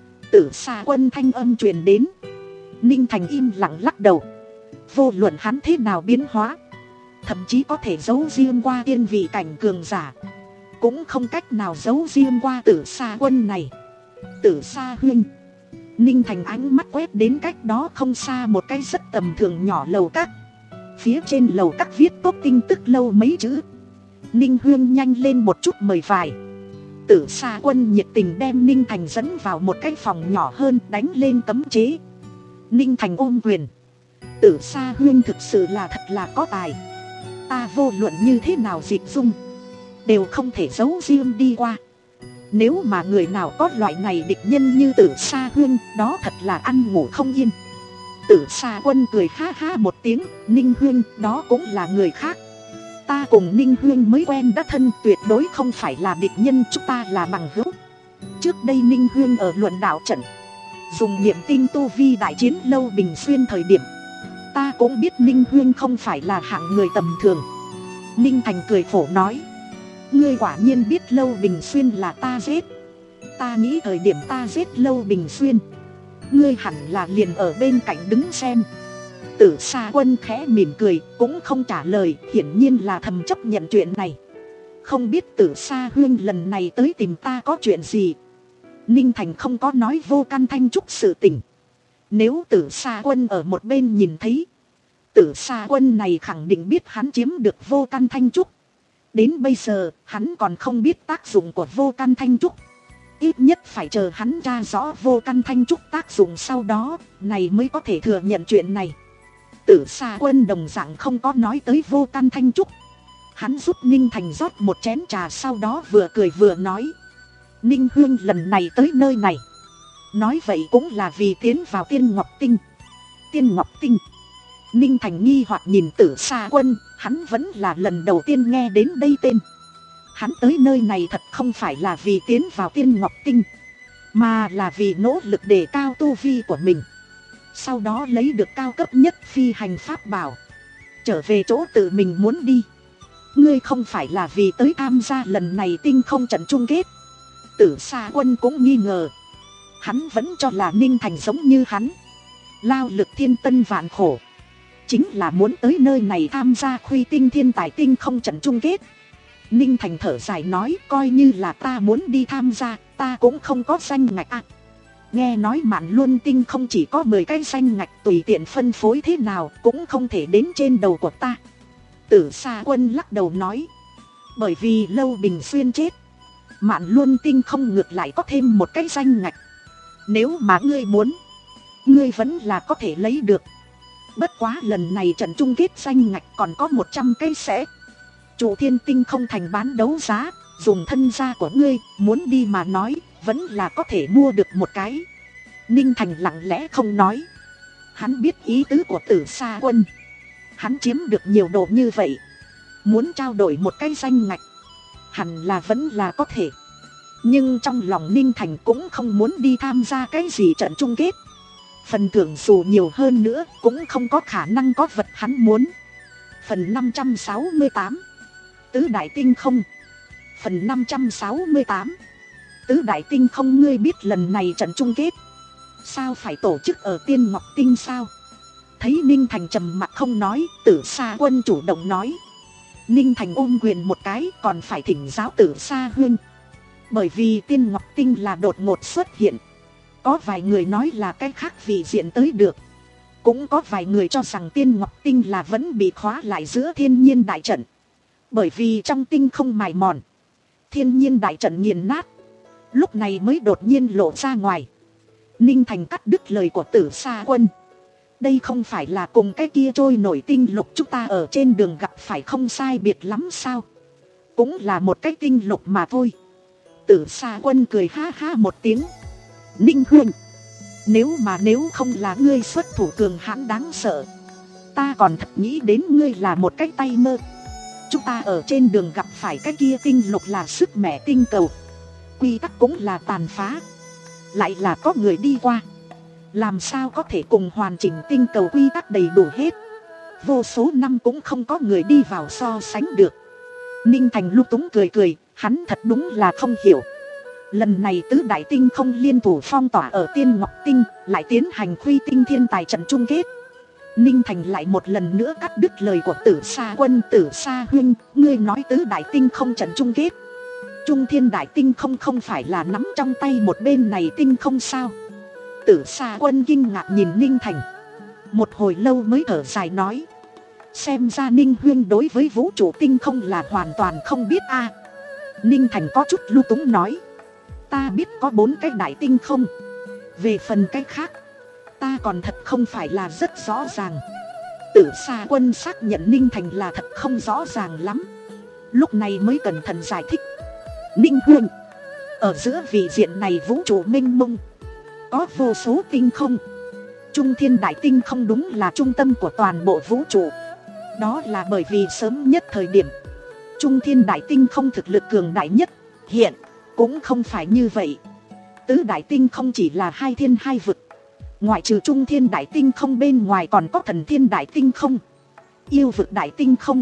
Tử Sa Quân thanh âm truyền đến. Ninh Thành im lặng lắc đầu. Vô luận hắn thế nào biến hóa, thậm chí có thể giấu riêng qua tiên vị cảnh cường giả, cũng không cách nào giấu riêng qua Tử Sa Quân này. Tử Sa Huynh. Ninh Thành ánh mắt quét đến cách đó không xa một cái rất tầm thường nhỏ lầu các. Phía trên lầu các viết Tốc Tinh Tức lâu mấy chữ. Ninh Huyên nhanh lên một chút mời vài. Tử Sa Quân nhiệt tình đem Ninh Thành dẫn vào một cái phòng nhỏ hơn, đánh lên cấm chế. Ninh Thành ôm quyền. Tử Sa Huyên thực sự là thật là có tài. Ta vô luận như thế nào dịch dung, đều không thể giấu riêng đi qua. Nếu mà người nào có loại này địch nhân như Tử Sa Huyên, đó thật là ăn ngủ không yên. Tử Sa Quân cười ha ha một tiếng. Ninh Huyên, đó cũng là người khác. Ta cùng Ninh Huyên mới quen đã thân, tuyệt đối không phải là địch nhân, chúng ta là bằng hữu. Trước đây Ninh Huyên ở luận đạo trận dùng niệm tinh tu vi đại chiến Lâu Bình Xuyên thời điểm, ta cũng biết Ninh Huyên không phải là hạng người tầm thường. Ninh Thành cười khổ nói, ngươi quả nhiên biết Lâu Bình Xuyên là ta giết. Ta nghĩ thời điểm ta giết Lâu Bình Xuyên, ngươi hẳn là liền ở bên cạnh đứng xem. Tử Sa Quân khẽ mỉm cười, cũng không trả lời, hiển nhiên là thầm chấp nhận chuyện này. Không biết Tử Sa Huyên lần này tới tìm ta có chuyện gì. Ninh Thành không có nói Vô Căn Thanh Trúc sự tình. Nếu Tử Sa Quân ở một bên nhìn thấy, Tử Sa Quân này khẳng định biết hắn chiếm được Vô Căn Thanh Trúc. Đến bây giờ hắn còn không biết tác dụng của Vô Căn Thanh Trúc. Ít nhất phải chờ hắn tra rõ Vô Căn Thanh Trúc tác dụng sau đó, này mới có thể thừa nhận chuyện này. Tử Sa Quân đồng dạng không có nói tới Vô Căn Thanh Trúc. Hắn giúp Ninh Thành rót một chén trà, sau đó vừa cười vừa nói, Ninh Huyên lần này tới nơi này, nói vậy cũng là vì tiến vào Tiên Ngọc Tinh. Tiên Ngọc Tinh. Ninh Thành nghi hoặc nhìn Tử Sa Quân, hắn vẫn là lần đầu tiên nghe đến đây tên. Hắn tới nơi này thật không phải là vì tiến vào Tiên Ngọc Tinh, mà là vì nỗ lực đề cao tu vi của mình, sau đó lấy được cao cấp nhất phi hành pháp bảo, trở về chỗ tự mình muốn đi. Ngươi không phải là vì tới tham gia lần này tinh không trận chung kết? Tử Sa Quân cũng nghi ngờ. Hắn vẫn cho là Ninh Thành giống như hắn, lao lực thiên tân vạn khổ, chính là muốn tới nơi này tham gia Khuy Tinh thiên tài tinh không trận chung kết. Ninh Thành thở dài nói, coi như là ta muốn đi tham gia, ta cũng không có danh ngạch ạ. À, Nghe nói Mạn Luân Tinh không chỉ có mười cái danh ngạch, tùy tiện phân phối thế nào cũng không thể đến trên đầu của ta. Tử Sa Quân lắc đầu nói, bởi vì Lâu Bình Xuyên chết, Mạn Luân Tinh không ngược lại có thêm một cái danh ngạch. Nếu mà ngươi muốn, ngươi vẫn là có thể lấy được. Bất quá lần này trận chung kết danh ngạch còn có một trăm cái sẽ Trụ Thiên Tinh không thành bán đấu giá, dùng thân gia của ngươi, muốn đi mà nói, vẫn là có thể mua được một cái. Ninh Thành lặng lẽ không nói. Hắn biết ý tứ của Tử Sa Quân. Hắn chiếm được nhiều đồ như vậy, muốn trao đổi một cái danh ngạch, hẳn là vẫn là có thể. Nhưng trong lòng Ninh Thành cũng không muốn đi tham gia cái gì trận chung kết. Phần thưởng dù nhiều hơn nữa cũng không có khả năng có vật hắn muốn. Phần năm trăm sáu mươi tám, Tứ Đại Tinh Không. Phần năm trăm sáu mươi tám, Tứ Đại Tinh Không. Ngươi biết lần này trận chung kết sao phải tổ chức ở Tiên Ngọc Tinh sao? Thấy Ninh Thành trầm mặc không nói, Tử Sa Quân chủ động nói. Ninh Thành ôm quyền một cái, còn phải thỉnh giáo Tử Sa Huynh. Bởi vì Tiên Ngọc Tinh là đột ngột xuất hiện. Có vài người nói là cái khác vị diện tới được. Cũng có vài người cho rằng Tiên Ngọc Tinh là vẫn bị khóa lại giữa thiên nhiên đại trận. Bởi vì trong tinh không mài mòn, thiên nhiên đại trận nghiền nát, lúc này mới đột nhiên lộ ra ngoài. Ninh Thành cắt đứt lời của Tử Sa Quân. Đây không phải là cùng cái kia trôi nổi tinh lục chúng ta ở trên đường gặp phải không sai biệt lắm sao? Cũng là một cái tinh lục mà thôi. Tử Sa Quân cười ha ha một tiếng. Ninh Huynh, nếu mà nếu không là ngươi xuất thủ cường hãn đáng sợ, ta còn thật nghĩ đến ngươi là một cái tay mơ. Chúng ta ở trên đường gặp phải cái kia tinh lục là sức mẻ tinh cầu, quy tắc cũng là tàn phá, lại là có người đi qua, làm sao có thể cùng hoàn chỉnh tinh cầu quy tắc đầy đủ hết. Vô số năm cũng không có người đi vào so sánh được. Ninh Thành lung túng cười cười, hắn thật đúng là không hiểu. Lần này Tứ Đại Tinh Không liên thủ phong tỏa ở Tiên Ngọc Tinh, lại tiến hành Khuy Tinh thiên tài trận chung kết. Ninh Thành lại một lần nữa cắt đứt lời của Tử Sa Quân. Tử Sa Huynh, ngươi nói Tứ Đại Tinh Không trận chung kết, Trung Thiên Đại Tinh Không không phải là nắm trong tay một bên này tinh không sao? Tử Sa Quân kinh ngạc nhìn Ninh Thành, một hồi lâu mới thở dài nói, xem ra Ninh Huynh đối với vũ trụ tinh không là hoàn toàn không biết a. Ninh Thành có chút lung túng nói, ta biết có bốn cái đại tinh không, về phần cái khác ta còn thật không phải là rất rõ ràng. Tử Sa Quân xác nhận Ninh Thành là thật không rõ ràng lắm, lúc này mới cẩn thận giải thích. Ninh Huynh, ở giữa vị diện này vũ trụ mênh mông, có vô số tinh không. Trung Thiên Đại Tinh Không đúng là trung tâm của toàn bộ vũ trụ. Đó là bởi vì sớm nhất thời điểm, Trung Thiên Đại Tinh Không thực lực cường đại nhất. Hiện cũng không phải như vậy. Tứ Đại Tinh Không chỉ là hai thiên hai vực. Ngoại trừ Trung Thiên Đại Tinh Không bên ngoài còn có Thần Thiên Đại Tinh Không, Yêu vực Đại Tinh Không,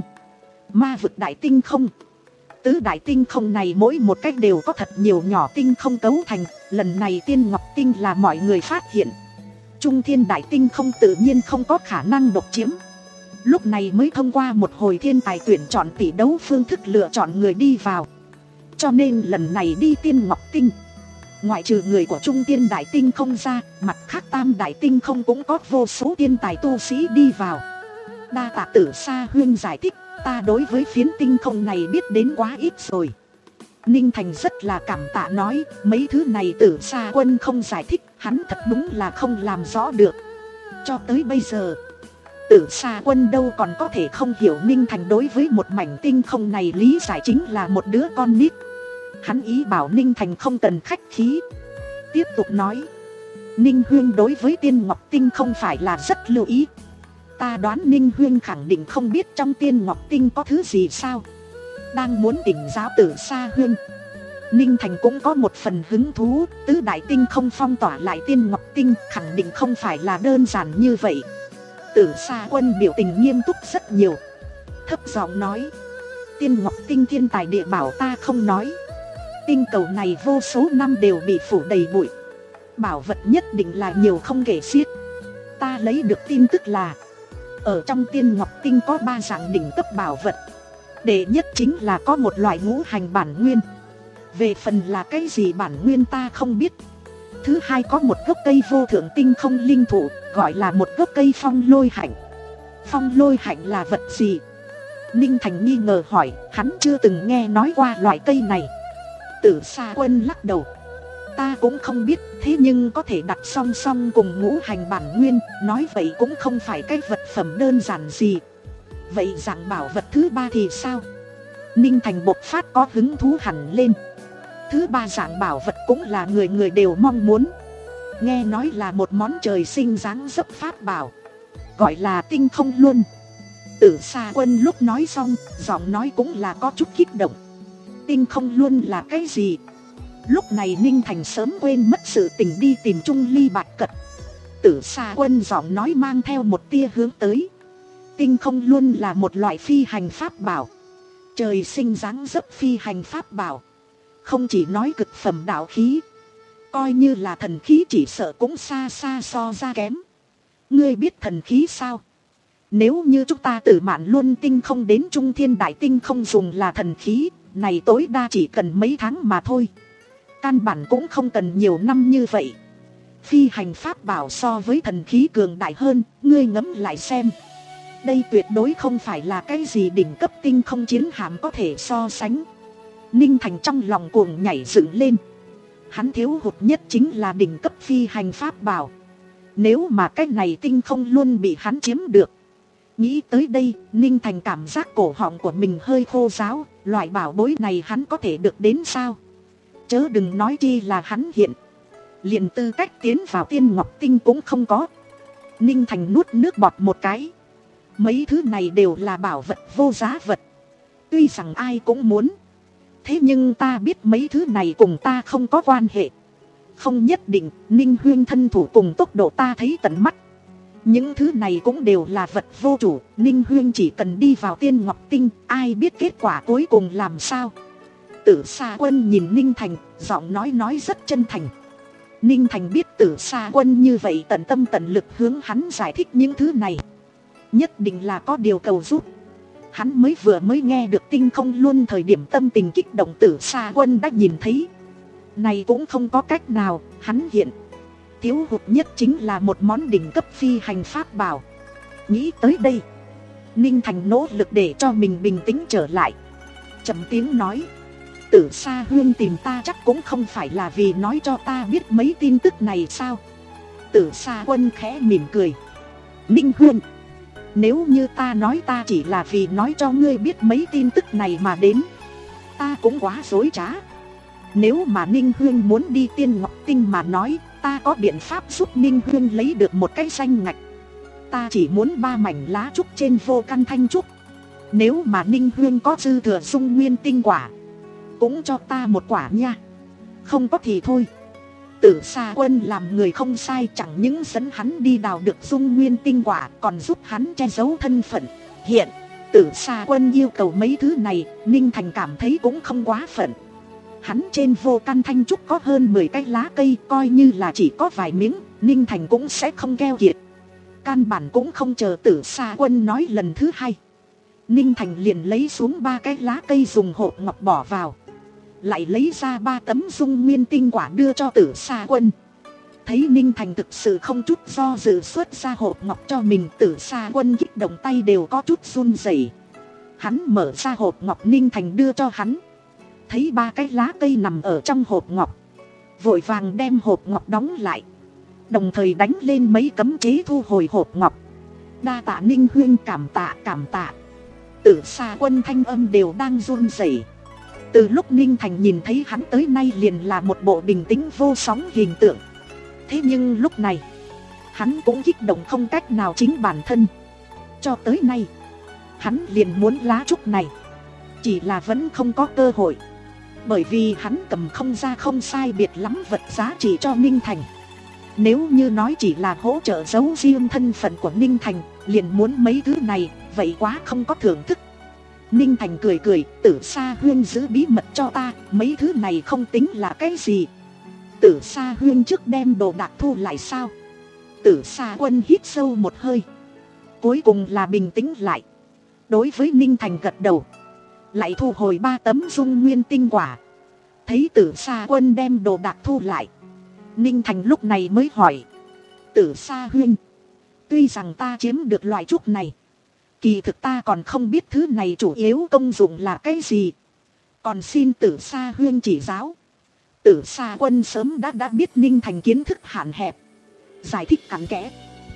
Ma vực Đại Tinh Không. Tứ Đại Tinh Không này mỗi một cách đều có thật nhiều nhỏ tinh không cấu thành. Lần này Tiên Ngọc Tinh là mọi người phát hiện, Trung Thiên Đại Tinh Không tự nhiên không có khả năng độc chiếm. Lúc này mới thông qua một hồi thiên tài tuyển chọn tỷ đấu phương thức lựa chọn người đi vào. Cho nên lần này đi Tiên Ngọc Tinh, ngoại trừ người của Trung Thiên Đại Tinh Không ra, mặt khác Tam Đại Tinh Không cũng có vô số thiên tài tu sĩ đi vào. Đa tạ Tử Sa Huynh giải thích, ta đối với phiến tinh không này biết đến quá ít rồi. Ninh Thành rất là cảm tạ nói, mấy thứ này Tử Sa Quân không giải thích, hắn thật đúng là không làm rõ được. Cho tới bây giờ, Tử Sa Quân đâu còn có thể không hiểu Ninh Thành đối với một mảnh tinh không này lý giải chính là một đứa con nít. Hắn ý bảo Ninh Thành không cần khách khí, tiếp tục nói, Ninh Huynh đối với Tiên Ngọc Tinh không phải là rất lưu ý. Ta đoán Ninh Huynh khẳng định không biết trong Tiên Ngọc Tinh có thứ gì sao? Đang muốn tỉnh giáo Tử Sa Huynh. Ninh Thành cũng có một phần hứng thú. Tứ Đại Tinh Không phong tỏa lại Tiên Ngọc Tinh khẳng định không phải là đơn giản như vậy. Tử Sa Quân biểu tình nghiêm túc rất nhiều, thấp giọng nói, Tiên Ngọc Tinh thiên tài địa bảo ta không nói, tinh cầu này vô số năm đều bị phủ đầy bụi, bảo vật nhất định là nhiều không kể xiết. Ta lấy được tin tức là ở trong Tiên Ngọc Tinh có ba dạng đỉnh cấp bảo vật. Đệ nhất chính là có một loại ngũ hành bản nguyên. Về phần là cái gì bản nguyên ta không biết. thứ hai có một gốc cây vô thượng tinh không linh thụ, gọi là một gốc cây phong lôi hạnh. Phong lôi hạnh là vật gì? Ninh Thành nghi ngờ hỏi, hắn chưa từng nghe nói qua loại cây này. Tử Sa Quân lắc đầu. Ta cũng không biết, thế nhưng có thể đặt song song cùng ngũ hành bản nguyên, nói vậy cũng không phải cái vật phẩm đơn giản gì. Vậy dạng bảo vật thứ ba thì sao? Ninh Thành bộc phát có hứng thú hẳn lên. Thứ ba dạng bảo vật cũng là người người đều mong muốn. Nghe nói là một món trời sinh dáng dấp pháp bảo, gọi là tinh không luân. Tử Sa Quân lúc nói xong, giọng nói cũng là có chút kích động. Tinh không luân là cái gì? Lúc này Ninh Thành sớm quên mất sự tình đi tìm Trung Ly Bạch Cật. Tử Sa Quân giọng nói mang theo một tia hướng tới. Tinh không luân là một loại phi hành pháp bảo, trời sinh dáng dấp phi hành pháp bảo. Không chỉ nói cực phẩm đạo khí, coi như là thần khí chỉ sợ cũng xa xa so ra kém. Ngươi biết thần khí sao? Nếu như chúng ta từ Mạn Luân tinh không đến Trung Thiên Đại tinh không dùng là thần khí, này tối đa chỉ cần mấy tháng mà thôi. Căn bản cũng không cần nhiều năm như vậy. Phi hành pháp bảo so với thần khí cường đại hơn, ngươi ngẫm lại xem. Đây tuyệt đối không phải là cái gì đỉnh cấp tinh không chiến hạm có thể so sánh. Ninh Thành trong lòng cuồng nhảy dựng lên. Hắn thiếu hụt nhất chính là đỉnh cấp phi hành pháp bảo. Nếu mà cái này tinh không luôn bị hắn chiếm được. Nghĩ tới đây, Ninh Thành cảm giác cổ họng của mình hơi khô ráo. Loại bảo bối này hắn có thể được đến sao? Chớ đừng nói chi là hắn hiện liền tư cách tiến vào Tiên Ngọc Tinh cũng không có. Ninh Thành nuốt nước bọt một cái. Mấy thứ này đều là bảo vật vô giá vật. Tuy rằng ai cũng muốn, thế nhưng ta biết mấy thứ này cùng ta không có quan hệ. Không nhất định. Ninh Huyên thân thủ cùng tốc độ ta thấy tận mắt. Những thứ này cũng đều là vật vô chủ. Ninh Huyên chỉ cần đi vào Tiên Ngọc Tinh, ai biết kết quả cuối cùng làm sao. Tử Sa Quân nhìn Ninh Thành, giọng nói nói rất chân thành. Ninh Thành biết Tử Sa Quân như vậy tận tâm tận lực hướng hắn giải thích những thứ này, nhất định là có điều cầu giúp. Hắn mới vừa mới nghe được tinh không luôn thời điểm tâm tình kích động Tử Sa Quân đã nhìn thấy. Này cũng không có cách nào, hắn hiện thiếu hụt nhất chính là một món đỉnh cấp phi hành pháp bảo. Nghĩ tới đây, Ninh Thành nỗ lực để cho mình bình tĩnh trở lại, trầm tiếng nói. Tử Sa Huyên tìm ta chắc cũng không phải là vì nói cho ta biết mấy tin tức này sao? Tử Sa Quân khẽ mỉm cười. Ninh Huyên, nếu như ta nói ta chỉ là vì nói cho ngươi biết mấy tin tức này mà đến, ta cũng quá dối trá. Nếu mà Ninh Huyên muốn đi Tiên Ngọc Tinh mà nói, ta có biện pháp giúp Ninh Huyên lấy được một cái danh ngạch. Ta chỉ muốn ba mảnh lá trúc trên vô căn thanh trúc. Nếu mà Ninh Huyên có dư thừa dung nguyên tinh quả, cũng cho ta một quả nha. Không có thì thôi. Tử Sa Quân làm người không sai, chẳng những dẫn hắn đi đào được dung nguyên tinh quả, còn giúp hắn che giấu thân phận. Hiện Tử Sa Quân yêu cầu mấy thứ này, Ninh Thành cảm thấy cũng không quá phận. Hắn trên vô căn thanh trúc có hơn mười cái lá cây, coi như là chỉ có vài miếng, Ninh Thành cũng sẽ không keo kiệt. Căn bản cũng không chờ Tử Sa Quân nói lần thứ hai, Ninh Thành liền lấy xuống ba cái lá cây dùng hộp ngọc bỏ vào, lại lấy ra ba tấm dung nguyên tinh quả đưa cho Tử Sa Quân. Thấy Ninh Thành thực sự không chút do dự xuất ra hộp ngọc cho mình, Tử Sa Quân kích động tay đều có chút run rẩy. Hắn mở ra hộp ngọc Ninh Thành đưa cho hắn, thấy ba cái lá cây nằm ở trong hộp ngọc, vội vàng đem hộp ngọc đóng lại, đồng thời đánh lên mấy cấm chế thu hồi hộp ngọc. Đa tạ Ninh Huyên, cảm tạ cảm tạ. Tử Sa Quân thanh âm đều đang run rẩy. Từ lúc Ninh Thành nhìn thấy hắn tới nay liền là một bộ bình tĩnh vô sóng hình tượng. Thế nhưng lúc này, hắn cũng kích động không cách nào chính bản thân. Cho tới nay, hắn liền muốn lá trúc này, chỉ là vẫn không có cơ hội. Bởi vì hắn cầm không ra không sai biệt lắm vật giá trị cho Ninh Thành. Nếu như nói chỉ là hỗ trợ giấu riêng thân phận của Ninh Thành, liền muốn mấy thứ này, vậy quá không có thưởng thức. Ninh Thành cười cười, Tử Sa Huyên giữ bí mật cho ta, mấy thứ này không tính là cái gì. Tử Sa Huyên trước đem đồ đạc thu lại sao? Tử Sa Quân hít sâu một hơi, cuối cùng là bình tĩnh lại. Đối với Ninh Thành gật đầu, lại thu hồi ba tấm dung nguyên tinh quả. Thấy Tử Sa Quân đem đồ đạc thu lại, Ninh Thành lúc này mới hỏi. Tử Sa huynh, tuy rằng ta chiếm được loại trúc này, kỳ thực ta còn không biết thứ này chủ yếu công dụng là cái gì. Còn xin Tử Sa huynh chỉ giáo. Tử Sa Quân sớm đã đã biết Ninh Thành kiến thức hạn hẹp, giải thích cặn kẽ.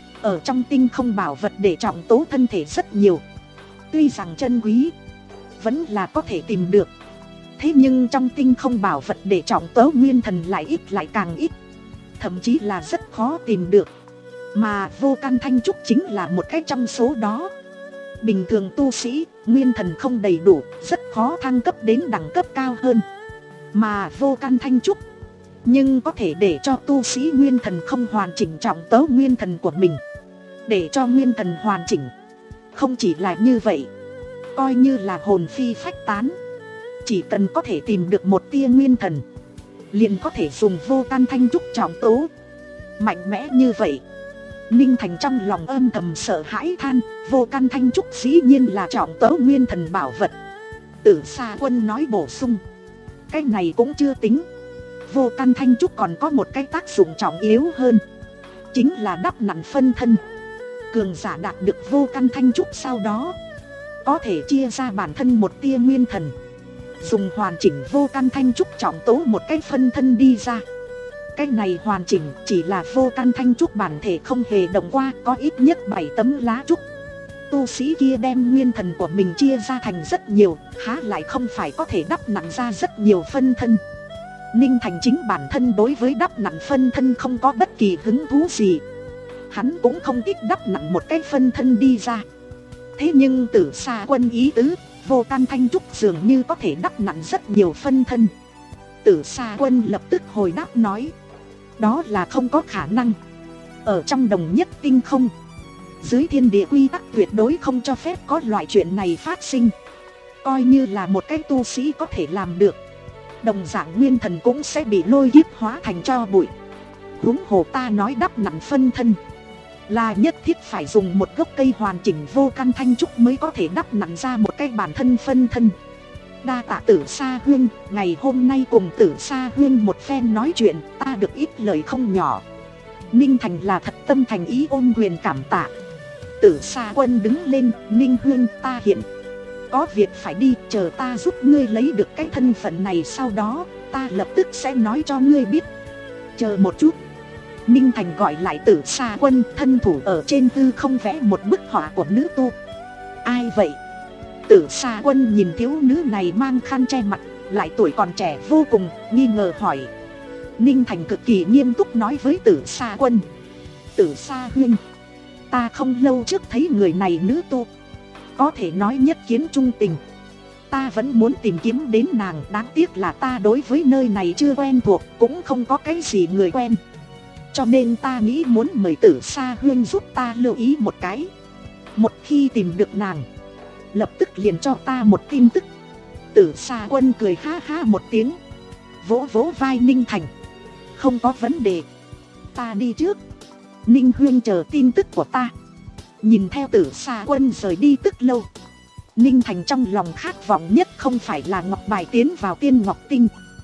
Ở trong tinh không bảo vật để trọng tố thân thể rất nhiều. Tuy rằng chân quý, vẫn là có thể tìm được. Thế nhưng trong tinh không bảo vật để trọng tố nguyên thần lại ít lại càng ít. Thậm chí là rất khó tìm được. Mà vô căn thanh trúc chính là một cái trong số đó. Bình thường tu sĩ, nguyên thần không đầy đủ, rất khó thăng cấp đến đẳng cấp cao hơn. Mà vô căn thanh trúc, nhưng có thể để cho tu sĩ nguyên thần không hoàn chỉnh trọng tố nguyên thần của mình. Để cho nguyên thần hoàn chỉnh. Không chỉ là như vậy, coi như là hồn phi phách tán, chỉ cần có thể tìm được một tia nguyên thần, liền có thể dùng vô căn thanh trúc trọng tố. Mạnh mẽ như vậy, Ninh Thành trong lòng âm thầm sợ hãi than. Vô căn thanh trúc dĩ nhiên là trọng tố nguyên thần bảo vật. Tử Sa Quân nói bổ sung. Cái này cũng chưa tính. Vô căn thanh trúc còn có một cái tác dụng trọng yếu hơn, chính là đắp nặn phân thân. Cường giả đạt được vô căn thanh trúc sau đó, có thể chia ra bản thân một tia nguyên thần, dùng hoàn chỉnh vô căn thanh trúc trọng tố một cái phân thân đi ra. Cái này hoàn chỉnh chỉ là vô căn thanh trúc bản thể không hề động qua, có ít nhất bảy tấm lá trúc. Tu sĩ kia đem nguyên thần của mình chia ra thành rất nhiều, há lại không phải có thể đắp nặn ra rất nhiều phân thân. Ninh Thành chính bản thân đối với đắp nặn phân thân không có bất kỳ hứng thú gì. Hắn cũng không thích đắp nặn một cái phân thân đi ra. Thế nhưng Tử Sa Quân ý tứ, vô căn thanh trúc dường như có thể đắp nặn rất nhiều phân thân. Tử Sa Quân lập tức hồi đáp nói. Đó là không có khả năng. Ở trong đồng nhất tinh không, dưới thiên địa quy tắc tuyệt đối không cho phép có loại chuyện này phát sinh. Coi như là một cái tu sĩ có thể làm được, đồng dạng nguyên thần cũng sẽ bị lôi kiếp hóa thành tro bụi. Huống hồ ta nói đắp nặn phân thân, là nhất thiết phải dùng một gốc cây hoàn chỉnh vô căn thanh trúc mới có thể đắp nặn ra một cái bản thân phân thân. Đa tạ Tử Sa huynh, ngày hôm nay cùng Tử Sa huynh một phen nói chuyện, ta được ít lời không nhỏ. Ninh Thành là thật tâm thành ý ôm quyền cảm tạ. Tử Sa Quân đứng lên. Ninh huynh, ta hiện có việc phải đi, chờ ta giúp ngươi lấy được cái thân phận này, sau đó ta lập tức sẽ nói cho ngươi biết. Chờ một chút. Ninh Thành gọi lại Tử Sa Quân, thân thủ ở trên hư không vẽ một bức họa của nữ tu. Ai vậy? Tử Sa Quân nhìn thiếu nữ này mang khăn che mặt, lại tuổi còn trẻ vô cùng, nghi ngờ hỏi. Ninh Thành cực kỳ nghiêm túc nói với Tử Sa Quân. Tử Sa huynh, ta không lâu trước thấy người này nữ tu, có thể nói nhất kiến trung tình. Ta vẫn muốn tìm kiếm đến nàng, đáng tiếc là ta đối với nơi này chưa quen thuộc, cũng không có cái gì người quen. Cho nên ta nghĩ muốn mời Tử Sa huynh giúp ta lưu ý một cái. Một khi tìm được nàng, lập tức liền cho ta một tin tức. Tử Sa Quân cười ha ha một tiếng, vỗ vỗ vai Ninh Thành. Không có vấn đề, ta đi trước. Ninh huynh chờ tin tức của ta. Nhìn theo Tử Sa Quân rời đi tức lâu, Ninh Thành trong lòng khát vọng nhất không phải là ngọc bài tiến vào Tiên Ngọc Tinh,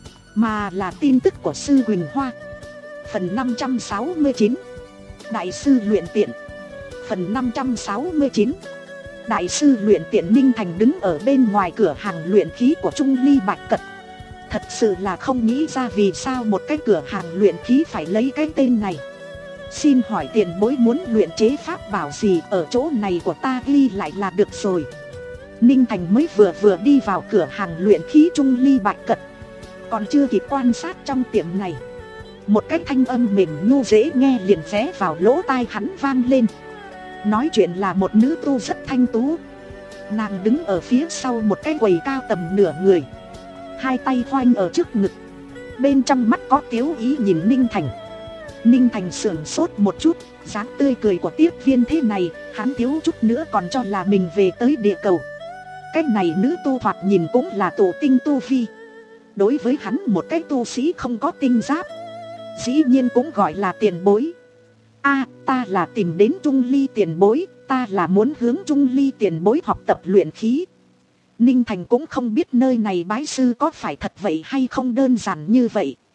mà là tin tức của Sư Huỳnh Hoa. Phần năm trăm sáu mươi chín, Đại sư luyện tiện. Phần năm trăm sáu mươi chín, Đại sư luyện tiện. Ninh Thành đứng ở bên ngoài cửa hàng luyện khí của Trung Ly Bạch Cật. Thật sự là không nghĩ ra vì sao một cái cửa hàng luyện khí phải lấy cái tên này. Xin hỏi tiền bối muốn luyện chế pháp bảo gì, ở chỗ này của ta ghi lại là được rồi. Ninh Thành mới vừa vừa đi vào cửa hàng luyện khí Trung Ly Bạch Cật, còn chưa kịp quan sát trong tiệm này, một cái thanh âm mềm nhu dễ nghe liền vé vào lỗ tai hắn vang lên. Nói chuyện là một nữ tu rất thanh tú. Nàng đứng ở phía sau một cái quầy cao tầm nửa người, hai tay khoanh ở trước ngực, bên trong mắt có tiếu ý nhìn Ninh Thành. Ninh Thành sửng sốt một chút, dáng tươi cười của tiếp viên thế này, hắn thiếu chút nữa còn cho là mình về tới địa cầu. Cái này nữ tu thoạt nhìn cũng là tổ tinh tu vi. Đối với hắn một cái tu sĩ không có tinh giáp, dĩ nhiên cũng gọi là tiền bối. A, à, ta là tìm đến Trung Ly tiền bối, ta là muốn hướng Trung Ly tiền bối học tập luyện khí. Ninh Thành cũng không biết nơi này bái sư có phải thật vậy hay không đơn giản như vậy.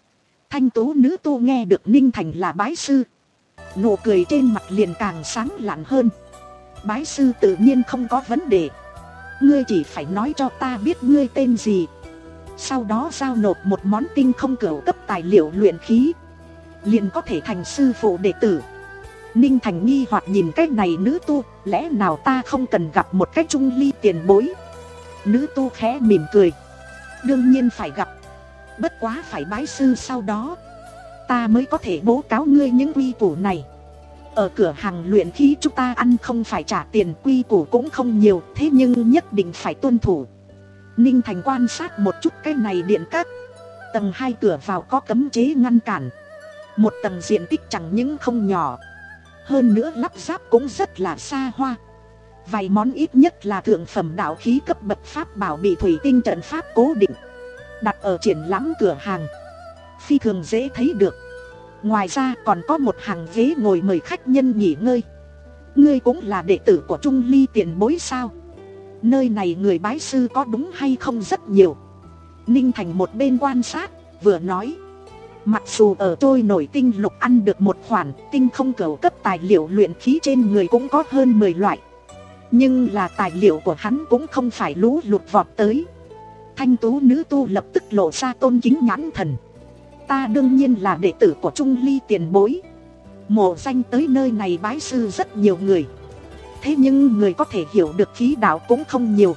Thanh tú nữ tu nghe được Ninh Thành là bái sư, nụ cười trên mặt liền càng sáng lạn hơn. Bái sư tự nhiên không có vấn đề. Ngươi chỉ phải nói cho ta biết ngươi tên gì, sau đó giao nộp một món tinh không cửu cấp tài liệu luyện khí, liền có thể thành sư phụ đệ tử. Ninh Thành nghi hoặc nhìn cái này nữ tu, lẽ nào ta không cần gặp một cái trung ly tiền bối? Nữ tu khẽ mỉm cười, đương nhiên phải gặp, bất quá phải bái sư sau đó ta mới có thể bố cáo ngươi những quy củ này. Ở cửa hàng luyện khí chúng ta ăn không phải trả tiền, quy củ cũng không nhiều, thế nhưng nhất định phải tuân thủ. Ninh Thành quan sát một chút cái này điện các. Tầng hai cửa vào có cấm chế ngăn cản, một tầng diện tích chẳng những không nhỏ, hơn nữa lắp ráp cũng rất là xa hoa. Vài món ít nhất là thượng phẩm đạo khí cấp bậc pháp bảo bị thủy tinh trận pháp cố định, đặt ở triển lãm cửa hàng, phi thường dễ thấy được. Ngoài ra còn có một hàng ghế ngồi mời khách nhân nghỉ ngơi. Ngươi cũng là đệ tử của Trung Ly tiền bối sao? Nơi này người bái sư có đúng hay không rất nhiều. Ninh Thành một bên quan sát vừa nói, mặc dù ở trôi nổi tinh lục ăn được một khoản tinh không cửu cấp tài liệu luyện khí trên người cũng có hơn mười loại, nhưng là tài liệu của hắn cũng không phải lũ lụt vọt tới. Thanh tú nữ tu lập tức lộ ra tôn kính nhãn thần. Ta đương nhiên là đệ tử của Trung Ly tiền bối. Mộ danh tới nơi này bái sư rất nhiều người, thế nhưng người có thể hiểu được khí đạo cũng không nhiều.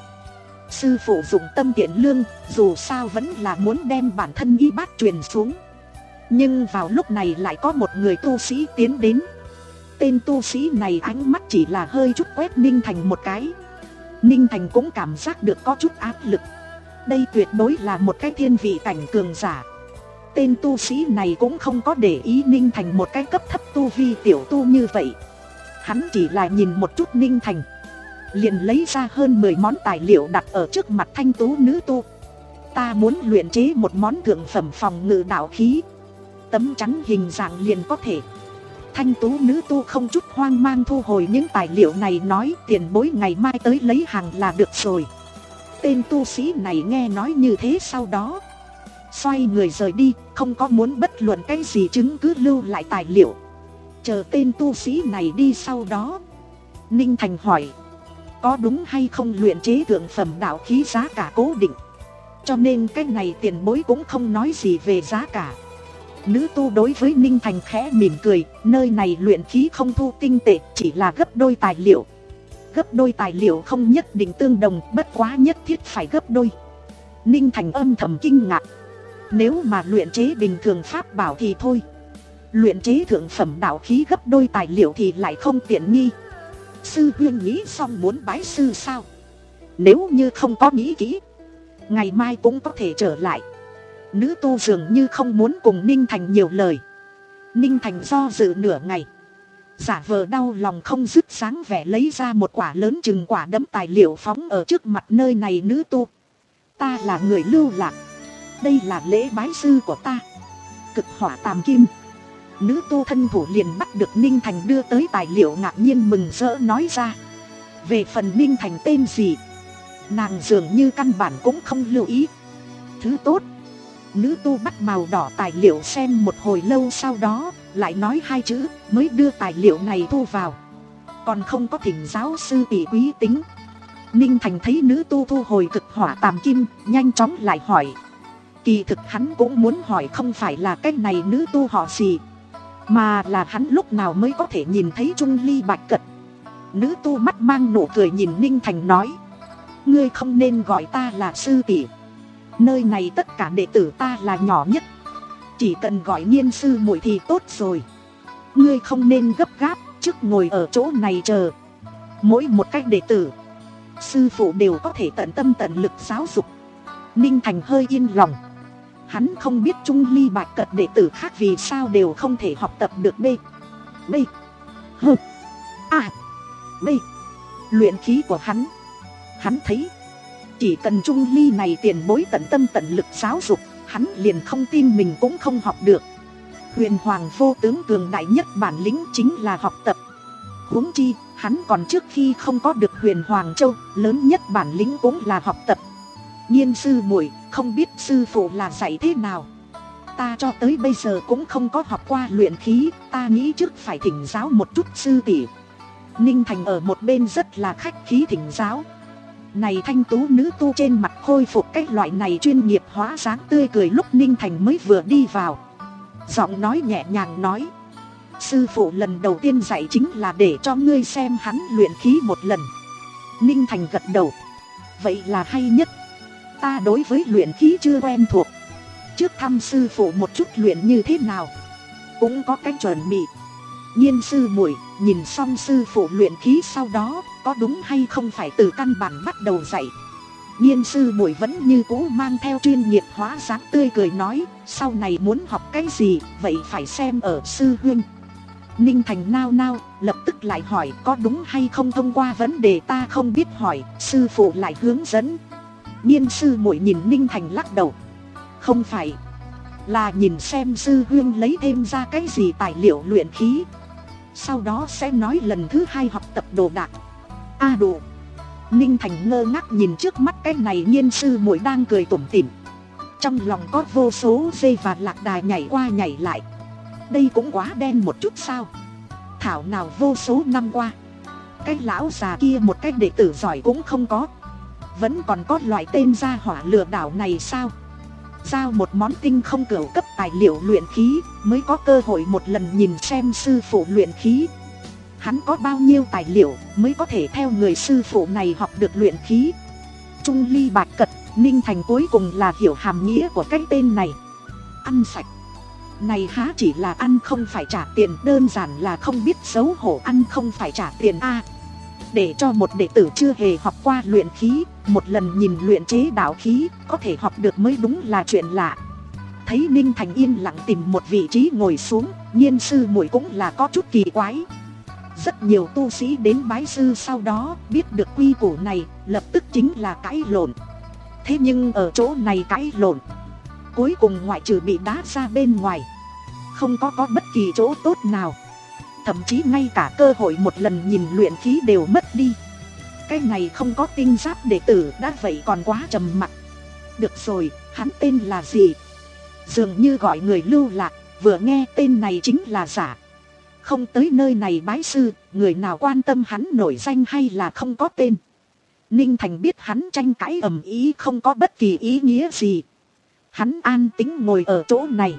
Sư phụ dụng tâm tiện lương, dù sao vẫn là muốn đem bản thân y bát truyền xuống. Nhưng vào lúc này lại có một người tu sĩ tiến đến. Tên tu sĩ này ánh mắt chỉ là hơi chút quét Ninh Thành một cái. Ninh Thành cũng cảm giác được có chút áp lực. Đây tuyệt đối là một cái thiên vị cảnh cường giả. Tên tu sĩ này cũng không có để ý Ninh Thành một cái cấp thấp tu vi tiểu tu như vậy. Hắn chỉ là nhìn một chút Ninh Thành, liền lấy ra hơn mười món tài liệu đặt ở trước mặt thanh tú nữ tu. Ta muốn luyện chế một món thượng phẩm phòng ngự đạo khí, tấm chắn hình dạng liền có thể. Thanh tú nữ tu không chút hoang mang thu hồi những tài liệu này, nói tiền bối ngày mai tới lấy hàng là được rồi. Tên tu sĩ này nghe nói như thế sau đó xoay người rời đi, không có muốn bất luận cái gì chứng cứ lưu lại tài liệu. Chờ tên tu sĩ này đi sau đó, Ninh Thành hỏi, có đúng hay không luyện chế thượng phẩm đạo khí giá cả cố định, cho nên cái này tiền bối cũng không nói gì về giá cả. Nữ tu đối với Ninh Thành khẽ mỉm cười, nơi này luyện khí không thu tinh tệ, chỉ là gấp đôi tài liệu. Gấp đôi tài liệu không nhất định tương đồng, bất quá nhất thiết phải gấp đôi. Ninh Thành âm thầm kinh ngạc. Nếu mà luyện chế bình thường pháp bảo thì thôi, luyện chế thượng phẩm đạo khí gấp đôi tài liệu thì lại không tiện nghi. Sư huynh nghĩ xong muốn bái sư sao? Nếu như không có nghĩ kỹ, ngày mai cũng có thể trở lại. Nữ tu dường như không muốn cùng Ninh Thành nhiều lời. Ninh Thành do dự nửa ngày, giả vờ đau lòng không dứt dáng vẻ lấy ra một quả lớn chừng quả đấm tài liệu phóng ở trước mặt nơi này nữ tu. Ta là người lưu lạc, đây là lễ bái sư của ta, cực hỏa tàm kim. Nữ tu thân thủ liền bắt được Ninh Thành đưa tới tài liệu, ngạc nhiên mừng rỡ nói ra. Về phần Ninh Thành tên gì, nàng dường như căn bản cũng không lưu ý. Thứ tốt. Nữ tu bắt màu đỏ tài liệu xem một hồi lâu, sau đó lại nói hai chữ mới đưa tài liệu này thu vào. Còn không có thỉnh giáo sư tỷ quý tính. Ninh Thành thấy nữ tu thu hồi cực hỏa tàm kim, nhanh chóng lại hỏi. Kỳ thực hắn cũng muốn hỏi không phải là cái này nữ tu họ gì, mà là hắn lúc nào mới có thể nhìn thấy Trung Ly Bạch Cật. Nữ tu mắt mang nụ cười nhìn Ninh Thành nói, ngươi không nên gọi ta là sư tỷ, nơi này tất cả đệ tử ta là nhỏ nhất, chỉ cần gọi Nhiên sư muội thì tốt rồi. Ngươi không nên gấp gáp, trước ngồi ở chỗ này chờ. Mỗi một cách đệ tử, sư phụ đều có thể tận tâm tận lực giáo dục. Ninh Thành hơi yên lòng. Hắn không biết Trung Ly Bạch Cật đệ tử khác vì sao đều không thể học tập được B, B, H, A, B luyện khí của hắn. Hắn thấy chỉ cần Trung Ly này tiền bối tận tâm tận lực giáo dục, hắn liền không tin mình cũng không học được. Huyền Hoàng vô tướng cường đại nhất bản lĩnh chính là học tập. Huống chi hắn còn trước khi không có được Huyền Hoàng Châu, lớn nhất bản lĩnh cũng là học tập. Nhiên sư muội, không biết sư phụ là dạy thế nào? Ta cho tới bây giờ cũng không có học qua luyện khí, ta nghĩ trước phải thỉnh giáo một chút sư tỷ. Ninh Thành ở một bên rất là khách khí thỉnh giáo. Này thanh tú nữ tu trên mặt khôi phục cái loại này chuyên nghiệp hóa dáng tươi cười lúc Ninh Thành mới vừa đi vào. Giọng nói nhẹ nhàng nói: sư phụ lần đầu tiên dạy chính là để cho ngươi xem hắn luyện khí một lần. Ninh Thành gật đầu: vậy là hay nhất. Ta đối với luyện khí chưa quen thuộc, trước thăm sư phụ một chút luyện như thế nào cũng có cách chuẩn bị. Nhiên sư muội nhìn xong sư phụ luyện khí sau đó có đúng hay không phải từ căn bản bắt đầu dạy. Nhiên sư muội vẫn như cũ mang theo chuyên nghiệp hóa dáng tươi cười nói: sau này muốn học cái gì vậy phải xem ở sư huynh. Ninh Thành nao nao, lập tức lại hỏi: có đúng hay không thông qua vấn đề ta không biết hỏi, sư phụ lại hướng dẫn. Nhiên sư muội nhìn Ninh Thành lắc đầu: không phải, là nhìn xem sư huynh lấy thêm ra cái gì tài liệu luyện khí, sau đó sẽ nói lần thứ hai học tập đồ đạc. A à đủ. Ninh Thành ngơ ngác nhìn trước mắt cái này Nhiên sư muội đang cười tủm tỉm, trong lòng có vô số dây và lạc đài nhảy qua nhảy lại. Đây cũng quá đen một chút sao? Thảo nào vô số năm qua cái lão già kia một cái đệ tử giỏi cũng không có, vẫn còn có loại tên gia hỏa lừa đảo này sao? Giao một món tinh không cửu cấp tài liệu luyện khí mới có cơ hội một lần nhìn xem sư phụ luyện khí. Hắn có bao nhiêu tài liệu mới có thể theo người sư phụ này học được luyện khí? Trung ly bạch cật, Ninh Thành cuối cùng là hiểu hàm nghĩa của cái tên này. Ăn sạch. Này há chỉ là ăn không phải trả tiền, đơn giản là không biết xấu hổ ăn không phải trả tiền a. À, để cho một đệ tử chưa hề học qua luyện khí một lần nhìn luyện chế đạo khí có thể học được mới đúng là chuyện lạ. Thấy Ninh Thành yên lặng tìm một vị trí ngồi xuống, Nhiên sư muội cũng là có chút kỳ quái. Rất nhiều tu sĩ đến bái sư sau đó biết được quy củ này lập tức chính là cãi lộn. Thế nhưng ở chỗ này cãi lộn cuối cùng ngoại trừ bị đá ra bên ngoài, không có có bất kỳ chỗ tốt nào. Thậm chí ngay cả cơ hội một lần nhìn luyện khí đều mất đi. Cái này không có tinh giáp đệ tử đã vậy còn quá trầm mặc. Được rồi, hắn tên là gì? Dường như gọi người lưu lạc, vừa nghe tên này chính là giả. Không tới nơi này bái sư, người nào quan tâm hắn nổi danh hay là không có tên. Ninh Thành biết hắn tranh cãi ầm ĩ không có bất kỳ ý nghĩa gì. Hắn an tĩnh ngồi ở chỗ này,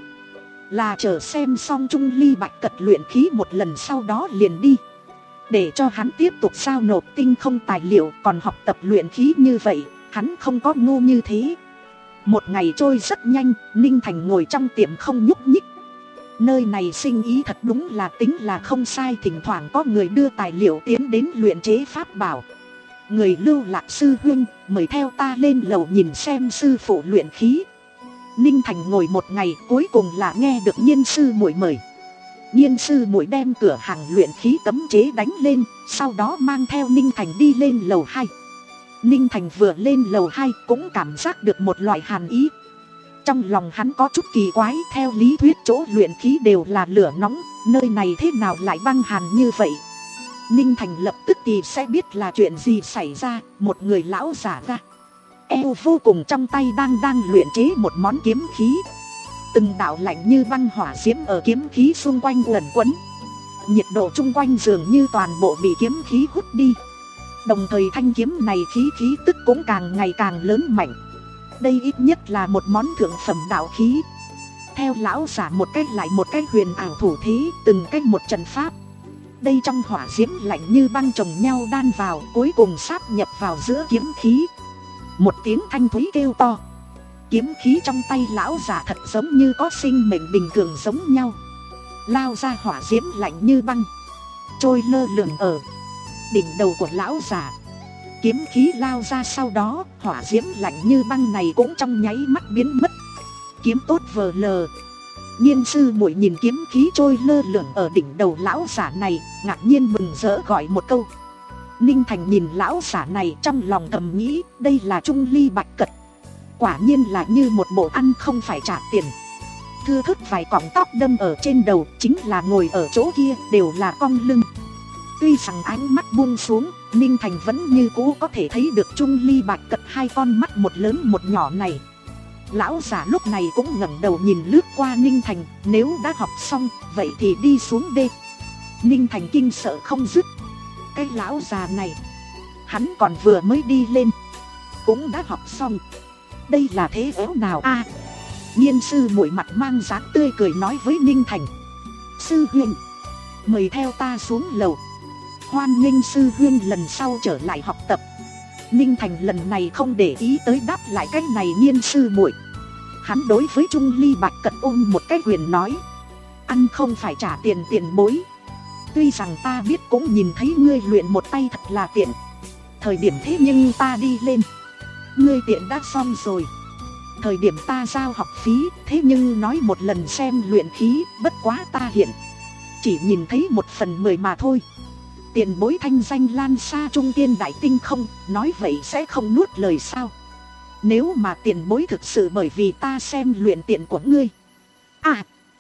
là chờ xem xong Trung ly bạch cật luyện khí một lần sau đó liền đi, để cho hắn tiếp tục giao nộp tinh không tài liệu. Còn học tập luyện khí như vậy, hắn không có ngu như thế. Một ngày trôi rất nhanh, Ninh Thành ngồi trong tiệm không nhúc nhích. Nơi này sinh ý thật đúng là tính là không sai, thỉnh thoảng có người đưa tài liệu tiến đến luyện chế pháp bảo. Người lưu lạc sư huynh, mời theo ta lên lầu nhìn xem sư phụ luyện khí. Ninh Thành ngồi một ngày cuối cùng là nghe được Nhiên sư muội mời. Nhiên sư muội đem cửa hàng luyện khí cấm chế đánh lên, sau đó mang theo Ninh Thành đi lên lầu hai. Ninh Thành vừa lên lầu hai cũng cảm giác được một loại hàn ý. Trong lòng hắn có chút kỳ quái, theo lý thuyết chỗ luyện khí đều là lửa nóng, nơi này thế nào lại băng hàn như vậy? Ninh Thành lập tức thì sẽ biết là chuyện gì xảy ra. Một người lão giả ra eo vô cùng trong tay đang đang luyện chế một món kiếm khí. Từng đạo lạnh như băng hỏa diễm ở kiếm khí xung quanh quẩn quấn. Nhiệt độ chung quanh dường như toàn bộ bị kiếm khí hút đi. Đồng thời thanh kiếm này khí khí tức cũng càng ngày càng lớn mạnh. Đây ít nhất là một món thượng phẩm đạo khí. Theo lão giả một cách lại một cái huyền ảo thủ thế, từng cách một trận pháp. Đây trong hỏa diễm lạnh như băng chồng nhau đan vào, cuối cùng sáp nhập vào giữa kiếm khí. Một tiếng thanh thúy kêu to. Kiếm khí trong tay lão giả thật giống như có sinh mệnh bình thường giống nhau, lao ra hỏa diễm lạnh như băng, trôi lơ lửng ở đỉnh đầu của lão giả. Kiếm khí lao ra sau đó, hỏa diễm lạnh như băng này cũng trong nháy mắt biến mất. Kiếm tốt vờ lờ. Nhiên sư muội nhìn kiếm khí trôi lơ lửng ở đỉnh đầu lão giả này, ngạc nhiên mừng rỡ gọi một câu. Ninh Thành nhìn lão giả này trong lòng thầm nghĩ, đây là Trung ly bạch cật. Quả nhiên là như một bộ ăn không phải trả tiền. Thưa thớt vài cọng tóc đâm ở trên đầu, chính là ngồi ở chỗ kia đều là cong lưng. Tuy rằng ánh mắt buông xuống, Ninh Thành vẫn như cũ có thể thấy được Trung ly bạch cật hai con mắt một lớn một nhỏ này. Lão già lúc này cũng ngẩng đầu nhìn lướt qua Ninh Thành, nếu đã học xong, vậy thì đi xuống đê. Ninh Thành kinh sợ không dứt. Cái lão già này, hắn còn vừa mới đi lên, cũng đã học xong. Đây là thế éo nào a? À, Nhiên sư muội mặt mang dáng tươi cười nói với Ninh Thành. Sư huynh, mời theo ta xuống lầu. Hoan nghênh sư huynh lần sau trở lại học tập. Ninh Thành lần này không để ý tới đáp lại cái này Nhiên sư muội. Hắn đối với Trung Ly Bạch Cận ôm một cái quyền nói. Ăn không phải trả tiền tiền bối. Tuy rằng ta biết cũng nhìn thấy ngươi luyện một tay thật là tiện. Thời điểm thế nhưng ta đi lên, ngươi tiện đã xong rồi. Thời điểm ta giao học phí, thế nhưng nói một lần xem luyện khí, bất quá ta hiện chỉ nhìn thấy một phần mười mà thôi. Tiền bối thanh danh lan xa trung tiên đại tinh không, nói vậy sẽ không nuốt lời sao? Nếu mà tiền bối thực sự bởi vì ta xem luyện tiện của ngươi, à,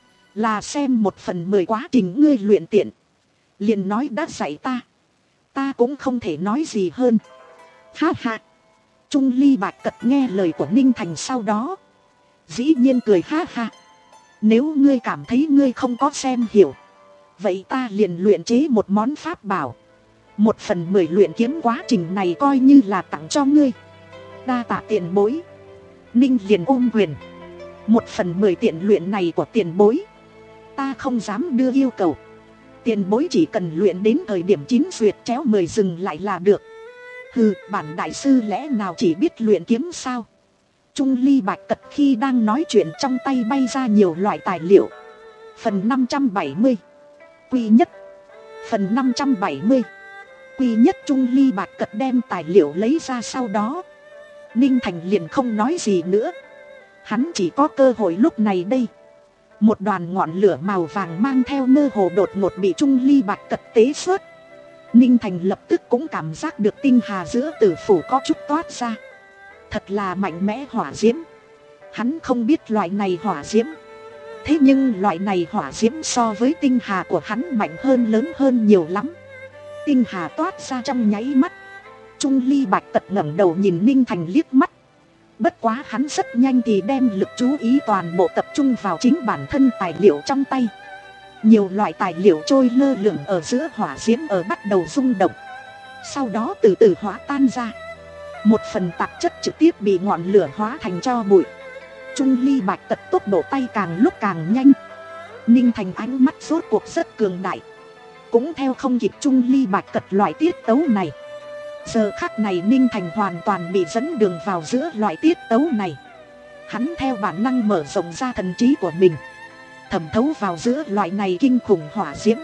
là xem một phần mười quá trình ngươi luyện tiện, liền nói đã dạy ta, ta cũng không thể nói gì hơn. Ha ha. Trung Ly Bạch Cật nghe lời của Ninh Thành sau đó, dĩ nhiên cười ha ha. Nếu ngươi cảm thấy ngươi không có xem hiểu, vậy ta liền luyện chế một món pháp bảo. Một phần mười luyện kiếm quá trình này coi như là tặng cho ngươi. Đa tạ tiền bối. Ninh liền ôm quyền. Một phần mười tiện luyện này của tiền bối, ta không dám đưa yêu cầu. Tiền bối chỉ cần luyện đến thời điểm chín duyệt chéo mười dừng lại là được. Hừ, bản đại sư lẽ nào chỉ biết luyện kiếm sao? Trung Ly Bạch Cật khi đang nói chuyện trong tay bay ra nhiều loại tài liệu. Phần năm trăm bảy mươi. Quy nhất. Phần năm trăm bảy mươi. Quy nhất. Trung Ly Bạch Cật đem tài liệu lấy ra sau đó, Ninh Thành liền không nói gì nữa. Hắn chỉ có cơ hội lúc này đây. Một đoàn ngọn lửa màu vàng mang theo mơ hồ đột ngột bị Trung Ly Bạch Cật tế xuất. Ninh Thành lập tức cũng cảm giác được tinh hà giữa tử phủ có chút toát ra. Thật là mạnh mẽ hỏa diễm. Hắn không biết loại này hỏa diễm, thế nhưng loại này hỏa diễm so với tinh hà của hắn mạnh hơn, lớn hơn nhiều lắm. Tinh hà toát ra trong nháy mắt, Trung Ly Bạch Cật ngẩng đầu nhìn Ninh Thành liếc mắt. Bất quá hắn rất nhanh thì đem lực chú ý toàn bộ tập trung vào chính bản thân tài liệu trong tay. Nhiều loại tài liệu trôi lơ lửng ở giữa hỏa diễm ở bắt đầu rung động, sau đó từ từ hóa tan ra. Một phần tạp chất trực tiếp bị ngọn lửa hóa thành tro bụi. Trung Ly Bạch Cật tốc độ tay càng lúc càng nhanh. Ninh Thành ánh mắt rốt cuộc rất cường đại, cũng theo không kịp Trung Ly Bạch Cật loại tiết tấu này. Giờ khắc này Ninh Thành hoàn toàn bị dẫn đường vào giữa loại tiết tấu này. Hắn theo bản năng mở rộng ra thần trí của mình, thẩm thấu vào giữa loại này kinh khủng hỏa diễm.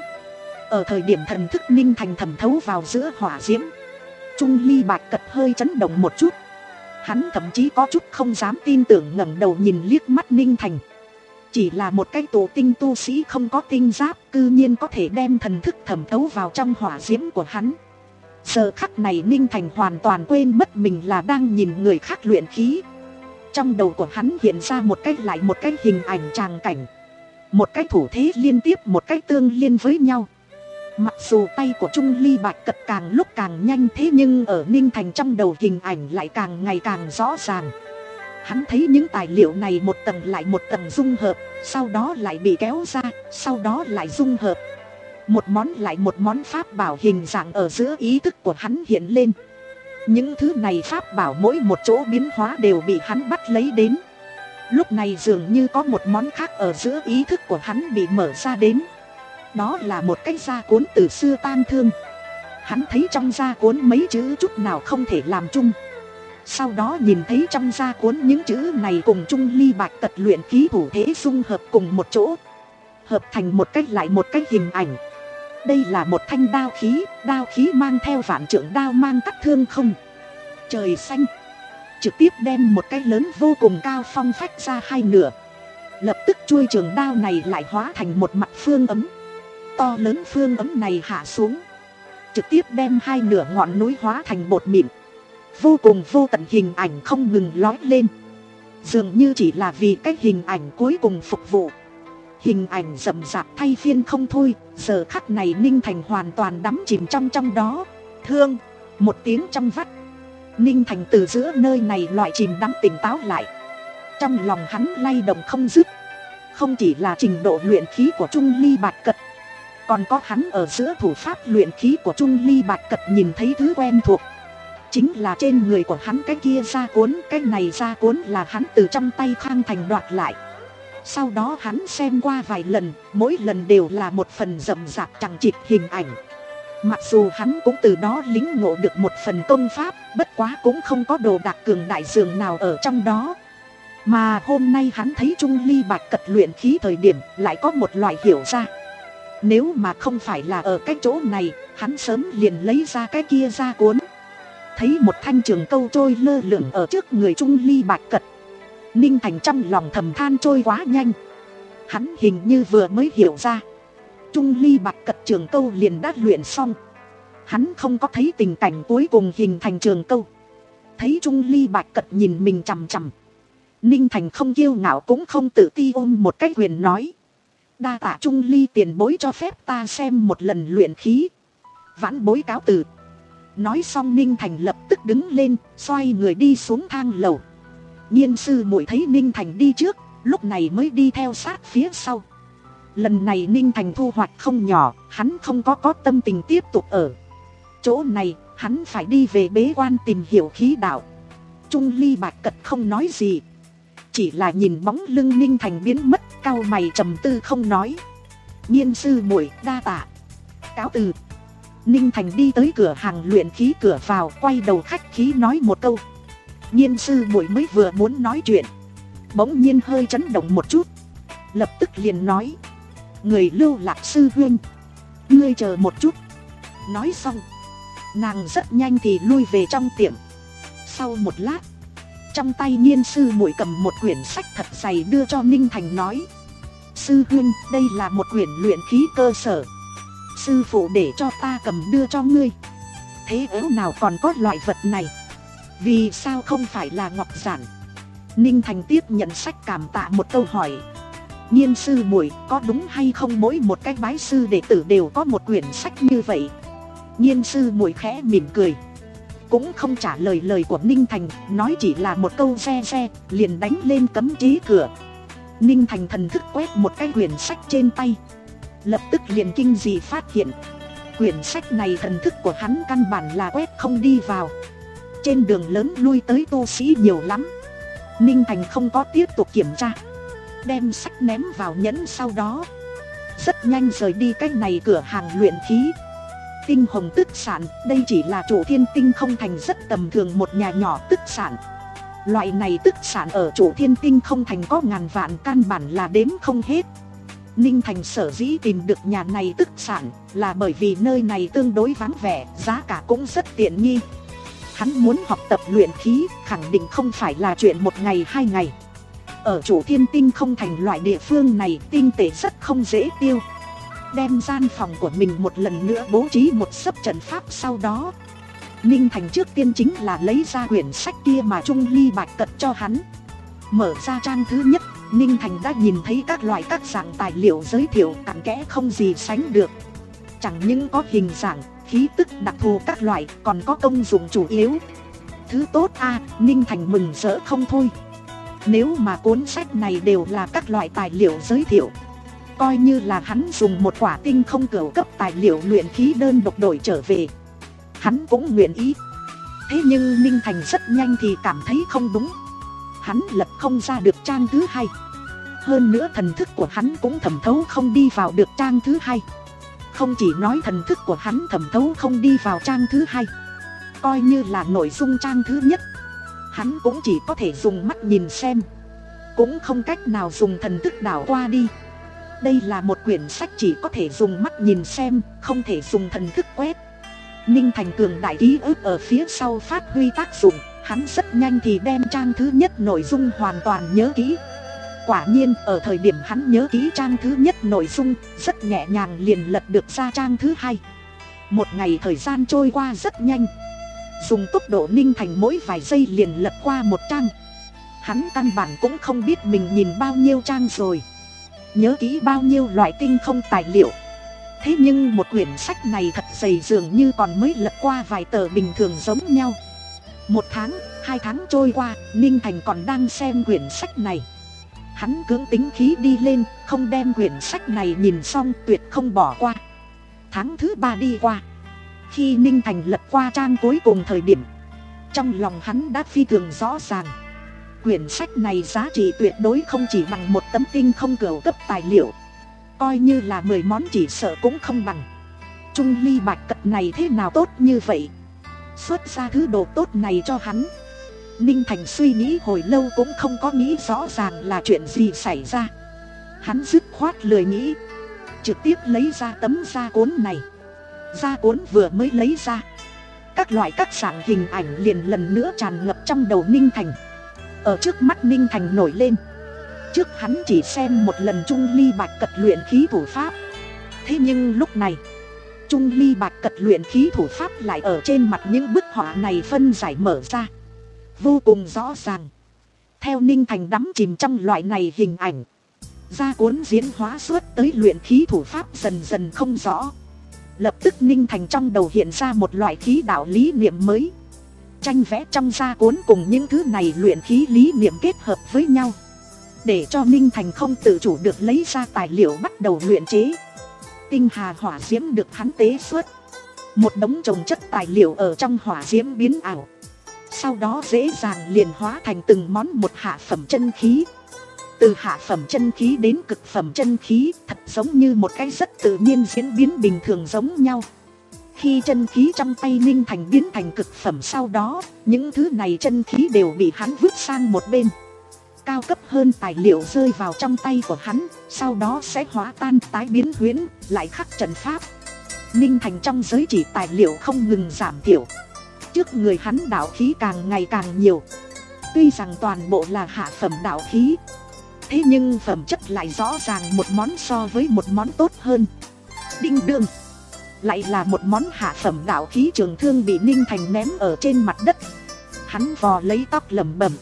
Ở thời điểm thần thức Ninh Thành thẩm thấu vào giữa hỏa diễm, Trung Ly Bạch Cật hơi chấn động một chút. Hắn thậm chí có chút không dám tin tưởng ngẩng đầu nhìn liếc mắt Ninh Thành. Chỉ là một cái tụ tinh tu sĩ không có tinh giáp, cư nhiên có thể đem thần thức thẩm thấu vào trong hỏa diễm của hắn. Giờ khắc này Ninh Thành hoàn toàn quên mất mình là đang nhìn người khác luyện khí. Trong đầu của hắn hiện ra một cách lại một cái hình ảnh tràng cảnh, một cái thủ thế liên tiếp, một cái tương liên với nhau. Mặc dù tay của Trung Ly Bạch Cật càng lúc càng nhanh, thế nhưng ở Ninh Thành trong đầu hình ảnh lại càng ngày càng rõ ràng. Hắn thấy những tài liệu này một tầng lại một tầng dung hợp, sau đó lại bị kéo ra, sau đó lại dung hợp. Một món lại một món pháp bảo hình dạng ở giữa ý thức của hắn hiện lên. Những thứ này pháp bảo mỗi một chỗ biến hóa đều bị hắn bắt lấy đến. Lúc này dường như có một món khác ở giữa ý thức của hắn bị mở ra đến. Đó là một cái gia cuốn từ xưa tang thương. Hắn thấy trong gia cuốn mấy chữ chút nào không thể làm chung. Sau đó nhìn thấy trong gia cuốn những chữ này cùng Trung Ly Bạch Cật luyện khí thủ thế dung hợp cùng một chỗ, hợp thành một cách lại một cách hình ảnh. Đây là một thanh đao khí, đao khí mang theo vạn trượng đao mang cắt thương không trời xanh, trực tiếp đem một cái lớn vô cùng cao phong phách ra hai nửa. Lập tức chuôi trường đao này lại hóa thành một mặt phương ấm. To lớn phương ấm này hạ xuống, trực tiếp đem hai nửa ngọn núi hóa thành bột mịn. Vô cùng vô tận hình ảnh không ngừng lói lên, dường như chỉ là vì cái hình ảnh cuối cùng phục vụ. Hình ảnh rậm rạp thay phiên không thôi. Giờ khắc này Ninh Thành hoàn toàn đắm chìm trong trong đó. Thương, một tiếng trong vắt, Ninh Thành từ giữa nơi này loại chìm đắm tỉnh táo lại. Trong lòng hắn lay động không dứt. Không chỉ là trình độ luyện khí của Trung Ly Bạch Cật, còn có hắn ở giữa thủ pháp luyện khí của Trung Ly Bạch Cật nhìn thấy thứ quen thuộc. Chính là trên người của hắn cái kia gia cuốn. Cái này gia cuốn là hắn từ trong tay Khang Thành đoạt lại. Sau đó hắn xem qua vài lần, mỗi lần đều là một phần rậm rạp chằng chịt hình ảnh. Mặc dù hắn cũng từ đó lĩnh ngộ được một phần công pháp, bất quá cũng không có đồ đạc cường đại dường nào ở trong đó. Mà hôm nay hắn thấy Trung Ly Bạch Cật luyện khí thời điểm lại có một loại hiểu ra. Nếu mà không phải là ở cái chỗ này, hắn sớm liền lấy ra cái kia ra cuốn. Thấy một thanh trường câu trôi lơ lửng ở trước người Trung Ly Bạch Cật, Ninh Thành trong lòng thầm than trôi quá nhanh. Hắn hình như vừa mới hiểu ra, Trung Ly Bạch Cật trường câu liền đã luyện xong. Hắn không có thấy tình cảnh cuối cùng hình thành trường câu. Thấy Trung Ly Bạch Cật nhìn mình chằm chằm, Ninh Thành không kiêu ngạo cũng không tự ti ôm một cái quyền nói: đa tạ Trung Ly tiền bối cho phép ta xem một lần luyện khí. Vãn bối cáo từ. Nói xong Ninh Thành lập tức đứng lên, xoay người đi xuống thang lầu. Nhiên sư muội thấy Ninh Thành đi trước, lúc này mới đi theo sát phía sau. Lần này Ninh Thành thu hoạch không nhỏ, hắn không có có tâm tình tiếp tục ở chỗ này, hắn phải đi về bế quan tìm hiểu khí đạo. Trung Ly Bạch Cật không nói gì, chỉ là nhìn bóng lưng Ninh Thành biến mất, cau mày trầm tư không nói. Nhiên sư muội đa tạ, cáo từ. Ninh Thành đi tới cửa hàng luyện khí cửa vào, quay đầu khách khí nói một câu. Nhiên sư muội mới vừa muốn nói chuyện, bỗng nhiên hơi chấn động một chút, lập tức liền nói: người Lưu Lạc sư huynh, ngươi chờ một chút. Nói xong, nàng rất nhanh thì lui về trong tiệm. Sau một lát, trong tay Nhiên sư muội cầm một quyển sách thật dày đưa cho Ninh Thành nói: sư huynh, đây là một quyển luyện khí cơ sở, sư phụ để cho ta cầm đưa cho ngươi. Thế ớ nào còn có loại vật này, vì sao không phải là ngọc giản? Ninh Thành tiếp nhận sách cảm tạ một câu hỏi: Nhiên sư muội, có đúng hay không mỗi một cái bái sư đệ tử đều có một quyển sách như vậy? Nhiên sư muội khẽ mỉm cười, cũng không trả lời lời của Ninh Thành, nói chỉ là một câu xe xe, liền đánh lên cấm chế cửa. Ninh Thành thần thức quét một cái quyển sách trên tay, lập tức liền kinh dị phát hiện, quyển sách này thần thức của hắn căn bản là quét không đi vào. Trên đường lớn lui tới tu sĩ nhiều lắm. Ninh Thành không có tiếp tục kiểm tra, đem sách ném vào nhẫn, sau đó rất nhanh rời đi cái này cửa hàng luyện khí. Tinh hồng tức sản, đây chỉ là Chủ Thiên Tinh không thành rất tầm thường một nhà nhỏ tức sản. Loại này tức sản ở Chủ Thiên Tinh không thành có ngàn vạn, căn bản là đếm không hết. Ninh Thành sở dĩ tìm được nhà này tức sản là bởi vì nơi này tương đối vắng vẻ, giá cả cũng rất tiện nghi. Hắn muốn học tập luyện khí, khẳng định không phải là chuyện một ngày hai ngày. Ở Chủ Thiên Tinh không thành loại địa phương này, tinh tế rất không dễ tiêu. Đem gian phòng của mình một lần nữa bố trí một sấp trận pháp, sau đó Ninh Thành trước tiên chính là lấy ra quyển sách kia mà Trung Ly Bạch Cật cho hắn. Mở ra trang thứ nhất, Ninh Thành đã nhìn thấy các loại các dạng tài liệu giới thiệu cặn kẽ không gì sánh được. Chẳng những có hình dạng, khí tức đặc thù các loại, còn có công dụng chủ yếu. Thứ tốt a, à, Ninh Thành mừng rỡ không thôi. Nếu mà cuốn sách này đều là các loại tài liệu giới thiệu, coi như là hắn dùng một quả tinh không cửu cấp tài liệu luyện khí đơn độc đổi trở về, hắn cũng nguyện ý. Thế nhưng Ninh Thành rất nhanh thì cảm thấy không đúng. Hắn lập không ra được trang thứ hai. Hơn nữa thần thức của hắn cũng thẩm thấu không đi vào được trang thứ hai. Không chỉ nói thần thức của hắn thẩm thấu không đi vào trang thứ hai, coi như là nội dung trang thứ nhất, hắn cũng chỉ có thể dùng mắt nhìn xem, cũng không cách nào dùng thần thức đảo qua đi. Đây là một quyển sách chỉ có thể dùng mắt nhìn xem, không thể dùng thần thức quét. Ninh Thành cường đại ký ức ở phía sau phát huy tác dụng, hắn rất nhanh thì đem trang thứ nhất nội dung hoàn toàn nhớ kỹ. Quả nhiên ở thời điểm hắn nhớ kỹ trang thứ nhất nội dung, rất nhẹ nhàng liền lật được ra trang thứ hai. Một ngày thời gian trôi qua rất nhanh, dùng tốc độ Ninh Thành mỗi vài giây liền lật qua một trang. Hắn căn bản cũng không biết mình nhìn bao nhiêu trang rồi, nhớ kỹ bao nhiêu loại tinh không tài liệu. Thế nhưng một quyển sách này thật dày, dường như còn mới lật qua vài tờ bình thường giống nhau. Một tháng, Hai tháng trôi qua, Ninh Thành còn đang xem quyển sách này. Hắn cưỡng tính khí đi lên, không đem quyển sách này nhìn xong, tuyệt không bỏ qua. Tháng thứ ba đi qua, khi Ninh Thành lật qua trang cuối cùng thời điểm, trong lòng hắn đã phi thường rõ ràng. Quyển sách này giá trị tuyệt đối không chỉ bằng một tấm tinh không cửu cấp tài liệu. Coi như là mười món chỉ sợ cũng không bằng. Trung ly bạch cật này thế nào tốt như vậy, xuất ra thứ đồ tốt này cho hắn. Ninh Thành suy nghĩ hồi lâu cũng không có nghĩ rõ ràng là chuyện gì xảy ra. Hắn dứt khoát lười nghĩ, trực tiếp lấy ra tấm da cuốn này. Da cuốn vừa mới lấy ra, các loại các dạng hình ảnh liền lần nữa tràn ngập trong đầu Ninh Thành. Ở trước mắt Ninh Thành nổi lên. Trước hắn chỉ xem một lần Trung ly bạch cật luyện khí thủ pháp. Thế nhưng lúc này, Trung ly bạch cật luyện khí thủ pháp lại ở trên mặt những bức họa này phân giải mở ra, vô cùng rõ ràng. Theo Ninh Thành đắm chìm trong loại này hình ảnh, da cuốn diễn hóa suốt tới luyện khí thủ pháp dần dần không rõ. Lập tức Ninh Thành trong đầu hiện ra một loại khí đạo lý niệm mới. Tranh vẽ trong da cuốn cùng những thứ này luyện khí lý niệm kết hợp với nhau, để cho Ninh Thành không tự chủ được lấy ra tài liệu bắt đầu luyện chế. Tinh hà hỏa diễm được hắn tế xuất. Một đống trồng chất tài liệu ở trong hỏa diễm biến ảo, sau đó dễ dàng liền hóa thành từng món một hạ phẩm chân khí. Từ hạ phẩm chân khí đến cực phẩm chân khí, thật giống như một cái rất tự nhiên diễn biến bình thường giống nhau. Khi chân khí trong tay Ninh Thành biến thành cực phẩm, sau đó những thứ này chân khí đều bị hắn vứt sang một bên. Cao cấp hơn tài liệu rơi vào trong tay của hắn, sau đó sẽ hóa tan tái biến huyễn, lại khắc trận pháp. Ninh Thành trong giới chỉ tài liệu không ngừng giảm thiểu. Trước người hắn đạo khí càng ngày càng nhiều. Tuy rằng toàn bộ là hạ phẩm đạo khí, thế nhưng phẩm chất lại rõ ràng một món so với một món tốt hơn. Đinh đương, lại là một món hạ phẩm đạo khí trường thương bị Ninh Thành ném ở trên mặt đất. Hắn vò lấy tóc lẩm bẩm,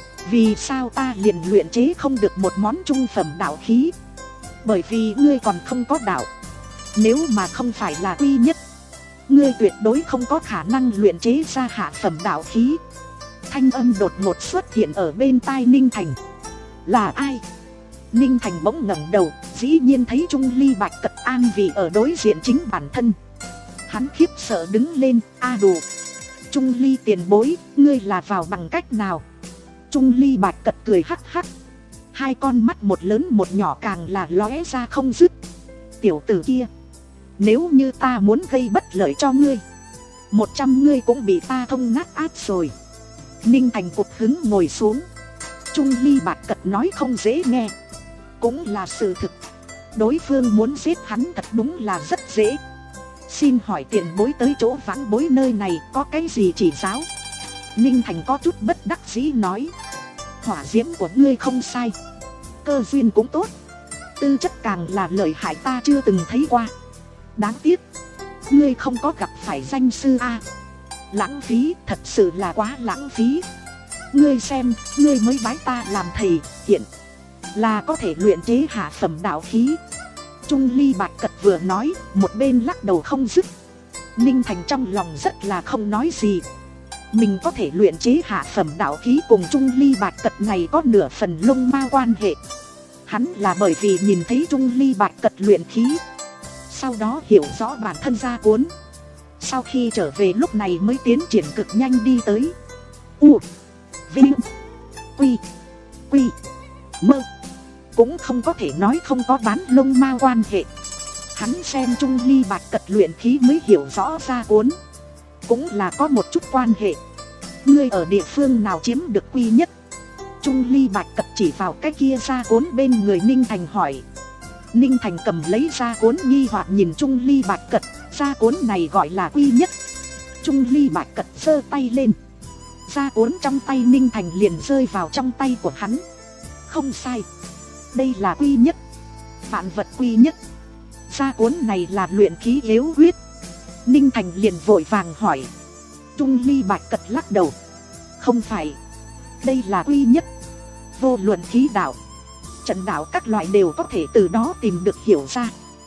vì sao ta liền luyện chế không được một món trung phẩm đạo khí? Bởi vì ngươi còn không có đạo. Nếu mà không phải là quy nhất, ngươi tuyệt đối không có khả năng luyện chế ra hạ phẩm đạo khí. Thanh âm đột ngột xuất hiện ở bên tai Ninh Thành. Là ai? Ninh Thành bỗng ngẩng đầu, dĩ nhiên thấy Trung ly bạch cật an vị ở đối diện chính bản thân. Hắn khiếp sợ đứng lên, a đủ. Trung ly tiền bối, ngươi là vào bằng cách nào? Trung ly bạch cật cười hắc hắc. Hai con mắt một lớn một nhỏ càng là lóe ra không dứt. Tiểu tử kia, nếu như ta muốn gây bất lợi cho ngươi, một trăm ngươi cũng bị ta thông nát át rồi. Ninh Thành cục hứng ngồi xuống. Trung ly bạch cật nói không dễ nghe, cũng là sự thực. Đối phương muốn giết hắn thật đúng là rất dễ. Xin hỏi tiền bối tới chỗ vãn bối nơi này có cái gì chỉ giáo? Ninh Thành có chút bất đắc dĩ nói. Hỏa diễm của ngươi không sai, cơ duyên cũng tốt, tư chất càng là lợi hại ta chưa từng thấy qua. Đáng tiếc ngươi không có gặp phải danh sư a. Lãng phí, thật sự là quá lãng phí. Ngươi xem, ngươi mới bái ta làm thầy, hiện là có thể luyện chế hạ phẩm đạo khí. Trung ly bạch cật vừa nói, một bên lắc đầu không dứt. Ninh Thành trong lòng rất là không nói gì. Mình có thể luyện chế hạ phẩm đạo khí cùng Trung ly bạch cật này có nửa phần lông ma quan hệ. Hắn là bởi vì nhìn thấy Trung ly bạch cật luyện khí, sau đó hiểu rõ bản thân gia cuốn. Sau khi trở về lúc này mới tiến triển cực nhanh đi tới. U, Vinh, Quy, Quy, Mơ. Cũng không có thể nói không có bán lông ma quan hệ. Hắn xem Trung ly bạch cật luyện khí mới hiểu rõ gia cuốn, cũng là có một chút quan hệ. Ngươi ở địa phương nào chiếm được quy nhất? Trung ly bạch cật chỉ vào cái kia gia cuốn bên người Ninh Thành hỏi. Ninh Thành cầm lấy gia cuốn nghi hoặc nhìn Trung ly bạch cật. Gia cuốn này gọi là quy nhất. Trung ly bạch cật giơ tay lên, gia cuốn trong tay Ninh Thành liền rơi vào trong tay của hắn. Không sai, đây là quy nhất, vạn vật quy nhất. Gia cuốn này là luyện khí yếu huyết. Ninh Thành liền vội vàng hỏi. Trung ly bạch cật lắc đầu. Không phải, đây là quy nhất. Vô luận khí đạo, trận đạo các loại đều có thể từ đó tìm được hiểu ra.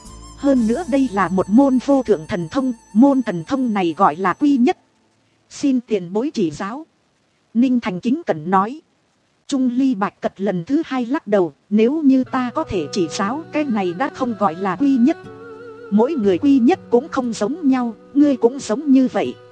Hơn nữa đây là một môn vô thượng thần thông. Môn thần thông này gọi là quy nhất. Xin tiền bối chỉ giáo. Ninh Thành kính cẩn nói. Trung Ly Bạch Cật lần thứ hai lắc đầu. Nếu như ta có thể chỉ giáo, cái này đã không gọi là quy nhất. Mỗi người quy nhất cũng không giống nhau, ngươi cũng giống như vậy.